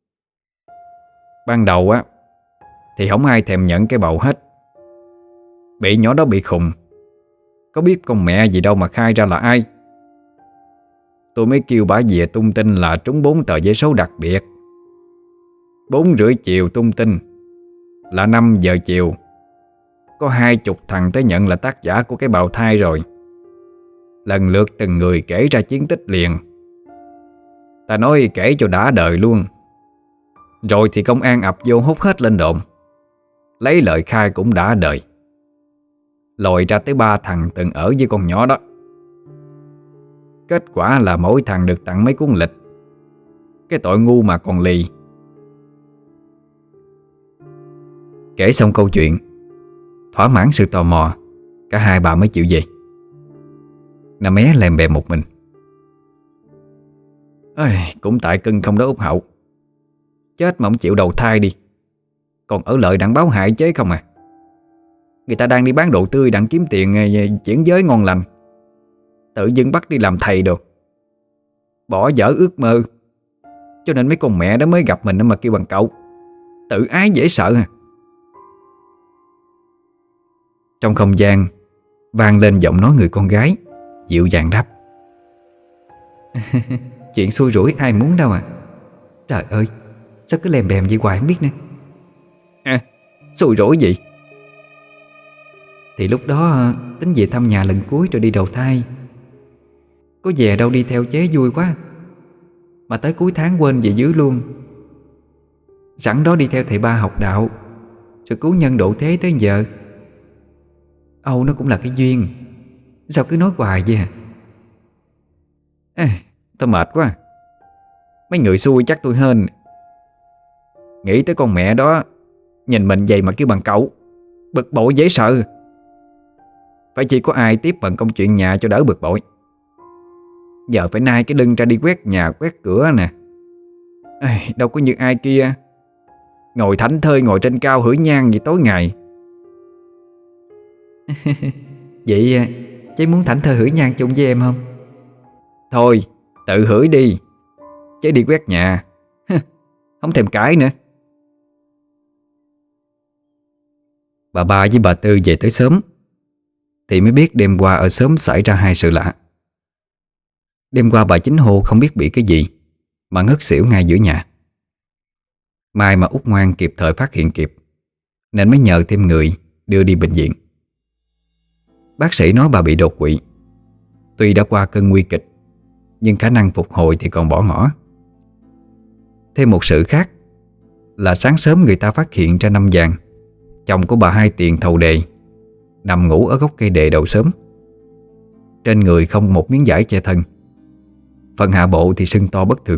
Ban đầu á thì không ai thèm nhận cái bầu hết. Bị nhỏ đó bị khùng, có biết con mẹ gì đâu mà khai ra là ai. Tôi mới kêu bà về tung tin là trúng bốn tờ giấy số đặc biệt. Bốn rưỡi chiều tung tin là năm giờ chiều, có hai chục thằng tới nhận là tác giả của cái bào thai rồi. Lần lượt từng người kể ra chiến tích liền. Ta nói kể cho đã đời luôn. Rồi thì công an ập vô hút hết lên đồn, lấy lời khai cũng đã đời. Lòi ra tới ba thằng từng ở với con nhỏ đó. Kết quả là mỗi thằng được tặng mấy cuốn lịch. Cái tội ngu mà còn lì. Kể xong câu chuyện, thỏa mãn sự tò mò, cả hai bà mới chịu về. Năm É lèm bèm một mình: Ây, cũng tại cưng không đó Út Hậu. Chết mà không chịu đầu thai đi, còn ở lợi đặng báo hại chế không à. Người ta đang đi bán đồ tươi đặng kiếm tiền chuyển giới ngon lành, tự dưng bắt đi làm thầy đồ, bỏ dở ước mơ. Cho nên mấy con mẹ đó mới gặp mình mà kêu bằng cậu. Tự ái dễ sợ à. Trong không gian, vang lên giọng nói người con gái, dịu dàng đáp. Chuyện xui rủi ai muốn đâu à. Trời ơi, sao cứ lèm bèm vậy hoài không biết nữa. À, xui rủi gì? Thì lúc đó tính về thăm nhà lần cuối rồi đi đầu thai. Có về đâu đi theo chế vui quá, mà tới cuối tháng quên về dưới luôn. Sẵn đó đi theo thầy ba học đạo, rồi cứu nhân độ thế tới giờ. Âu nó cũng là cái duyên. Sao cứ nói hoài vậy hả? À, tao mệt quá. Mấy người xui chắc tôi hên. Nghĩ tới con mẹ đó, nhìn mình vậy mà kêu bằng cậu, bực bội dễ sợ. Phải chỉ có ai tiếp bận công chuyện nhà cho đỡ bực bội. Giờ phải nai cái lưng ra đi quét nhà quét cửa nè. À, đâu có như ai kia ngồi thảnh thơi ngồi trên cao hửi nhang vậy tối ngày. Vậy cháy muốn thảnh thơi hửi nhang chung với em không? Thôi tự hửi đi, chứ đi quét nhà không thèm cãi nữa. Bà ba với bà Tư về tới sớm thì mới biết đêm qua ở xóm xảy ra hai sự lạ. Đêm qua bà Chính Hô không biết bị cái gì mà ngất xỉu ngay giữa nhà. May mà Út Ngoan kịp thời phát hiện kịp, nên mới nhờ thêm người đưa đi bệnh viện. Bác sĩ nói bà bị đột quỵ. Tuy đã qua cơn nguy kịch, nhưng khả năng phục hồi thì còn bỏ ngỏ. Thêm một sự khác là sáng sớm người ta phát hiện ra Năm Vàng, chồng của bà Hai Tiền thầu đề, nằm ngủ ở gốc cây đề đầu xóm. Trên người không một miếng vải che thân, phần hạ bộ thì sưng to bất thường.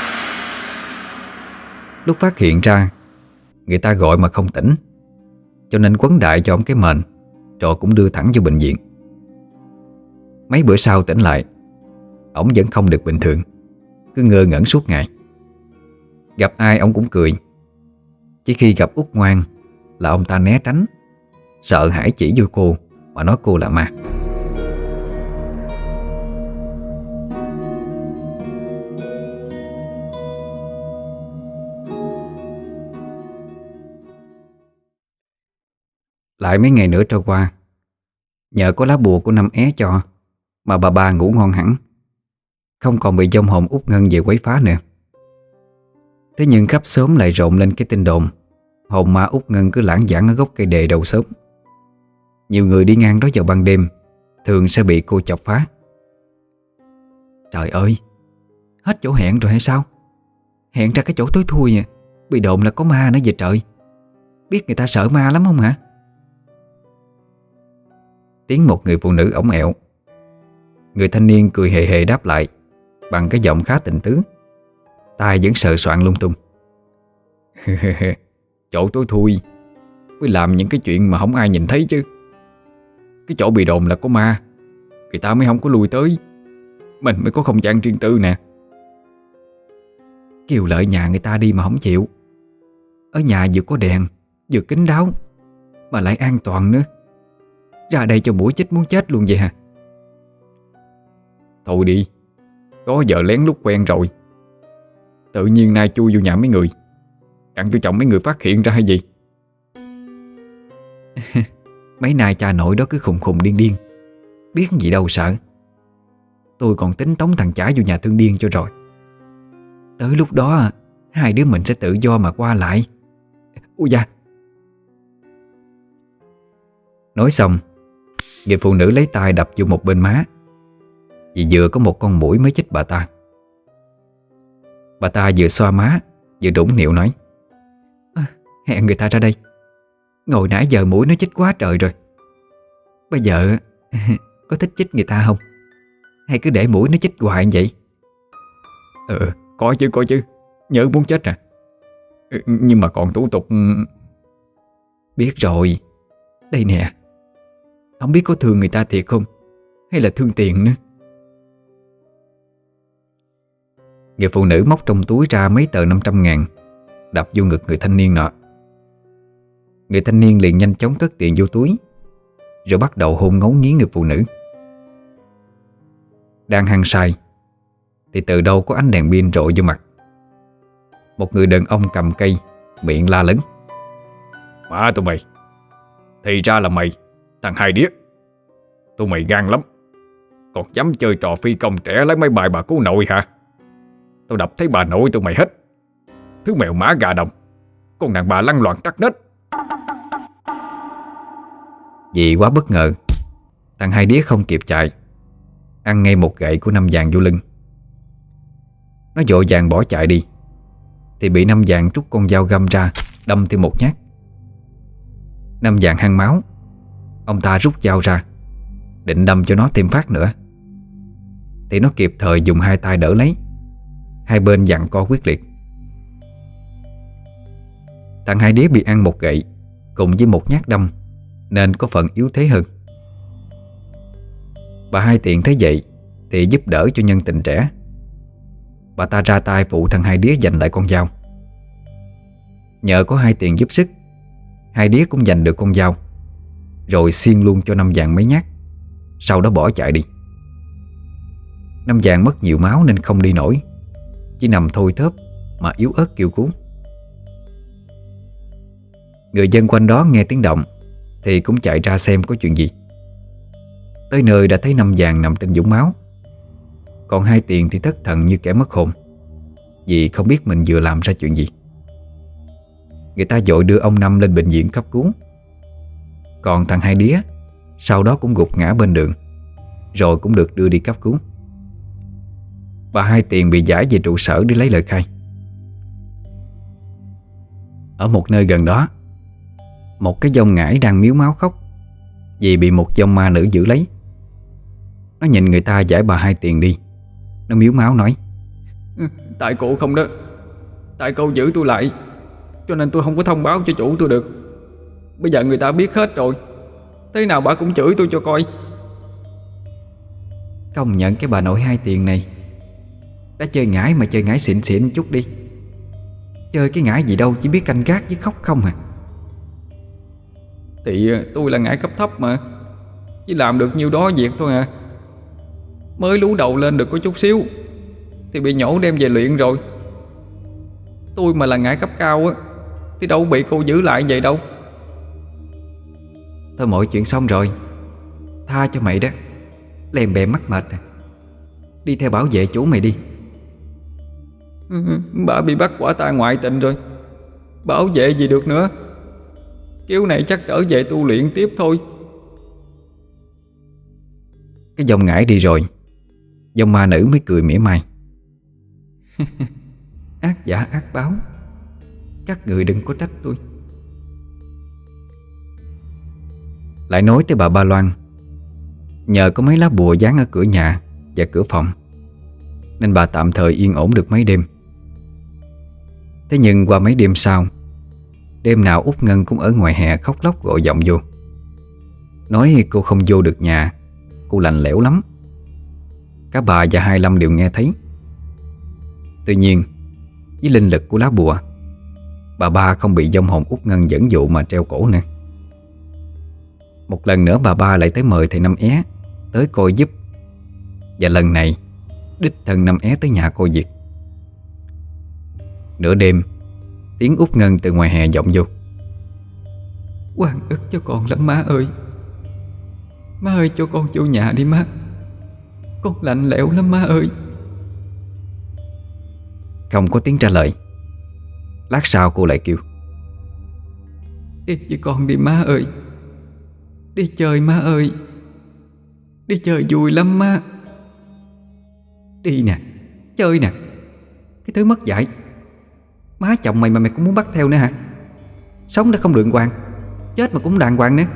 Lúc phát hiện ra, người ta gọi mà không tỉnh, cho nên quấn đại cho ông cái mền, rồi cũng đưa thẳng vô bệnh viện. Mấy bữa sau tỉnh lại, ổng vẫn không được bình thường, cứ ngơ ngẩn suốt ngày. Gặp ai ổng cũng cười. Chỉ khi gặp Út Ngoan là ông ta né tránh, sợ hãi chỉ vô cô mà nói cô là ma. Lại mấy ngày nữa trôi qua, nhờ có lá bùa của Năm É cho mà bà ba ngủ ngon hẳn, không còn bị vong hồn Út Ngân về quấy phá nữa. Thế nhưng khắp xóm lại rộn lên cái tin đồn hồn ma Út Ngân cứ lãng vảng ở gốc cây đề đầu xóm. Nhiều người đi ngang đó vào ban đêm thường sẽ bị cô chọc phá. Trời ơi, hết chỗ hẹn rồi hay sao? Hẹn ra cái chỗ tối thui à, bị đồn là có ma nữa về trời. Biết người ta sợ ma lắm không hả? Tiếng một người phụ nữ ổng ẹo. Người thanh niên cười hề hề đáp lại bằng cái giọng khá tình tứ, tai vẫn sờ soạng lung tung. Chỗ tối thui mới làm những cái chuyện mà không ai nhìn thấy chứ. Cái chỗ bị đồn là có ma, người ta mới không có lui tới. Mình mới có không gian riêng tư nè. Kêu lợi nhà người ta đi mà không chịu. Ở nhà vừa có đèn, vừa kín đáo, mà lại an toàn nữa. Ra đây cho mũi chích muốn chết luôn vậy hả? Thôi đi, đó giờ lén lút quen rồi. Tự nhiên nay chui vô nhà mấy người, đặng cho chồng mấy người phát hiện ra hay gì? Mấy nay cha nội đó cứ khùng khùng điên điên, biết gì đâu sợ. Tôi còn tính tống thằng chả vô nhà thương điên cho rồi. Tới lúc đó hai đứa mình sẽ tự do mà qua lại. Ui da. Nói xong, người phụ nữ lấy tay đập vô một bên má, vì vừa có một con muỗi mới chích bà ta. Bà ta vừa xoa má vừa đũng nịu nói: à, hẹn người ta ra đây. Ngồi nãy giờ muỗi nó chích quá trời rồi. Bây giờ có thích chích người ta không? Hay cứ để muỗi nó chích hoài vậy? Ờ, có chứ, có chứ. Nhớ muốn chết à. Nhưng mà còn thủ tục. Biết rồi. Đây nè, không biết có thương người ta thiệt không, hay là thương tiền nữa. Người phụ nữ móc trong túi ra mấy tờ năm trăm ngàn, đập vô ngực người thanh niên nọ. Người thanh niên liền nhanh chóng cất tiền vô túi, rồi bắt đầu hôn ngấu nghiến người phụ nữ. Đang hăng say thì từ đâu có ánh đèn pin rọi vô mặt. Một người đàn ông cầm cây, miệng la lớn: Má tụi mày, thì ra là mày, thằng hai đĩa. Tụi mày gan lắm, còn dám chơi trò phi công trẻ lấy mấy bài bà cố nội hả? Tao đập thấy bà nội tụi mày hết. Thứ mèo mã gà đồng, con đàn bà lăng loạn trắc nết. Vì quá bất ngờ, thằng Hai Đía không kịp chạy, ăn ngay một gậy của Năm Vàng vô lưng. Nó vội vàng bỏ chạy đi thì bị Năm Vàng trút con dao găm ra, đâm thêm một nhát. Năm Vàng hăng máu, ông ta rút dao ra định đâm cho nó thêm phát nữa, thì nó kịp thời dùng hai tay đỡ lấy. Hai bên giằng co quyết liệt. Thằng Hai Đía bị ăn một gậy cùng với một nhát đâm nên có phần yếu thế hơn. Bà Hai Tiền thấy vậy thì giúp đỡ cho nhân tình trẻ. Bà ta ra tay phụ thằng Hai Đía giành lại con dao. Nhờ có Hai Tiền giúp sức, Hai Đía cũng giành được con dao, rồi xiên luôn cho Năm Vàng mấy nhát, sau đó bỏ chạy đi. Năm Vàng mất nhiều máu nên không đi nổi, chỉ nằm thôi thóp mà yếu ớt kêu cứu. Người dân quanh đó nghe tiếng động thì cũng chạy ra xem có chuyện gì. Tới nơi đã thấy Năm Vàng nằm trên vũng máu, còn Hai Tiền thì thất thần như kẻ mất hồn, vì không biết mình vừa làm ra chuyện gì. Người ta vội đưa ông Năm lên bệnh viện cấp cứu. Còn thằng Hai Đía sau đó cũng gục ngã bên đường, rồi cũng được đưa đi cấp cứu. Bà Hai Tiền bị giải về trụ sở để lấy lời khai. Ở một nơi gần đó, một cái dông ngải đang miếu máu khóc vì bị một dông ma nữ giữ lấy. Nó nhìn người ta giải bà Hai Tiền đi, nó miếu máu nói: Tại cô không đó, tại cô giữ tôi lại, cho nên tôi không có thông báo cho chủ tôi được. Bây giờ người ta biết hết rồi, thế nào bà cũng chửi tôi cho coi. Công nhận cái bà nội Hai Tiền này, đã chơi ngải mà chơi ngải xịn xịn chút đi. Chơi cái ngải gì đâu, chỉ biết canh gác với khóc không à. Thì tôi là ngải cấp thấp mà, chỉ làm được nhiêu đó việc thôi à. Mới lú đầu lên được có chút xíu thì bị nhổ đem về luyện rồi. Tôi mà là ngải cấp cao á thì đâu bị cô giữ lại vậy đâu. Thôi mọi chuyện xong rồi, tha cho mày đó. Lèm bèm mắc mệt à. Đi theo bảo vệ chủ mày đi. Ừ, bà bị bắt quả tang ngoại tình rồi, bảo vệ gì được nữa. Kiểu này chắc trở về tu luyện tiếp thôi. Cái dòng ngải đi rồi, dòng ma nữ mới cười mỉa mai: Ác giả ác báo, các người đừng có trách tôi. Lại nói tới bà Ba Loan. Nhờ có mấy lá bùa dán ở cửa nhà và cửa phòng nên bà tạm thời yên ổn được mấy đêm. Thế nhưng qua mấy đêm sau, đêm nào Út Ngân cũng ở ngoài hè khóc lóc gọi giọng vô, nói cô không vô được nhà, cô lạnh lẽo lắm. Cả bà và Hai Lâm đều nghe thấy. Tuy nhiên, với linh lực của lá bùa, bà Ba không bị vong hồn Út Ngân dẫn dụ mà treo cổ nữa. Một lần nữa bà Ba lại tới mời thầy Năm É tới coi giúp. Và lần này đích thân Năm É tới nhà coi việc. Nửa đêm, tiếng Út Ngân từ ngoài hè vọng vô: Oan ức cho con lắm má ơi. Má ơi cho con vô nhà đi má. Con lạnh lẽo lắm má ơi. Không có tiếng trả lời. Lát sau cô lại kêu: Đi với con đi má ơi. Đi chơi má ơi. Đi chơi vui lắm má. Đi nè, chơi nè. Cái thứ mất dạy. Má chồng mày mà mày cũng muốn bắt theo nữa hả? Sống đã không đàng hoàng, chết mà cũng đàng hoàng nữa.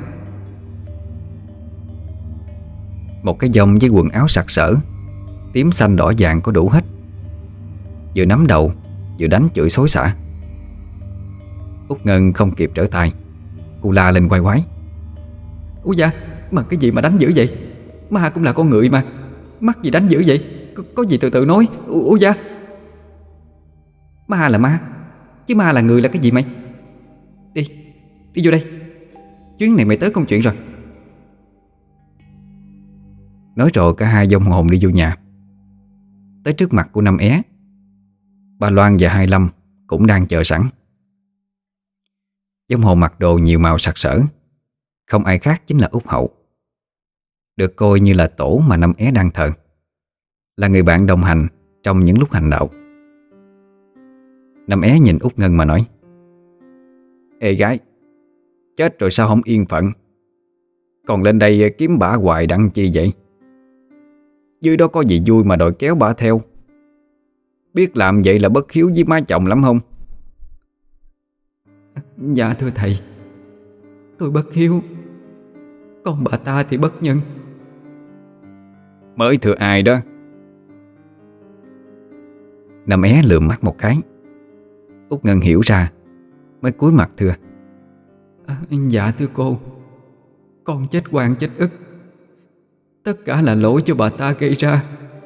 Một cái dòng với quần áo sặc sỡ, tím xanh đỏ vàng có đủ hết, vừa nắm đầu vừa đánh chửi xối xả. Út Ngân không kịp trở tay, cô la lên quay quái: Úi da, mà cái gì mà đánh dữ vậy? Ma cũng là con người mà, mắc gì đánh dữ vậy? Có, có gì từ từ nói. Úi da. Ma là ma, chứ ma là người là cái gì mày? Đi, đi vô đây. Chuyến này mày tới công chuyện rồi. Nói rồi cả hai vong hồn đi vô nhà. Tới trước mặt của Năm É, bà Loan và Hai Lâm cũng đang chờ sẵn. Vong hồn mặc đồ nhiều màu sặc sỡ, không ai khác chính là Út Hậu. được coi như là tổ mà Năm É đang thờ, là người bạn đồng hành trong những lúc hành đạo. Năm É nhìn Út Ngân mà nói: Ê gái, chết rồi sao không yên phận, còn lên đây kiếm bả hoài đặng chi vậy? Dưới đó có gì vui mà đòi kéo bả theo? Biết làm vậy là bất hiếu với má chồng lắm không? Dạ thưa thầy, tôi bất hiếu, còn bà ta thì bất nhân. Mới thưa ai đó? Năm É lườm mắt một cái. Út Ngân hiểu ra, mới cúi mặt thưa: à, Dạ thưa cô, con chết oan chết ức, tất cả là lỗi cho bà ta gây ra.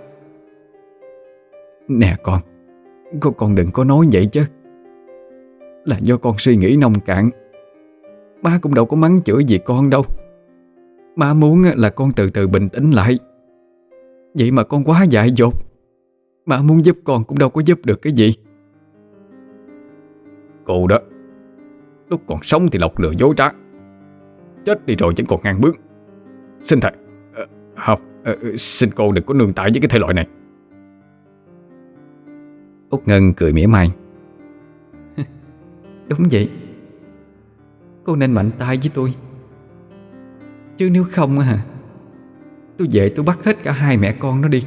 Nè con, con, con đừng có nói vậy chứ. Là do con suy nghĩ nông cạn. Má cũng đâu có mắng chửi gì con đâu. Má muốn là con từ từ bình tĩnh lại. Vậy mà con quá dại dột. Má muốn giúp con cũng đâu có giúp được cái gì. Cô đó, lúc còn sống thì lọc lừa dối trá, chết đi rồi vẫn còn ngang bướng. Xin thầy à, Không à, xin cô đừng có nương tay với cái thể loại này. Út Ngân cười mỉa mai: Đúng vậy, cô nên mạnh tay với tôi, chứ nếu không hả, tôi về tôi bắt hết cả hai mẹ con nó đi.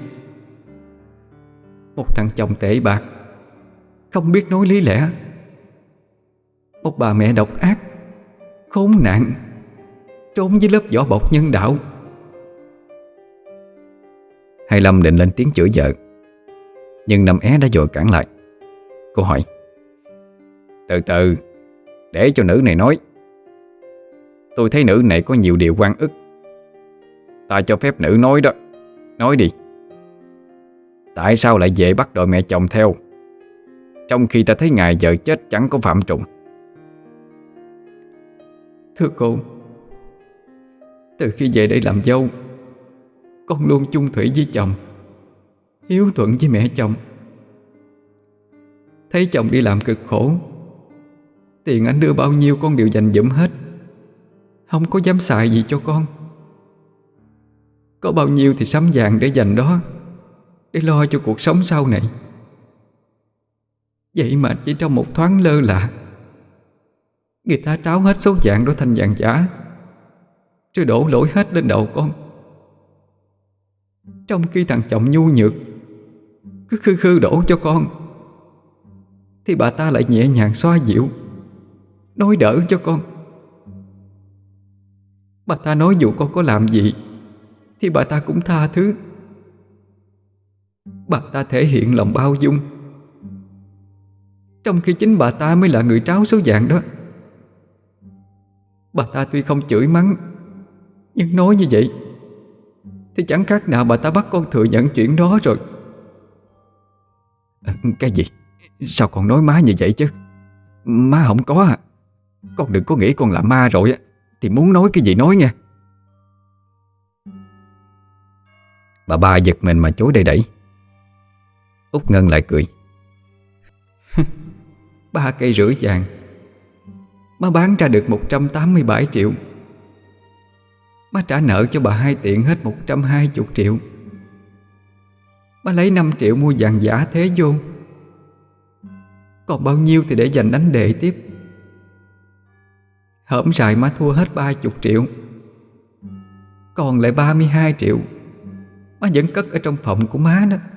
Một thằng chồng tệ bạc, không biết nói lý lẽ. Một bà mẹ độc ác, khốn nạn, trốn với lớp vỏ bọc nhân đạo. Hai Lâm định lên tiếng chửi vợ, nhưng Năm É đã vội cản lại. Cô hỏi: Từ từ, để cho nữ này nói. Tôi thấy nữ này có nhiều điều oan ức. Ta cho phép nữ nói đó. Nói đi. Tại sao lại về bắt đội mẹ chồng theo, trong khi ta thấy ngày vợ chết chẳng có phạm trùng? Thưa cô, từ khi về đây làm dâu, con luôn chung thủy với chồng, hiếu thuận với mẹ chồng. Thấy chồng đi làm cực khổ, tiền anh đưa bao nhiêu con đều dành dụm hết, không có dám xài gì cho con. Có bao nhiêu thì sắm vàng để dành đó, để lo cho cuộc sống sau này. Vậy mà chỉ trong một thoáng lơ là, người ta tráo hết số vàng đó thành vàng giả, rồi đổ lỗi hết lên đầu con. Trong khi thằng chồng nhu nhược cứ khư khư đổ cho con, thì bà ta lại nhẹ nhàng xoa dịu, nói đỡ cho con. Bà ta nói dù con có làm gì thì bà ta cũng tha thứ. Bà ta thể hiện lòng bao dung, trong khi chính bà ta mới là người tráo số vàng đó. Bà ta tuy không chửi mắng, nhưng nói như vậy thì chẳng khác nào bà ta bắt con thừa nhận chuyện đó rồi. à, Cái gì? Sao con nói má như vậy chứ? Má không có à. Con đừng có nghĩ con là ma rồi á thì muốn nói cái gì nói nha. Bà ba giật mình mà chối đầy đẩy. Út Ngân lại cười: Ba cây rưỡi vàng má bán ra được một trăm tám mươi bảy triệu. Má trả nợ cho bà Hai Tiện hết một trăm hai mươi triệu. Má lấy năm triệu mua vàng giả thế vô, còn bao nhiêu thì để dành đánh đề tiếp. Hổm rày má thua hết ba mươi triệu, còn lại ba mươi hai triệu má vẫn cất ở trong phòng của má đó.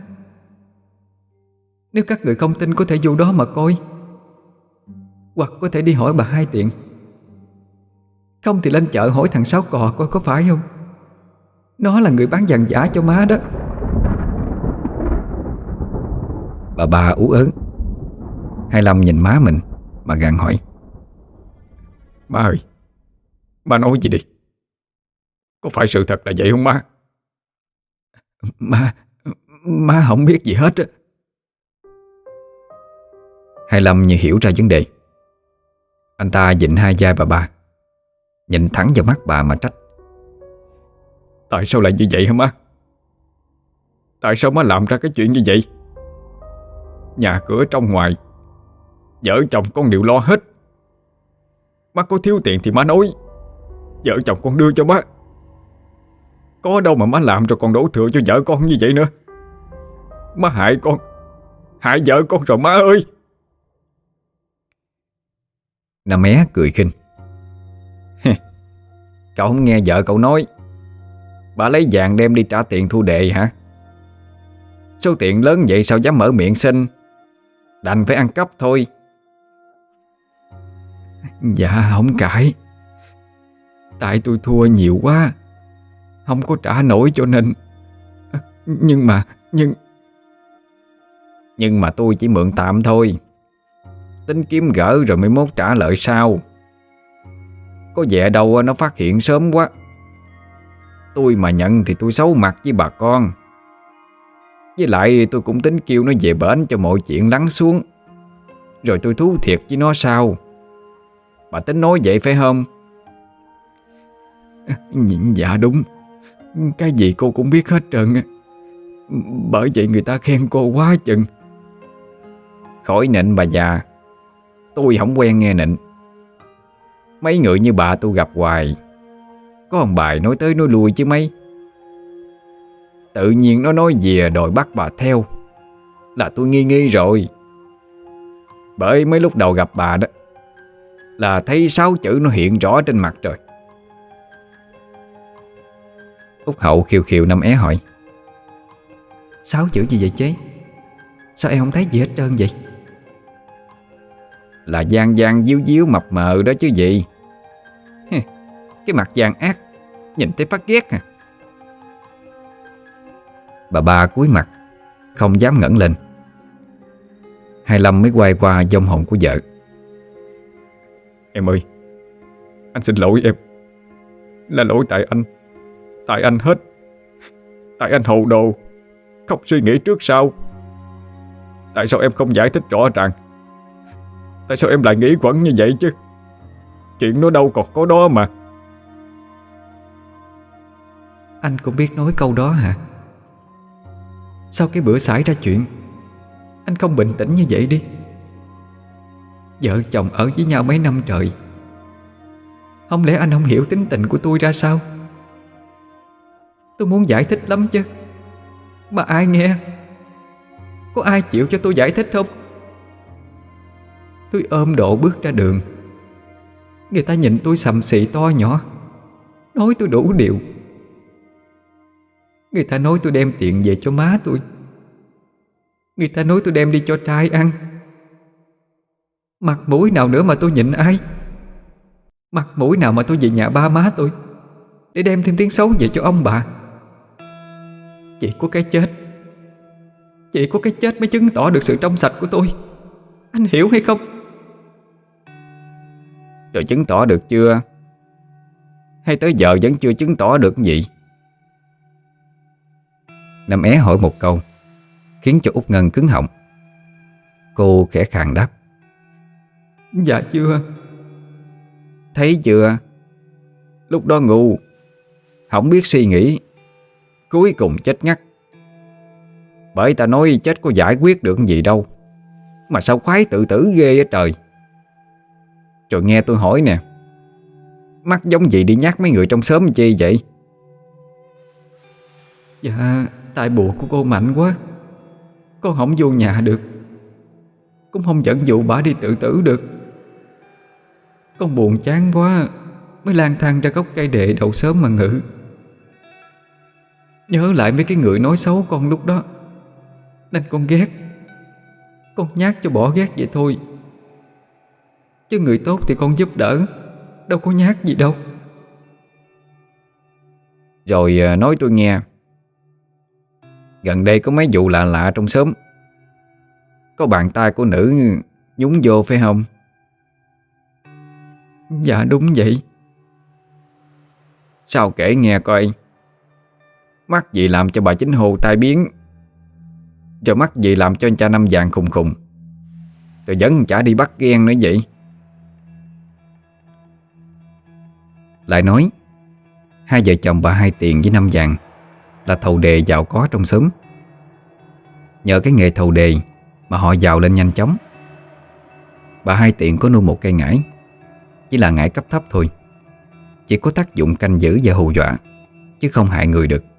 Nếu các người không tin có thể vô đó mà coi, hoặc có thể đi hỏi bà Hai Tiện. Không thì lên chợ hỏi thằng Sáu Cò coi có phải không. Nó là người bán vàng giả cho má đó. Bà ba ú ớ. Hai Lâm nhìn má mình mà gằn hỏi: Má ơi, má nói gì đi. Có phải sự thật là vậy không má? Má Má không biết gì hết á. Hai Lâm như hiểu ra vấn đề. Anh ta vịn hai vai bà ba, nhìn thẳng vào mắt bà mà trách: Tại sao lại như vậy hả má? Tại sao má làm ra cái chuyện như vậy? Nhà cửa trong ngoài, vợ chồng con đều lo hết. Má có thiếu tiền thì má nói, vợ chồng con đưa cho má. Có đâu mà má làm cho con đổ thừa cho vợ con như vậy nữa. Má hại con, hại vợ con rồi má ơi. Năm Mé cười khinh. Cậu không nghe vợ cậu nói bà lấy vàng đem đi trả tiền thu đệ hả? Số tiền lớn vậy sao dám mở miệng xin, đành phải ăn cắp thôi. Dạ không cãi, tại tôi thua nhiều quá, không có trả nổi cho nên. Nhưng mà Nhưng Nhưng mà tôi chỉ mượn tạm thôi, tính kiếm gỡ rồi mới mốt trả lợi sau. Có vẻ đâu nó phát hiện sớm quá. Tôi mà nhận thì tôi xấu mặt với bà con. Với lại tôi cũng tính kêu nó về bển cho mọi chuyện lắng xuống, rồi tôi thú thiệt với nó sau. Bà tính nói vậy phải không? Dạ đúng, cái gì cô cũng biết hết trơn. Bởi vậy người ta khen cô quá chừng. Khỏi nịnh bà già, tôi không quen nghe nịnh. Mấy người như bà tôi gặp hoài, có ông bài nói tới nói lui chứ mấy. Tự nhiên nó nói về đòi bắt bà theo là tôi nghi nghi rồi. Bởi mấy lúc đầu gặp bà đó là thấy sáu chữ nó hiện rõ trên mặt rồi. Út Hậu khiêu khiêu Năm É hỏi: Sáu chữ gì vậy chế? Sao em không thấy gì hết trơn vậy? Là gian gian díu díu mập mờ đó chứ gì. Cái mặt gian ác, nhìn thấy phát ghét à. Bà ba cúi mặt, không dám ngẩng lên. Hai Lâm mới quay qua vong hồn của vợ: Em ơi, anh xin lỗi em. Là lỗi tại anh. Tại anh hết. Tại anh hồ đồ, không suy nghĩ trước sau. Tại sao em không giải thích rõ ràng? Tại sao em lại nghĩ quẩn như vậy chứ? Chuyện nó đâu còn có đó mà. Anh cũng biết nói câu đó hả? Sau cái bữa xảy ra chuyện, anh không bình tĩnh như vậy đi. Vợ chồng ở với nhau mấy năm trời, không lẽ anh không hiểu tính tình của tôi ra sao? Tôi muốn giải thích lắm chứ, mà ai nghe? Có ai chịu cho tôi giải thích không? Tôi ôm độ bước ra đường, người ta nhìn tôi xầm xị to nhỏ, nói tôi đủ điều. Người ta nói tôi đem tiền về cho má tôi, người ta nói tôi đem đi cho trai ăn. Mặt mũi nào nữa mà tôi nhịn ai? Mặt mũi nào mà tôi về nhà ba má tôi để đem thêm tiếng xấu về cho ông bà? Chỉ có cái chết, chỉ có cái chết mới chứng tỏ được sự trong sạch của tôi. Anh hiểu hay không? Rồi chứng tỏ được chưa? Hay tới giờ vẫn chưa chứng tỏ được gì? Năm É hỏi một câu khiến cho Út Ngân cứng họng. Cô khẽ khàng đáp: Dạ chưa. Thấy chưa? Lúc đó ngu, không biết suy nghĩ, cuối cùng chết ngắt. Bởi ta nói chết có giải quyết được gì đâu, mà sao khoái tự tử ghê á trời. Rồi nghe tôi hỏi nè, mắt giống gì đi nhắc mấy người trong xóm chi vậy? Dạ tại bùa của cô mạnh quá, con không vô nhà được, cũng không dẫn dụ bà đi tự tử được. Con buồn chán quá mới lang thang ra gốc cây đệ đầu sớm mà ngự. Nhớ lại mấy cái người nói xấu con lúc đó, nên con ghét. Con nhát cho bỏ ghét vậy thôi, chứ người tốt thì con giúp đỡ, đâu có nhát gì đâu. Rồi nói tôi nghe, gần đây có mấy vụ lạ lạ trong xóm, có bàn tay của nữ nhúng vô phải không? Dạ đúng vậy. Sao kể nghe coi. Mắc gì làm cho bà Chính Hồ tai biến, rồi mắc gì làm cho anh cha Năm Vàng khùng khùng, rồi dẫn chả đi bắt ghen nữa vậy? Lại nói hai vợ chồng bà Hai Tiền với Năm Vàng là thầu đề giàu có trong xóm. Nhờ cái nghề thầu đề mà họ giàu lên nhanh chóng. Bà Hai Tiền có nuôi một cây ngải, chỉ là ngải cấp thấp thôi, chỉ có tác dụng canh giữ và hù dọa. chứ không hại người được.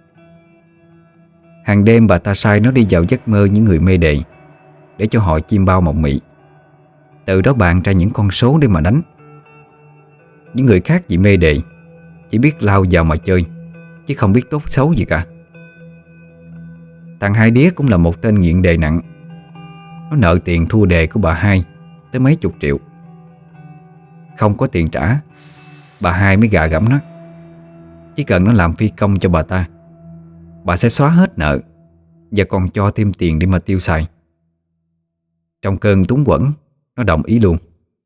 Hàng đêm bà ta sai nó đi vào giấc mơ những người mê đệ, để cho họ chiêm bao mộng mị, từ đó bàn ra những con số để mà đánh. Những người khác vì mê đệ chỉ biết lao vào mà chơi, chứ không biết tốt xấu gì cả. Thằng Hai Đía cũng là một tên nghiện đề nặng. Nó nợ tiền thua đề của bà Hai tới mấy chục triệu. Không có tiền trả, bà Hai mới gạ gẫm nó. Chỉ cần nó làm phi công cho bà ta, bà sẽ xóa hết nợ và còn cho thêm tiền để mà tiêu xài. Trong cơn túng quẫn, nó đồng ý luôn.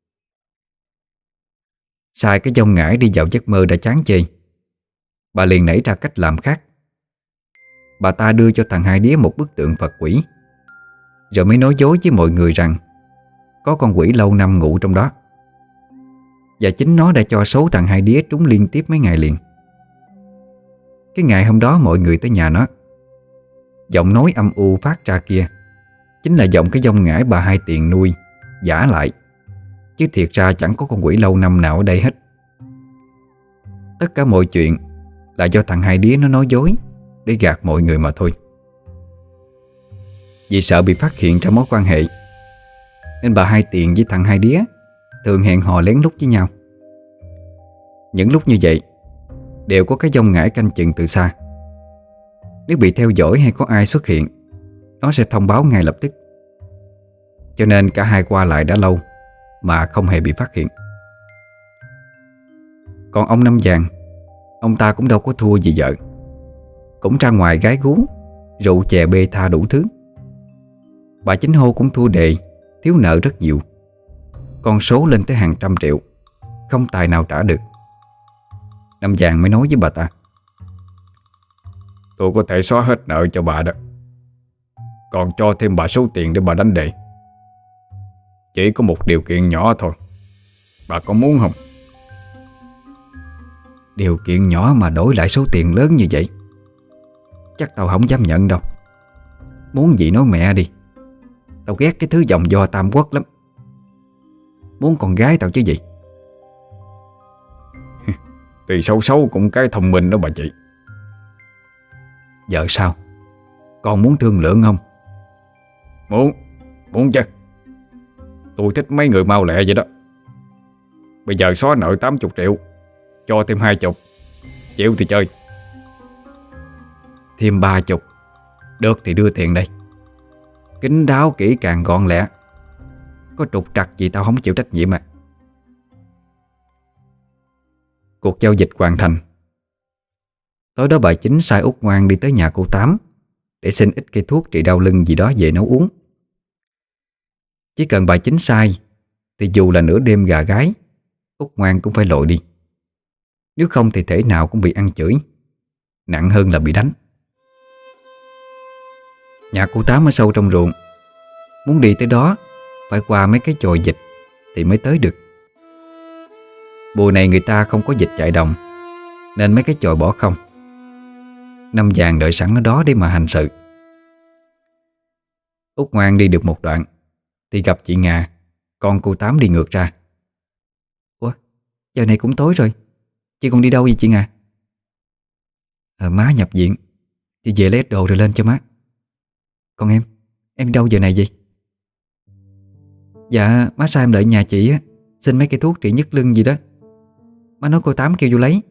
Sai cái dông ngải đi vào giấc mơ đã chán chê, bà liền nảy ra cách làm khác. Bà ta đưa cho thằng Hai Đía một bức tượng Phật quỷ, rồi mới nói dối với mọi người rằng có con quỷ lâu năm ngủ trong đó. Và chính nó đã cho số thằng Hai Đía trúng liên tiếp mấy ngày liền. Cái ngày hôm đó mọi người tới nhà nó, giọng nói âm u phát ra kia chính là giọng cái dông ngải bà Hai tiền nuôi giả lại, chứ thiệt ra chẳng có con quỷ lâu năm nào ở đây hết. Tất cả mọi chuyện là do thằng Hai Đía nó nói dối để gạt mọi người mà thôi. Vì sợ bị phát hiện ra mối quan hệ, nên bà Hai tiền với thằng Hai Đía thường hẹn hò lén lút với nhau. Những lúc như vậy đều có cái dông ngải canh chừng từ xa. Nếu bị theo dõi hay có ai xuất hiện, nó sẽ thông báo ngay lập tức. Cho nên cả hai qua lại đã lâu mà không hề bị phát hiện. Còn ông Năm Vàng, ông ta cũng đâu có thua gì vợ, cũng ra ngoài gái gú, rượu chè bê tha đủ thứ. Bà Chính Hô cũng thua đề, thiếu nợ rất nhiều, con số lên tới hàng trăm triệu, không tài nào trả được. Năm Vàng mới nói với bà ta: Tôi có thể xóa hết nợ cho bà đó, còn cho thêm bà số tiền để bà đánh đề. Chỉ có một điều kiện nhỏ thôi, bà có muốn không? Điều kiện nhỏ mà đổi lại số tiền lớn như vậy, chắc tao không dám nhận đâu. Muốn gì nói mẹ đi. Tao ghét cái thứ dòng do Tam Quốc lắm. Muốn con gái tao chứ gì. Thì xấu xấu cũng cái thông minh đó bà chị. Giờ sao? Con muốn thương lượng không? Muốn, muốn chứ. Tôi thích mấy người mau lẹ vậy đó. Bây giờ xóa nợ tám mươi triệu, cho thêm hai chục, chịu thì chơi. Thêm ba chục. Được thì đưa tiền đây. Kín đáo kỹ càng gọn lẹ. Có trục trặc gì tao không chịu trách nhiệm à. Cuộc giao dịch hoàn thành. Tối đó bà Chính sai Út Ngoan đi tới nhà cô Tám để xin ít cây thuốc trị đau lưng gì đó về nấu uống. Chỉ cần bà Chính sai thì dù là nửa đêm gà gái, Út Ngoan cũng phải lội đi. Nếu không thì thể nào cũng bị ăn chửi, nặng hơn là bị đánh. Nhà cô Tám ở sâu trong ruộng, muốn đi tới đó phải qua mấy cái chòi vịt thì mới tới được. Mùa này người ta không có vịt chạy đồng, nên mấy cái chòi bỏ không. Năm Vàng đợi sẵn ở đó để mà hành sự. Út Ngoan đi được một đoạn thì gặp chị Ngà, con cô Tám đi ngược ra. Ủa, giờ này cũng tối rồi, chị còn đi đâu vậy chị Ngà? Ờ, má nhập viện, chị về lấy ít đồ rồi lên cho má. Còn em, em đi đâu giờ này vậy? Dạ, má sai em đợi nhà chị á, xin mấy cây thuốc trị nhức lưng gì đó. Má nói cô Tám kêu vô lấy.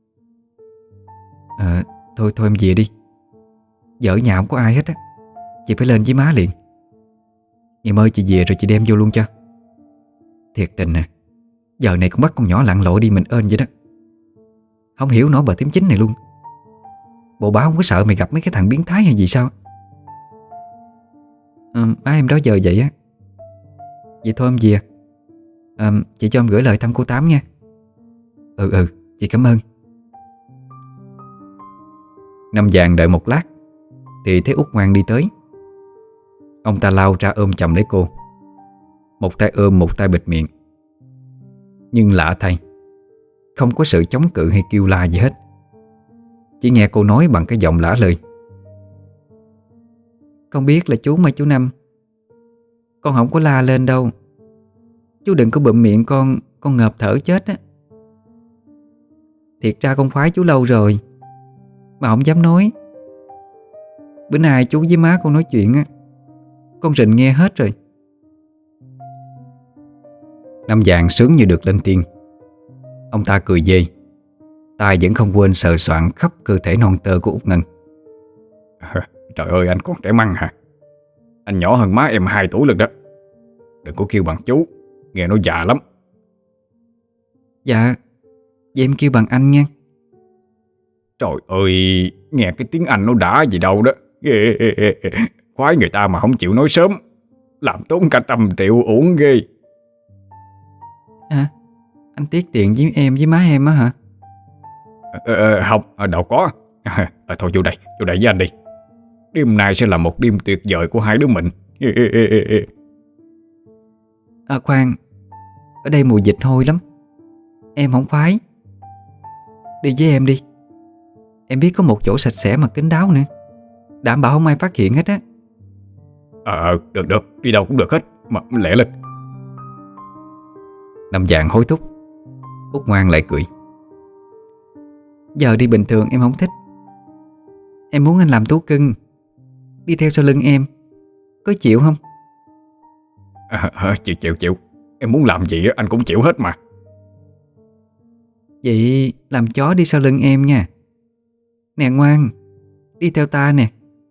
Ờ, thôi thôi em về đi. Giờ ở nhà không có ai hết á, chị phải lên với má liền. Em ơi, chị về rồi chị đem vô luôn cho. Thiệt tình nè, giờ này cũng bắt con nhỏ lặn lội đi mình ơn vậy đó. Không hiểu nổi bà tím chính này luôn. Bộ bà không có sợ mày gặp mấy cái thằng biến thái hay gì sao? Ừ, má em đó giờ vậy á. Vậy thôi em về. à, Chị cho em gửi lời thăm cô Tám nha. Ừ ừ, chị cảm ơn. Năm Vàng đợi một lát thì thấy Út Ngoan đi tới. Ông ta lao ra ôm chầm lấy cô, một tay ôm một tay bịt miệng. Nhưng lạ thay, không có sự chống cự hay kêu la gì hết. Chỉ nghe cô nói bằng cái giọng lả lời: Con biết là chú mà chú Năm, con không có la lên đâu. Chú đừng có bụm miệng con Con ngợp thở chết á. Thiệt ra con khoái chú lâu rồi, mà không dám nói. Bữa nay chú với má con nói chuyện á, con rình nghe hết rồi. Năm Vàng sướng như được lên tiên. Ông ta cười dê, tay vẫn không quên sờ soạng khắp cơ thể non tơ của Út Ngân. Trời ơi, anh còn trẻ măng hả? Anh nhỏ hơn má em hai tuổi lần đó. Đừng có kêu bằng chú, nghe nó già lắm. Dạ, vậy em kêu bằng anh nha. Trời ơi, nghe cái tiếng Anh nó đã gì đâu đó. Khoái người ta mà không chịu nói sớm, làm tốn cả trăm triệu uổng ghê. À, anh tiết tiện với em với má em á hả? Ờ, ờ, không, đâu có. À, thôi vô đây, vô đây với anh đi. Đêm nay sẽ là một đêm tuyệt vời của hai đứa mình. À khoan, ở đây mùi dịch hôi lắm, em không khoái. Đi với em đi. Em biết có một chỗ sạch sẽ mà kín đáo nữa, đảm bảo không ai phát hiện hết á. Ờ, được được, đi đâu cũng được hết, mà lẹ lên. Năm Vàng hối thúc. Út Ngoan lại cười. Giờ đi bình thường em không thích. Em muốn anh làm thú cưng, đi theo sau lưng em, có chịu không? À, à, chịu chịu chịu. Em muốn làm gì anh cũng chịu hết mà. Vậy làm chó đi sau lưng em nha. Nè ngoan, đi theo ta nè.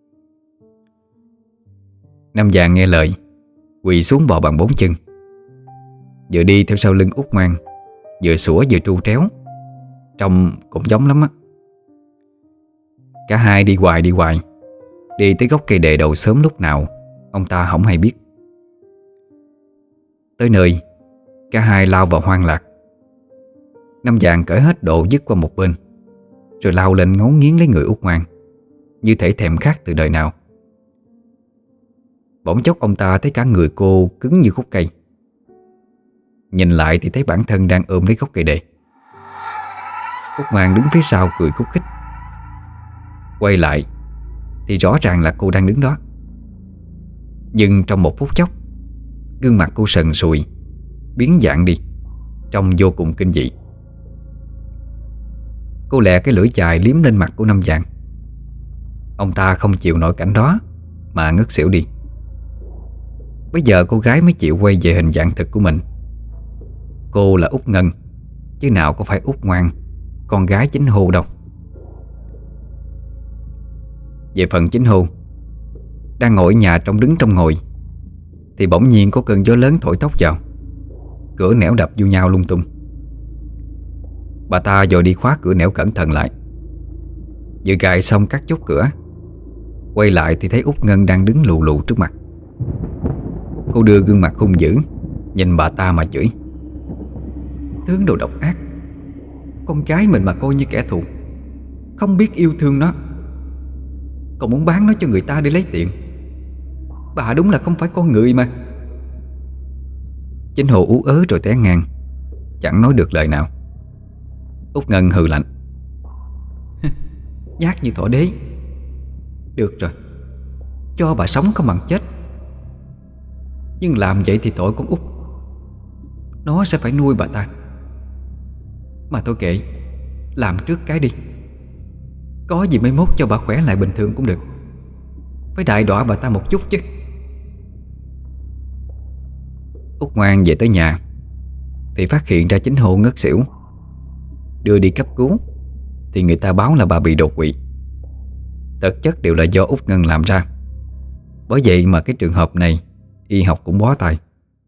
Năm Vàng nghe lời, quỳ xuống bò bằng bốn chân, vừa đi theo sau lưng Út Ngoan, vừa sủa vừa tru tréo. Trông cũng giống lắm á. Cả hai đi hoài đi hoài, đi tới gốc cây đề đầu sớm lúc nào ông ta không hay biết. Tới nơi, cả hai lao vào hoang lạc. Năm Vàng cởi hết đồ dứt qua một bên, rồi lao lên ngấu nghiến lấy người Út Ngoan, như thể thèm khát từ đời nào. Bỗng chốc ông ta thấy cả người cô cứng như khúc cây. Nhìn lại thì thấy bản thân đang ôm lấy gốc cây đề. Út Ngoan đứng phía sau cười khúc khích. Quay lại thì rõ ràng là cô đang đứng đó. Nhưng trong một phút chốc, gương mặt cô sần sùi, biến dạng đi, trông vô cùng kinh dị. Cô lẹ cái lưỡi chài liếm lên mặt của Năm Vàng. Ông ta không chịu nổi cảnh đó mà ngất xỉu đi. Bây giờ cô gái mới chịu quay về hình dạng thực của mình. Cô là Út Ngân, chứ nào có phải Út Ngoan, con gái Chính Hô đâu. Về phần Chính Hô, đang ngồi ở nhà trong đứng trong ngồi, thì bỗng nhiên có cơn gió lớn thổi tóc vào. Cửa nẻo đập vô nhau lung tung. Bà ta vội đi khóa cửa nẻo cẩn thận lại. Vừa gài xong các chốt cửa, quay lại thì thấy Út Ngân đang đứng lù lù trước mặt. Cô đưa gương mặt hung dữ nhìn bà ta mà chửi. Tướng đồ độc ác, con gái mình mà coi như kẻ thù, không biết yêu thương nó, còn muốn bán nó cho người ta để lấy tiền. Bà đúng là không phải con người mà. Chính Hồ ú ớ rồi té ngang, chẳng nói được lời nào. Út Ngân hừ lạnh. Nhát như thỏ đế. Được rồi, cho bà sống không bằng chết. Nhưng làm vậy thì tội con Út, nó sẽ phải nuôi bà ta. Mà thôi kệ, làm trước cái đi. Có gì mới mốt cho bà khỏe lại bình thường cũng được. Phải đại đọa bà ta một chút chứ. Út Ngoan về tới nhà thì phát hiện ra Chính Hồ ngất xỉu. Đưa đi cấp cứu thì người ta báo là bà bị đột quỵ. Thực chất đều là do Út Ngân làm ra. Bởi vậy mà cái trường hợp này y học cũng bó tay.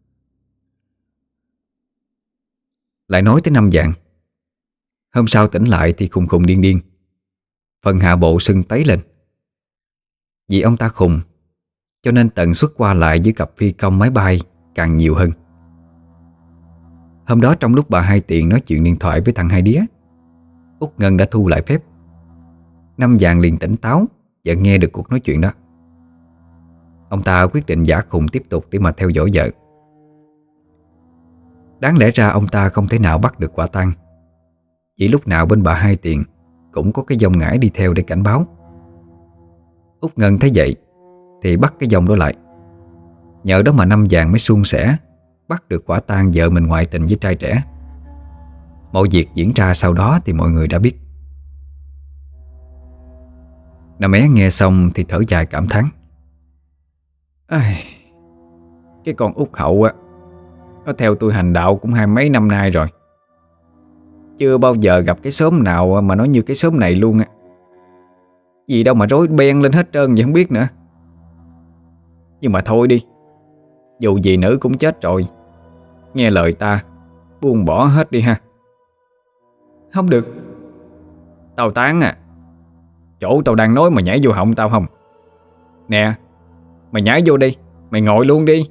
Lại nói tới Năm Vàng. Hôm sau tỉnh lại thì khùng khùng điên điên, phần hạ bộ sưng tấy lên. Vì ông ta khùng, cho nên tần suất qua lại với cặp phi công máy bay càng nhiều hơn. Hôm đó trong lúc bà Hai Tiền nói chuyện điện thoại với thằng Hai Đía, Út Ngân đã thu lại phép. Năm Vàng liền tỉnh táo và nghe được cuộc nói chuyện đó. Ông ta quyết định giả khùng tiếp tục để mà theo dõi vợ. Đáng lẽ ra ông ta không thể nào bắt được quả tang, chỉ lúc nào bên bà Hai Tiền cũng có cái dòng ngải đi theo để cảnh báo. Út Ngân thấy vậy thì bắt cái dòng đó lại. Nhờ đó mà Năm Vàng mới suôn sẻ bắt được quả tang vợ mình ngoại tình với trai trẻ. Mọi việc diễn ra sau đó thì mọi người đã biết. Năm Mé nghe xong thì thở dài cảm thán. Ai, cái con út Hậu á, nó theo tôi hành đạo cũng hai mấy năm nay rồi. Chưa bao giờ gặp cái xóm nào mà nó như cái xóm này luôn á. Gì đâu mà rối beng lên hết trơn vậy không biết nữa. Nhưng mà thôi đi, dù gì nữ cũng chết rồi, nghe lời ta, buông bỏ hết đi ha. Không được. Tao tán à. Chỗ tao đang nói mà nhảy vô họng tao không? Nè, mày nhảy vô đi, mày ngồi luôn đi.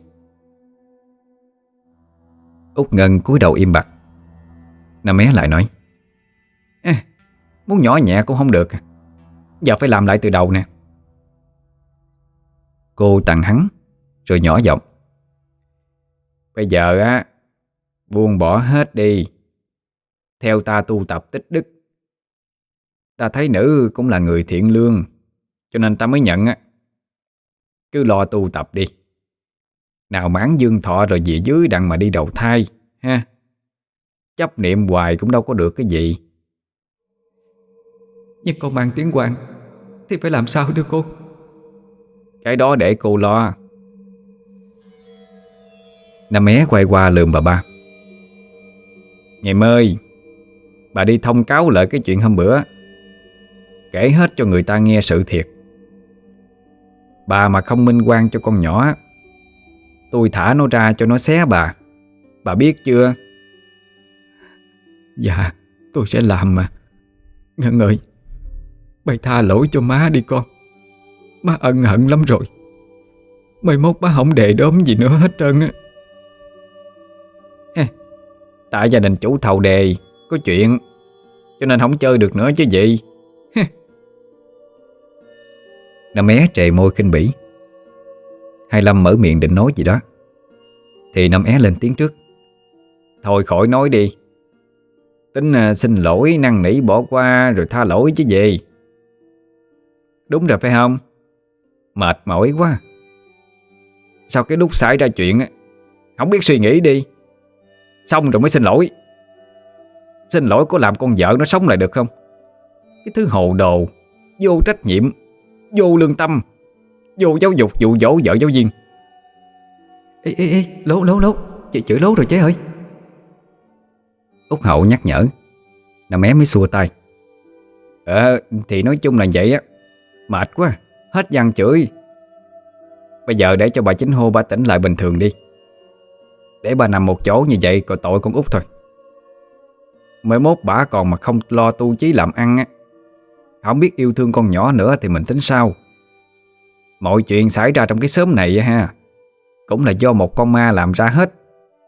Út Ngân cúi đầu im bặt. Năm Mé lại nói: à, muốn nhỏ nhẹ cũng không được, giờ phải làm lại từ đầu nè. Cô tặng hắn rồi nhỏ giọng: Bây giờ á, buông bỏ hết đi, theo ta tu tập tích đức. Ta thấy nữ cũng là người thiện lương, cho nên ta mới nhận á. Cứ lo tu tập đi. Nào mãn dương thọ rồi về dưới đặng mà đi đầu thai ha. Chấp niệm hoài cũng đâu có được cái gì. Nhưng con mang tiếng Hoàng thì phải làm sao thưa cô? Cái đó để cô lo. Năm Mé quay qua lườm bà ba: Ngày ơi, bà đi thông cáo lại cái chuyện hôm bữa, kể hết cho người ta nghe sự thiệt. Bà mà không minh oan cho con nhỏ, tôi thả nó ra cho nó xé bà. Bà biết chưa? Dạ, tôi sẽ làm mà. Ngân ơi, bày tha lỗi cho má đi con. Má ân hận lắm rồi. Mai mốt má không đề đốm gì nữa hết trơn á. Tại gia đình chủ thầu đề có chuyện, cho nên không chơi được nữa chứ gì. Năm Mé trề môi khinh bỉ. Hai Lâm mở miệng định nói gì đó thì Năm É lên tiếng trước: Thôi khỏi nói đi. Tính uh, xin lỗi năn nỉ bỏ qua rồi tha lỗi chứ gì. Đúng rồi phải không? Mệt mỏi quá. Sao cái lúc xảy ra chuyện á, không biết suy nghĩ đi, xong rồi mới xin lỗi. Xin lỗi có làm con vợ nó sống lại được không? Cái thứ hồ đồ, vô trách nhiệm, vô lương tâm, vô giáo dục dụ dỗ vợ giáo viên. Ê ê ê, lố lố lố, chị chửi lố rồi chế ơi. Út Hậu nhắc nhở. Năm Mé mới xua tay: Ờ thì nói chung là vậy á. Mệt quá, hết văn chửi. Bây giờ để cho bà Chính hô bà tỉnh lại bình thường đi. Để bà nằm một chỗ như vậy còn tội con út thôi. Mới mốt bà còn mà không lo tu chí làm ăn á, không biết yêu thương con nhỏ nữa thì mình tính sao. Mọi chuyện xảy ra trong cái xóm này á ha, cũng là do một con ma làm ra hết.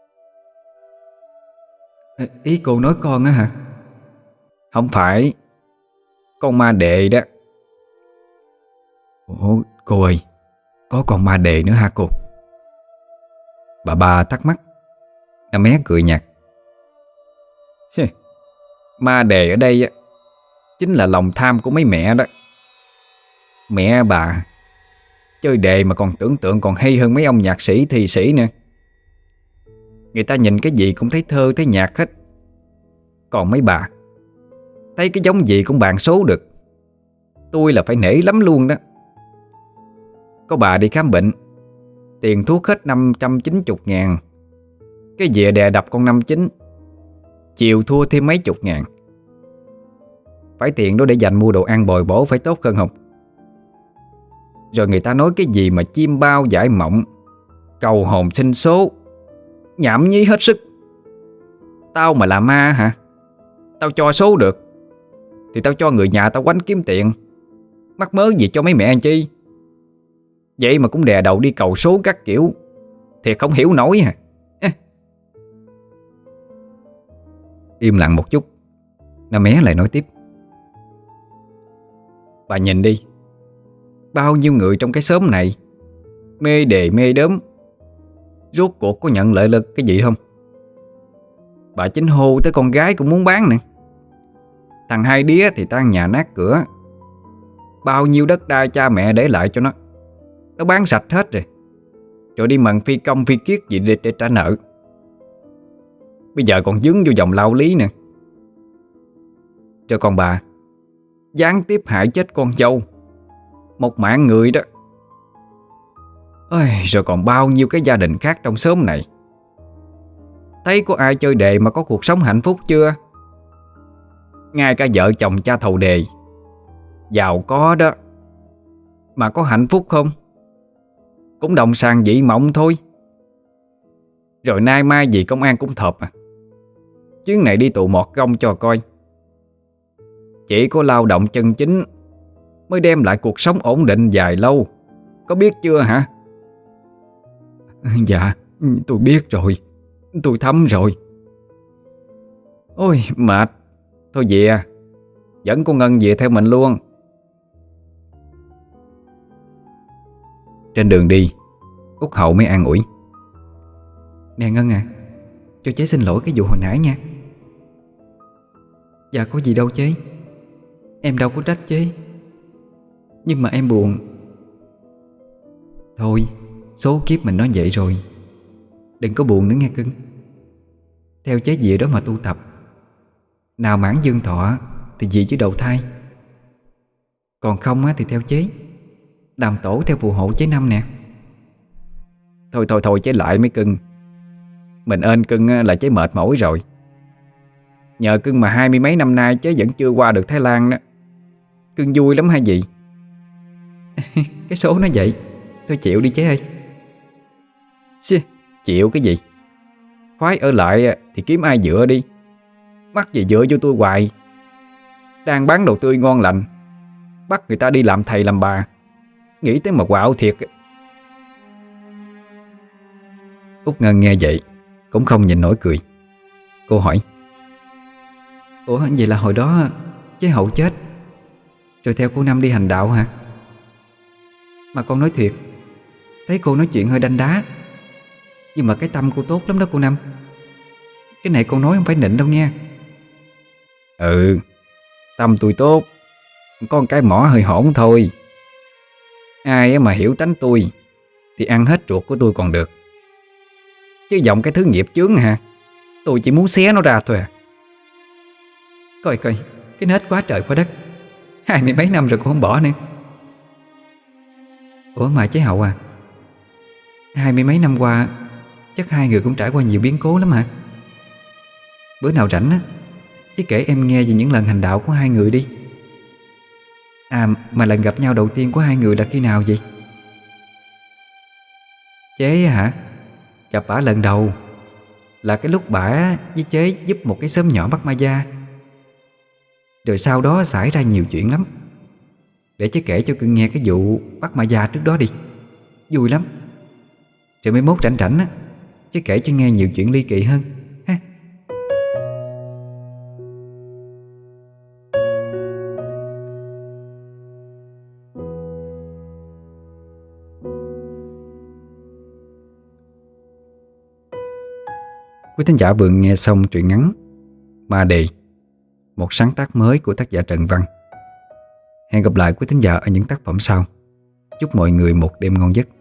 Ý cô nói con á hả? Không phải, con ma đệ đó. Ủa cô ơi, có con ma đề nữa hả cô? Bà ba thắc mắc. Năm Mé cười nhạt: Ma đề ở đây á, chính là lòng tham của mấy mẹ đó. Mẹ bà chơi đề mà còn tưởng tượng còn hay hơn mấy ông nhạc sĩ thi sĩ nữa. Người ta nhìn cái gì cũng thấy thơ thấy nhạc hết. Còn mấy bà thấy cái giống gì cũng bàn số được. Tôi là phải nể lắm luôn đó. Có bà đi khám bệnh, tiền thuốc hết năm trăm chín mươi ngàn. Cái dìa đè đập con năm chín, chiều thua thêm mấy chục ngàn. Phải tiền đó để dành mua đồ ăn bồi bổ phải tốt hơn không? Rồi người ta nói cái gì mà chim bao giải mộng, cầu hồn sinh số, nhảm nhí hết sức. Tao mà là ma hả? Tao cho số được thì tao cho người nhà tao quánh kiếm tiền, mắc mớ gì cho mấy mẹ anh chi. Vậy mà cũng đè đầu đi cầu số các kiểu, thiệt không hiểu nổi hả? Im lặng một chút, Năm Mé lại nói tiếp: Bà nhìn đi, bao nhiêu người trong cái xóm này mê đề mê đớm, rốt cuộc có nhận lợi lực cái gì không? Bà Chính hô tới con gái cũng muốn bán nè. Thằng Hai Đía thì tan nhà nát cửa. Bao nhiêu đất đai cha mẹ để lại cho nó, nó bán sạch hết rồi. Rồi đi mần phi công phi kiết gì để, để trả nợ. Bây giờ còn dướng vô vòng lao lý nè. Rồi còn bà gián tiếp hại chết con dâu, Một mạng người đó. Ôi, rồi còn bao nhiêu cái gia đình khác trong xóm này. Thấy có ai chơi đề mà có cuộc sống hạnh phúc chưa? Ngay cả vợ chồng cha thầu đề giàu có đó mà có hạnh phúc không? Cũng đồng sàng dị mộng thôi. Rồi nay mai gì công an cũng thộp à. Chuyến này đi tụ mọt gông cho coi. Chỉ có lao động chân chính mới đem lại cuộc sống ổn định dài lâu. Có biết chưa hả? Dạ, tôi biết rồi. Tôi thấm rồi. Ôi mệt. Thôi về à. Dẫn cô Ngân về theo mình luôn. Trên đường đi, Út Hậu mới an ủi. Nè Ngân à, cho chế xin lỗi cái vụ hồi nãy nha. Dạ có gì đâu chế. Em đâu có trách chế. Nhưng mà em buồn. Thôi, số kiếp mình nói vậy rồi. Đừng có buồn nữa nghe cưng. Theo chế gì đó mà tu tập. Nào mãn dương thọ thì gì chứ đầu thai. Còn không á thì theo chế đàm tổ theo phù hộ chế năm nè. Thôi thôi thôi chế lại mấy cưng. Mình ên cưng là chế mệt mỏi rồi. Nhờ cưng mà hai mươi mấy năm nay chế vẫn chưa qua được Thái Lan đó. Cưng vui lắm hay gì? Cái số nó vậy. Thôi chịu đi chế ơi. Xì, chịu cái gì? Khoái ở lại thì kiếm ai dựa đi. Mắc gì dựa vô tôi hoài. Đang bán đồ tươi ngon lành, bắt người ta đi làm thầy làm bà. Nghĩ tới mà quạo thiệt. Út Ngân nghe vậy cũng không nhịn nổi cười. Cô hỏi. Ủa vậy là hồi đó chế Hậu chết rồi theo cô Năm đi hành đạo hả? Mà con nói thiệt, thấy cô nói chuyện hơi đanh đá. Nhưng mà cái tâm cô tốt lắm đó cô Năm. Cái này con nói không phải nịnh đâu nha. Ừ, tâm tôi tốt. Có một cái mỏ hơi hổn thôi. Ai mà hiểu tánh tôi thì ăn hết ruột của tôi còn được. Chứ dòng cái thứ nghiệp chướng hả, tôi chỉ muốn xé nó ra thôi à. Coi coi, cái nết quá trời quá đất. Hai mươi mấy năm rồi cũng không bỏ nữa. Ủa mà chế Hậu à, hai mươi mấy năm qua chắc hai người cũng trải qua nhiều biến cố lắm hả? Bữa nào rảnh á, chứ kể em nghe về những lần hành đạo của hai người đi. À mà lần gặp nhau đầu tiên của hai người là khi nào vậy? Chế hả? Gặp bả lần đầu là cái lúc bả với chế giúp một cái xóm nhỏ Bắc Ma Gia. Rồi sau đó xảy ra nhiều chuyện lắm. Để chế kể cho cưng nghe cái vụ Bắc Ma Gia trước đó đi. Vui lắm. Rồi mấy mốt rảnh rảnh á, chế kể cho nghe nhiều chuyện ly kỳ hơn ha. Quý thính giả vừa nghe xong truyện ngắn Ma Đề, một sáng tác mới của tác giả Trần Văn. Hẹn gặp lại quý thính giả ở những tác phẩm sau. Chúc mọi người một đêm ngon giấc.